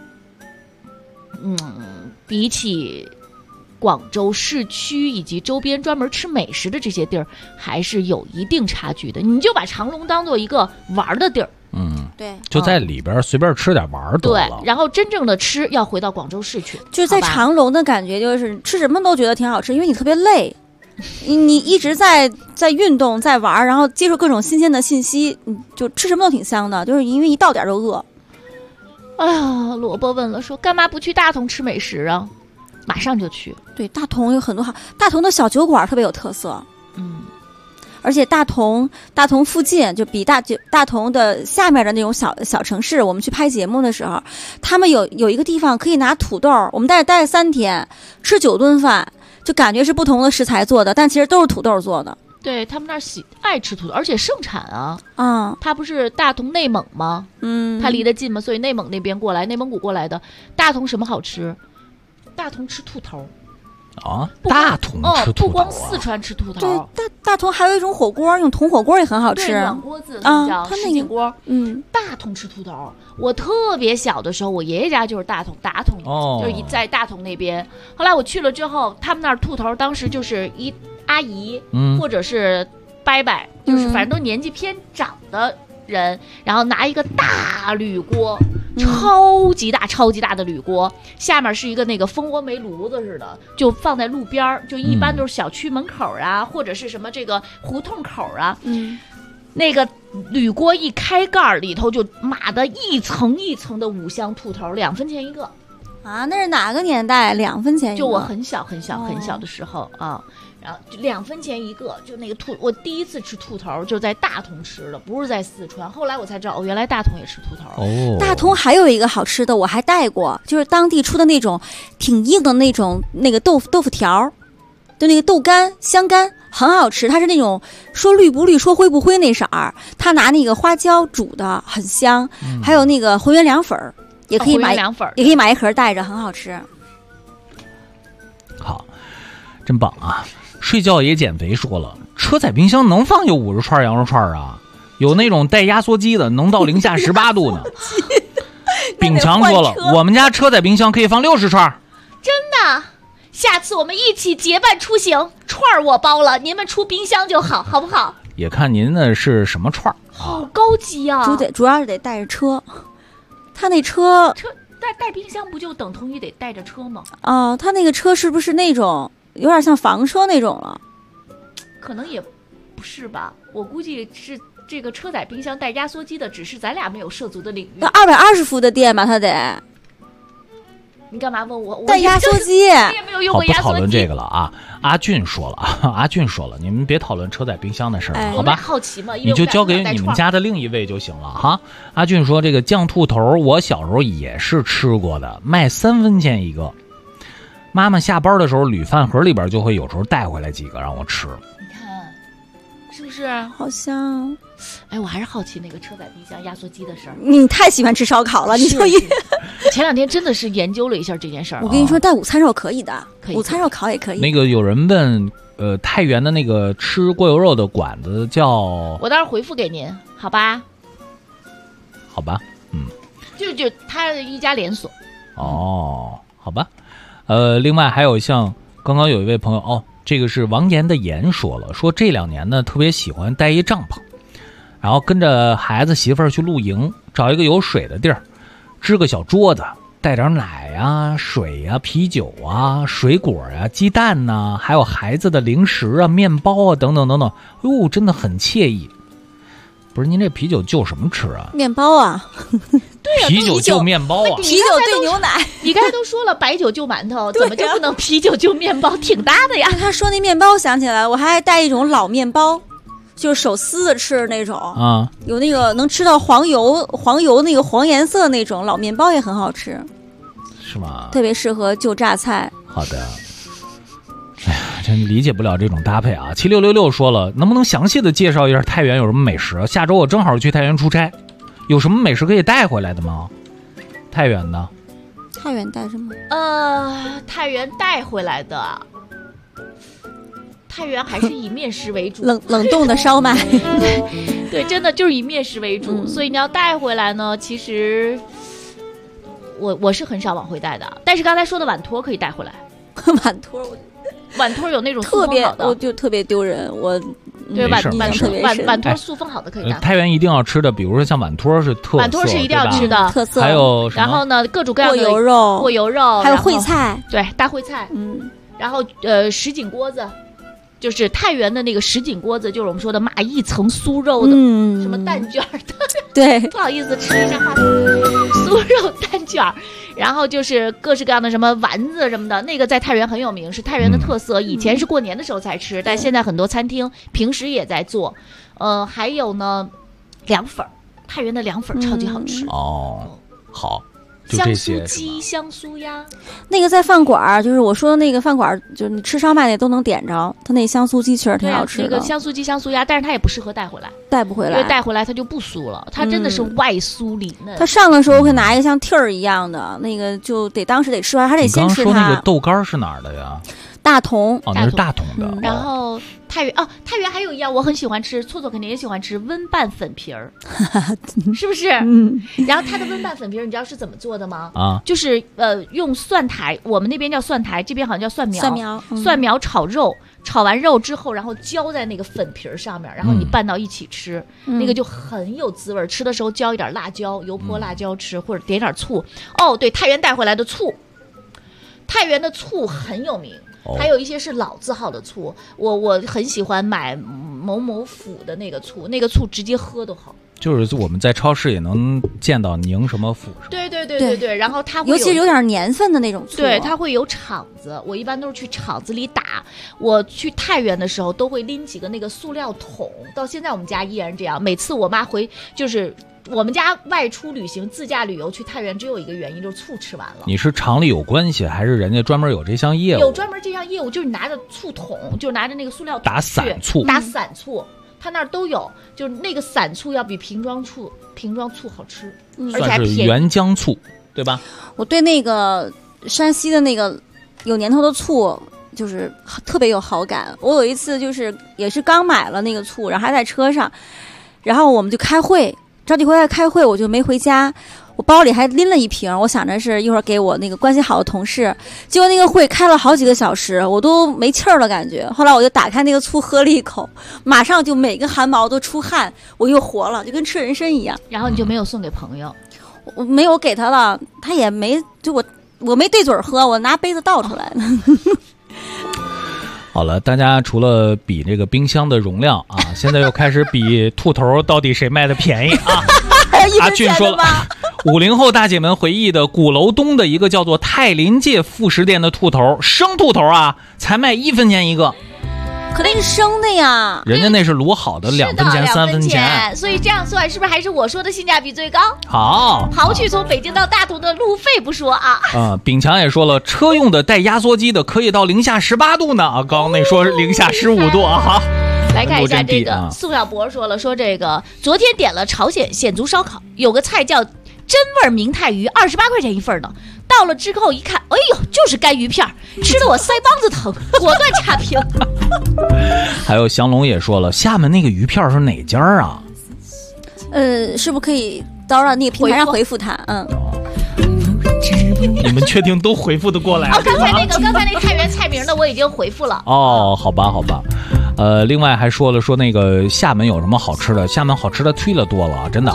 比起广州市区以及周边专门吃美食的这些地儿，还是有一定差距的。你就把长隆当做一个玩的地儿， 对， 就在里边随便吃点玩得了。 对，然后真正的吃要回到广州市去。 就在长隆的感觉就是吃什么都觉得挺好吃，因为你特别累，你一直在运动在玩，然后接受各种新鲜的信息，你就吃什么都挺香的，就是因为一到点就饿。 哎呀，萝卜问了说干嘛不去大同吃美食啊？马上就去。 对，大同有很多好，大同的小酒馆特别有特色。而且大同附近就比大同的下面的那种小城市，我们去拍节目的时候，他们有一个地方可以拿土豆，我们在这待3天，吃9顿饭，就感觉是不同的食材做的，但其实都是土豆做的。 对，他们那儿爱吃土豆，而且盛产啊。它不是大同内蒙吗？它离得近嘛，所以内蒙那边过来，内蒙古过来的。大同什么好吃？大同吃兔头。 大同吃兔头， 不光四川吃兔头， 对，大同还有一种火锅，用铜火锅也很好吃， 软锅子叫什锦锅。大同吃兔头，我特别小的时候，我爷爷家就是大同，就是在大同那边。后来我去了之后，他们那儿兔头当时就是一阿姨，或者是伯伯，就是反正都年纪偏长的人，然后拿一个大铝锅。超级大的铝锅，下面是一个那个蜂窝煤炉子似的，就放在路边，就一般都是小区门口啊，或者是什么这个胡同口啊。那个铝锅一开盖里头就码的一层一层的五香兔头，2分钱一个。 啊，那是哪个年代？2分钱一个？ 就我很小的时候啊。然后2分钱一个，就那个我第一次吃兔头就在大同吃的，不是在四川。后来我才知道，原来大同也吃兔头。 大同还有一个好吃的，我还带过，就是当地出的那种挺硬的那种豆腐条，就那个豆干、香干，很好吃。它是那种说绿不绿，说灰不灰那色儿，他拿那个花椒煮的，很香。还有那个浑源凉粉也可以买，也可以买一盒带着，很好吃。 好，真棒啊！睡觉也减肥说了，车载冰箱能放有50串羊肉串啊，有那种带压缩机的，能到零下18度呢。炳强说了，我们家车载冰箱可以放60串。 真的，下次我们一起结伴出行，串我包了，您们出冰箱就好，好不好？ 也看您的是什么串。 好高级啊！ 主要是得带着车，他那车带冰箱不就等同于得带着车吗？ 哦，他那个车是不是那种？有点像房车那种了， 可能也不是吧。我估计是这个车载冰箱带压缩机的，只是咱俩没有涉足的领域。 那220伏的电吧，它得。 你干嘛问我？ 带压缩机， 你也没有用过压缩机。 好，不讨论这个了啊。阿俊说了，你们别讨论车载冰箱的事儿，好吧？ 好奇嘛， 你就交给你们家的另一位就行了哈。阿俊说，这个酱兔头，我小时候也是吃过的，卖3分钱一个。妈妈下班的时候，铝饭盒里边就会有时候带回来几个让我吃。 你看，是不是？ 好香！ 哎，我还是好奇那个车载冰箱压缩机的事儿。 你太喜欢吃烧烤了，你就前2天真的是研究了一下这件事儿。 我跟你说，带午餐肉可以的，午餐肉烤也可以。 那个有人问，太原的那个吃过油肉的馆子叫…… 我到时候回复给您，好吧？ 好吧， 就他一家连锁。 哦，好吧。另外还有像刚刚有一位朋友这个是王岩的岩说了，说这2年呢特别喜欢带一帐篷，然后跟着孩子媳妇儿去露营，找一个有水的地儿，支个小桌子，带点奶啊、水啊、啤酒啊、水果啊、鸡蛋呐，还有孩子的零食啊、面包啊等等等等，哟，真的很惬意。不是您这啤酒就什么吃啊？ 面包啊， 对啊， 啤酒就面包啊， 啤酒兑牛奶。 你刚才都说了白酒就馒头，怎么就不能啤酒就面包？挺搭的呀。 他说那面包想起来，我还带一种老面包，就是手撕着吃那种啊， 有那个能吃到黄油那个黄颜色那种老面包也很好吃， 是吗？ 特别适合就榨菜。 好的。哎呀，真理解不了这种搭配啊！7666说了，能不能详细的介绍一下太原有什么美食？下周我正好去太原出差，有什么美食可以带回来的吗？太原的？ 太原带什么？ 太原带回来的，太原还是以面食为主， 冷冻的烧麦。 对，真的就是以面食为主，所以你要带回来呢，其实我是很少往回带的，但是刚才说的碗托可以带回来。碗托有那种特别，我就特别丢人。我对碗托塑封好的可以带。 太原一定要吃的，比如说像碗托是特色， 碗托是一定要吃的特色。 还有然后呢，各种各样的过油肉，还有烩菜， 对，大烩菜。然后什锦锅子，就是太原的那个什锦锅子，就是我们说的码一层酥肉的，什么蛋卷的。 对， 不好意思，吃一下话筒。酥肉蛋卷，然后就是各式各样的什么丸子什么的，那个在太原很有名，是太原的特色。以前是过年的时候才吃，但现在很多餐厅平时也在做。还有呢，凉粉，太原的凉粉超级好吃。 好。 香酥鸡、香酥鸭， 那个在饭馆，就是我说的那个饭馆，就是你吃烧麦那都能点着。它那香酥鸡其实挺好吃的。 那个香酥鸡、香酥鸭，但是它也不适合带回来， 带不回来， 因为带回来它就不酥了。它真的是外酥里嫩。 它上的时候会拿一个像屉儿一样的那个，就得当时得吃完，还得先吃它。 你刚说那个豆干是哪儿的呀？ 大同。 那是大同的。 然后太原还有一样我很喜欢吃，错肯定也喜欢吃温拌粉皮儿，是不是？然后它的温拌粉皮儿，你知道是怎么做的吗？就是用蒜苔，我们那边叫蒜苔，这边好像叫蒜苗。蒜苗炒肉，炒完肉之后，然后浇在那个粉皮儿上面，然后你拌到一起吃，那个就很有滋味。吃的时候浇一点辣椒，油泼辣椒吃，或者点点醋。对，太原带回来的醋，太原的醋很有名。还有一些是老字号的醋，我很喜欢买某某府的那个醋，那个醋直接喝都好。 就是我们在超市也能见到宁什么府。 对，然后它会尤其是有点年份的那种醋， 对，它会有厂子。我一般都是去厂子里打。我去太原的时候都会拎几个那个塑料桶，到现在我们家依然这样。每次我妈就是我们家外出旅行自驾旅游去太原，只有一个原因，就是醋吃完了。 你是厂里有关系，还是人家专门有这项业务？ 有专门这项业务，就是拿着醋桶，就是拿着那个塑料桶打散醋， 他那儿都有，就是那个散醋要比瓶装醋好吃，而且还便宜。算是原浆醋，对吧？ 我对那个山西的那个有年头的醋就是特别有好感。我有一次就是也是刚买了那个醋，然后还在车上，然后我们就开会，着急回来开会，我就没回家。我包里还拎了一瓶，我想着是一会儿给我那个关系好的同事。结果那个会开了好几个小时，我都没气儿了感觉。后来我就打开那个醋喝了一口，马上就每个汗毛都出汗，我又活了，就跟吃人参一样。 然后你就没有送给朋友？ 我没有给他了，他也没，就我没对嘴喝，我拿杯子倒出来的。 好了，大家除了比这个冰箱的容量啊，现在又开始比兔头到底谁卖的便宜啊。阿俊说了，50后大姐们回忆的鼓楼东的一个叫做泰林界副食店的兔头，生兔头啊，才卖1分钱一个。 可那是生的呀， 人家那是卤好的，2分钱、3分钱。 所以这样算是不是还是我说的性价比最高？ 好， 刨去从北京到大同的路费不说啊。 炳强也说了，车用的带压缩机的可以到零下18度呢啊，刚刚那说是零下15度啊。 来看一下这个宋小博说了，说这个昨天点了朝鲜鲜族烧烤，有个菜叫真味明太鱼，28块钱一份呢。到了之后一看，哎呦，就是干鱼片，吃得我腮帮子疼，果断差评。 还有降龙也说了，厦门那个鱼片是哪家啊？ 是不是可以到让那个平台上回复他？ 你们确定都回复得过来？ 刚才那个太原菜名的我已经回复了。 好吧。另外还说了说那个厦门有什么好吃的？厦门好吃的忒了多了，真的。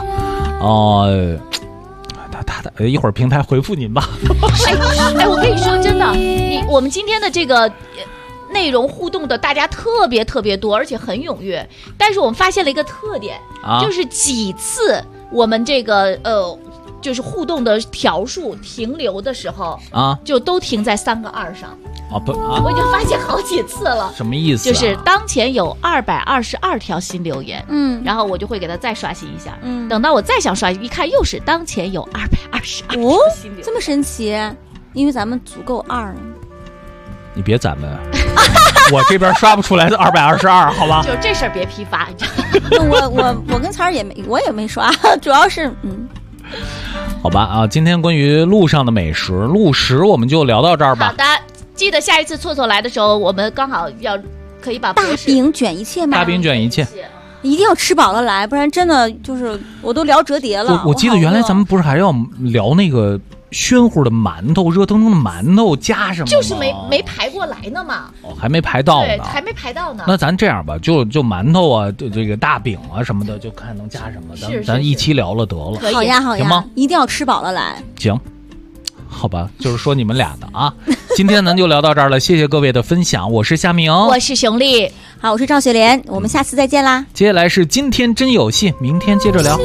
他一会儿平台回复您吧。 我跟你说真的，我们今天的这个内容互动的大家特别多，而且很踊跃。但是我们发现了一个特点，就是几次我们这个就是互动的条数停留的时候就都停在3个2上。我已经发现好几次了。 什么意思？ 就是当前有222条新留言，然后我就会给他再刷新一下，等到我再想刷新，一看又是当前有222条新留言， 这么神奇？因为咱们足够2。 你别咱们，我这边刷不出来的222，好吧？ 就这事儿别批发。 我跟才儿我也没刷，主要是好吧啊，今天关于路上的美食路食我们就聊到这儿吧。 好的。记得下一次错来的时候，我们刚好可以把大饼卷一切吗？ 大饼卷一切， 一定要吃饱了来，不然真的就是我都聊折叠了。 我记得原来咱们不是还要聊那个宣乎的馒头，热腾腾的馒头加什么？ 就是没排过来呢嘛。 还没排到呢。 对，还没排到呢。 那咱这样吧，就馒头啊，这个大饼啊什么的，就看能加什么。咱一起聊了得了。 好呀， 行吗？ 一定要吃饱了来。 行。好吧，就是说你们俩的啊。今天咱就聊到这儿了，谢谢各位的分享，我是夏明， 我是熊丽， 好，我是赵雪莲，我们下次再见啦。 接下来是今天真有戏，明天接着聊。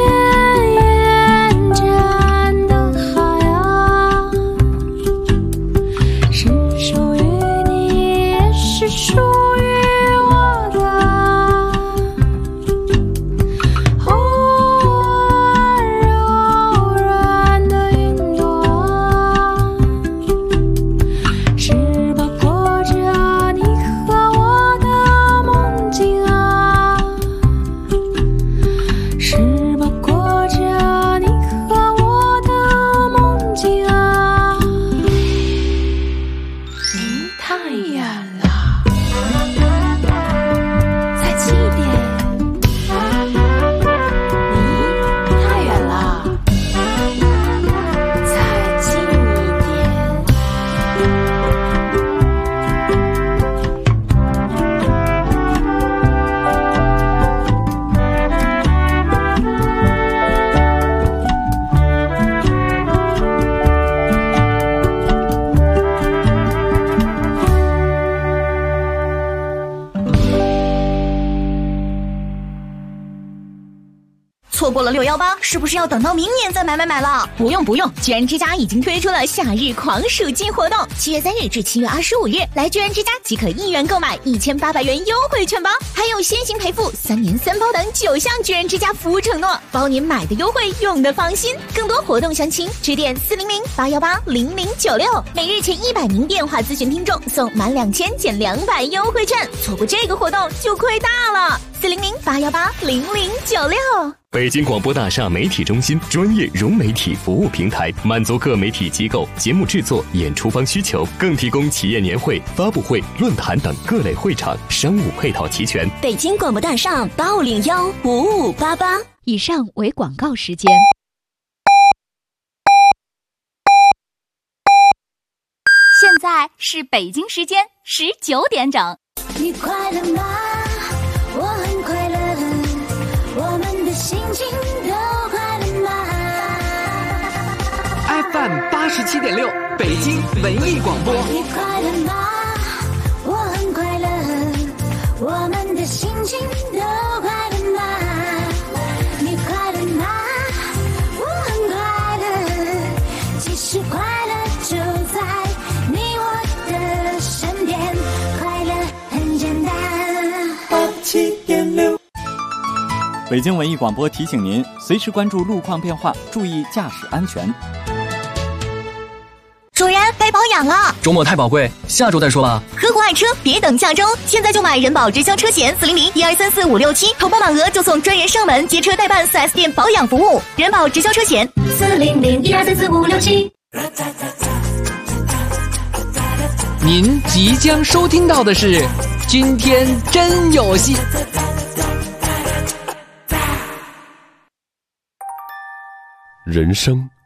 是吧？ 错过了618，是不是要等到明年再买了？不用，居然之家已经推出了夏日狂暑季活动，7月3日至7月25日，来居然之家即可1元购买1800元优惠券包，还有先行赔付、3年3包等9项居然之家服务承诺，包您买的优惠，用的放心。更多活动详情，致电400-818-0096，每日前100名电话咨询听众送满2000减200优惠券，错过这个活动就亏大了。400-818-0096。 北京广播大厦媒体中心专业融媒体服务平台，满足各媒体机构节目制作、演出方需求，更提供企业年会、发布会、论坛等各类会场，商务配套齐全。 北京广播大厦85015588。 以上为广告时间。现在是北京时间19点整。 你快乐吗？我很快乐，我们的心情都快乐吗 ？FM 87.6，北京文艺广播。 你快乐吗？我很快乐，我们的心情都快乐吗？你快乐吗？我很快乐，其实快乐就在你我的身边，快乐很简单。87.6。 北京文艺广播提醒您，随时关注路况变化，注意驾驶安全。 主人，该保养了， 周末太宝贵，下周再说吧。 合伙爱车，别等下周，现在就买人保直销车险400-1234-567，投保满额就送专人上门接车代办 4S 店保养服务。人保直销车险 400-1234-567。 您即将收听到的是今天真有戏。 人生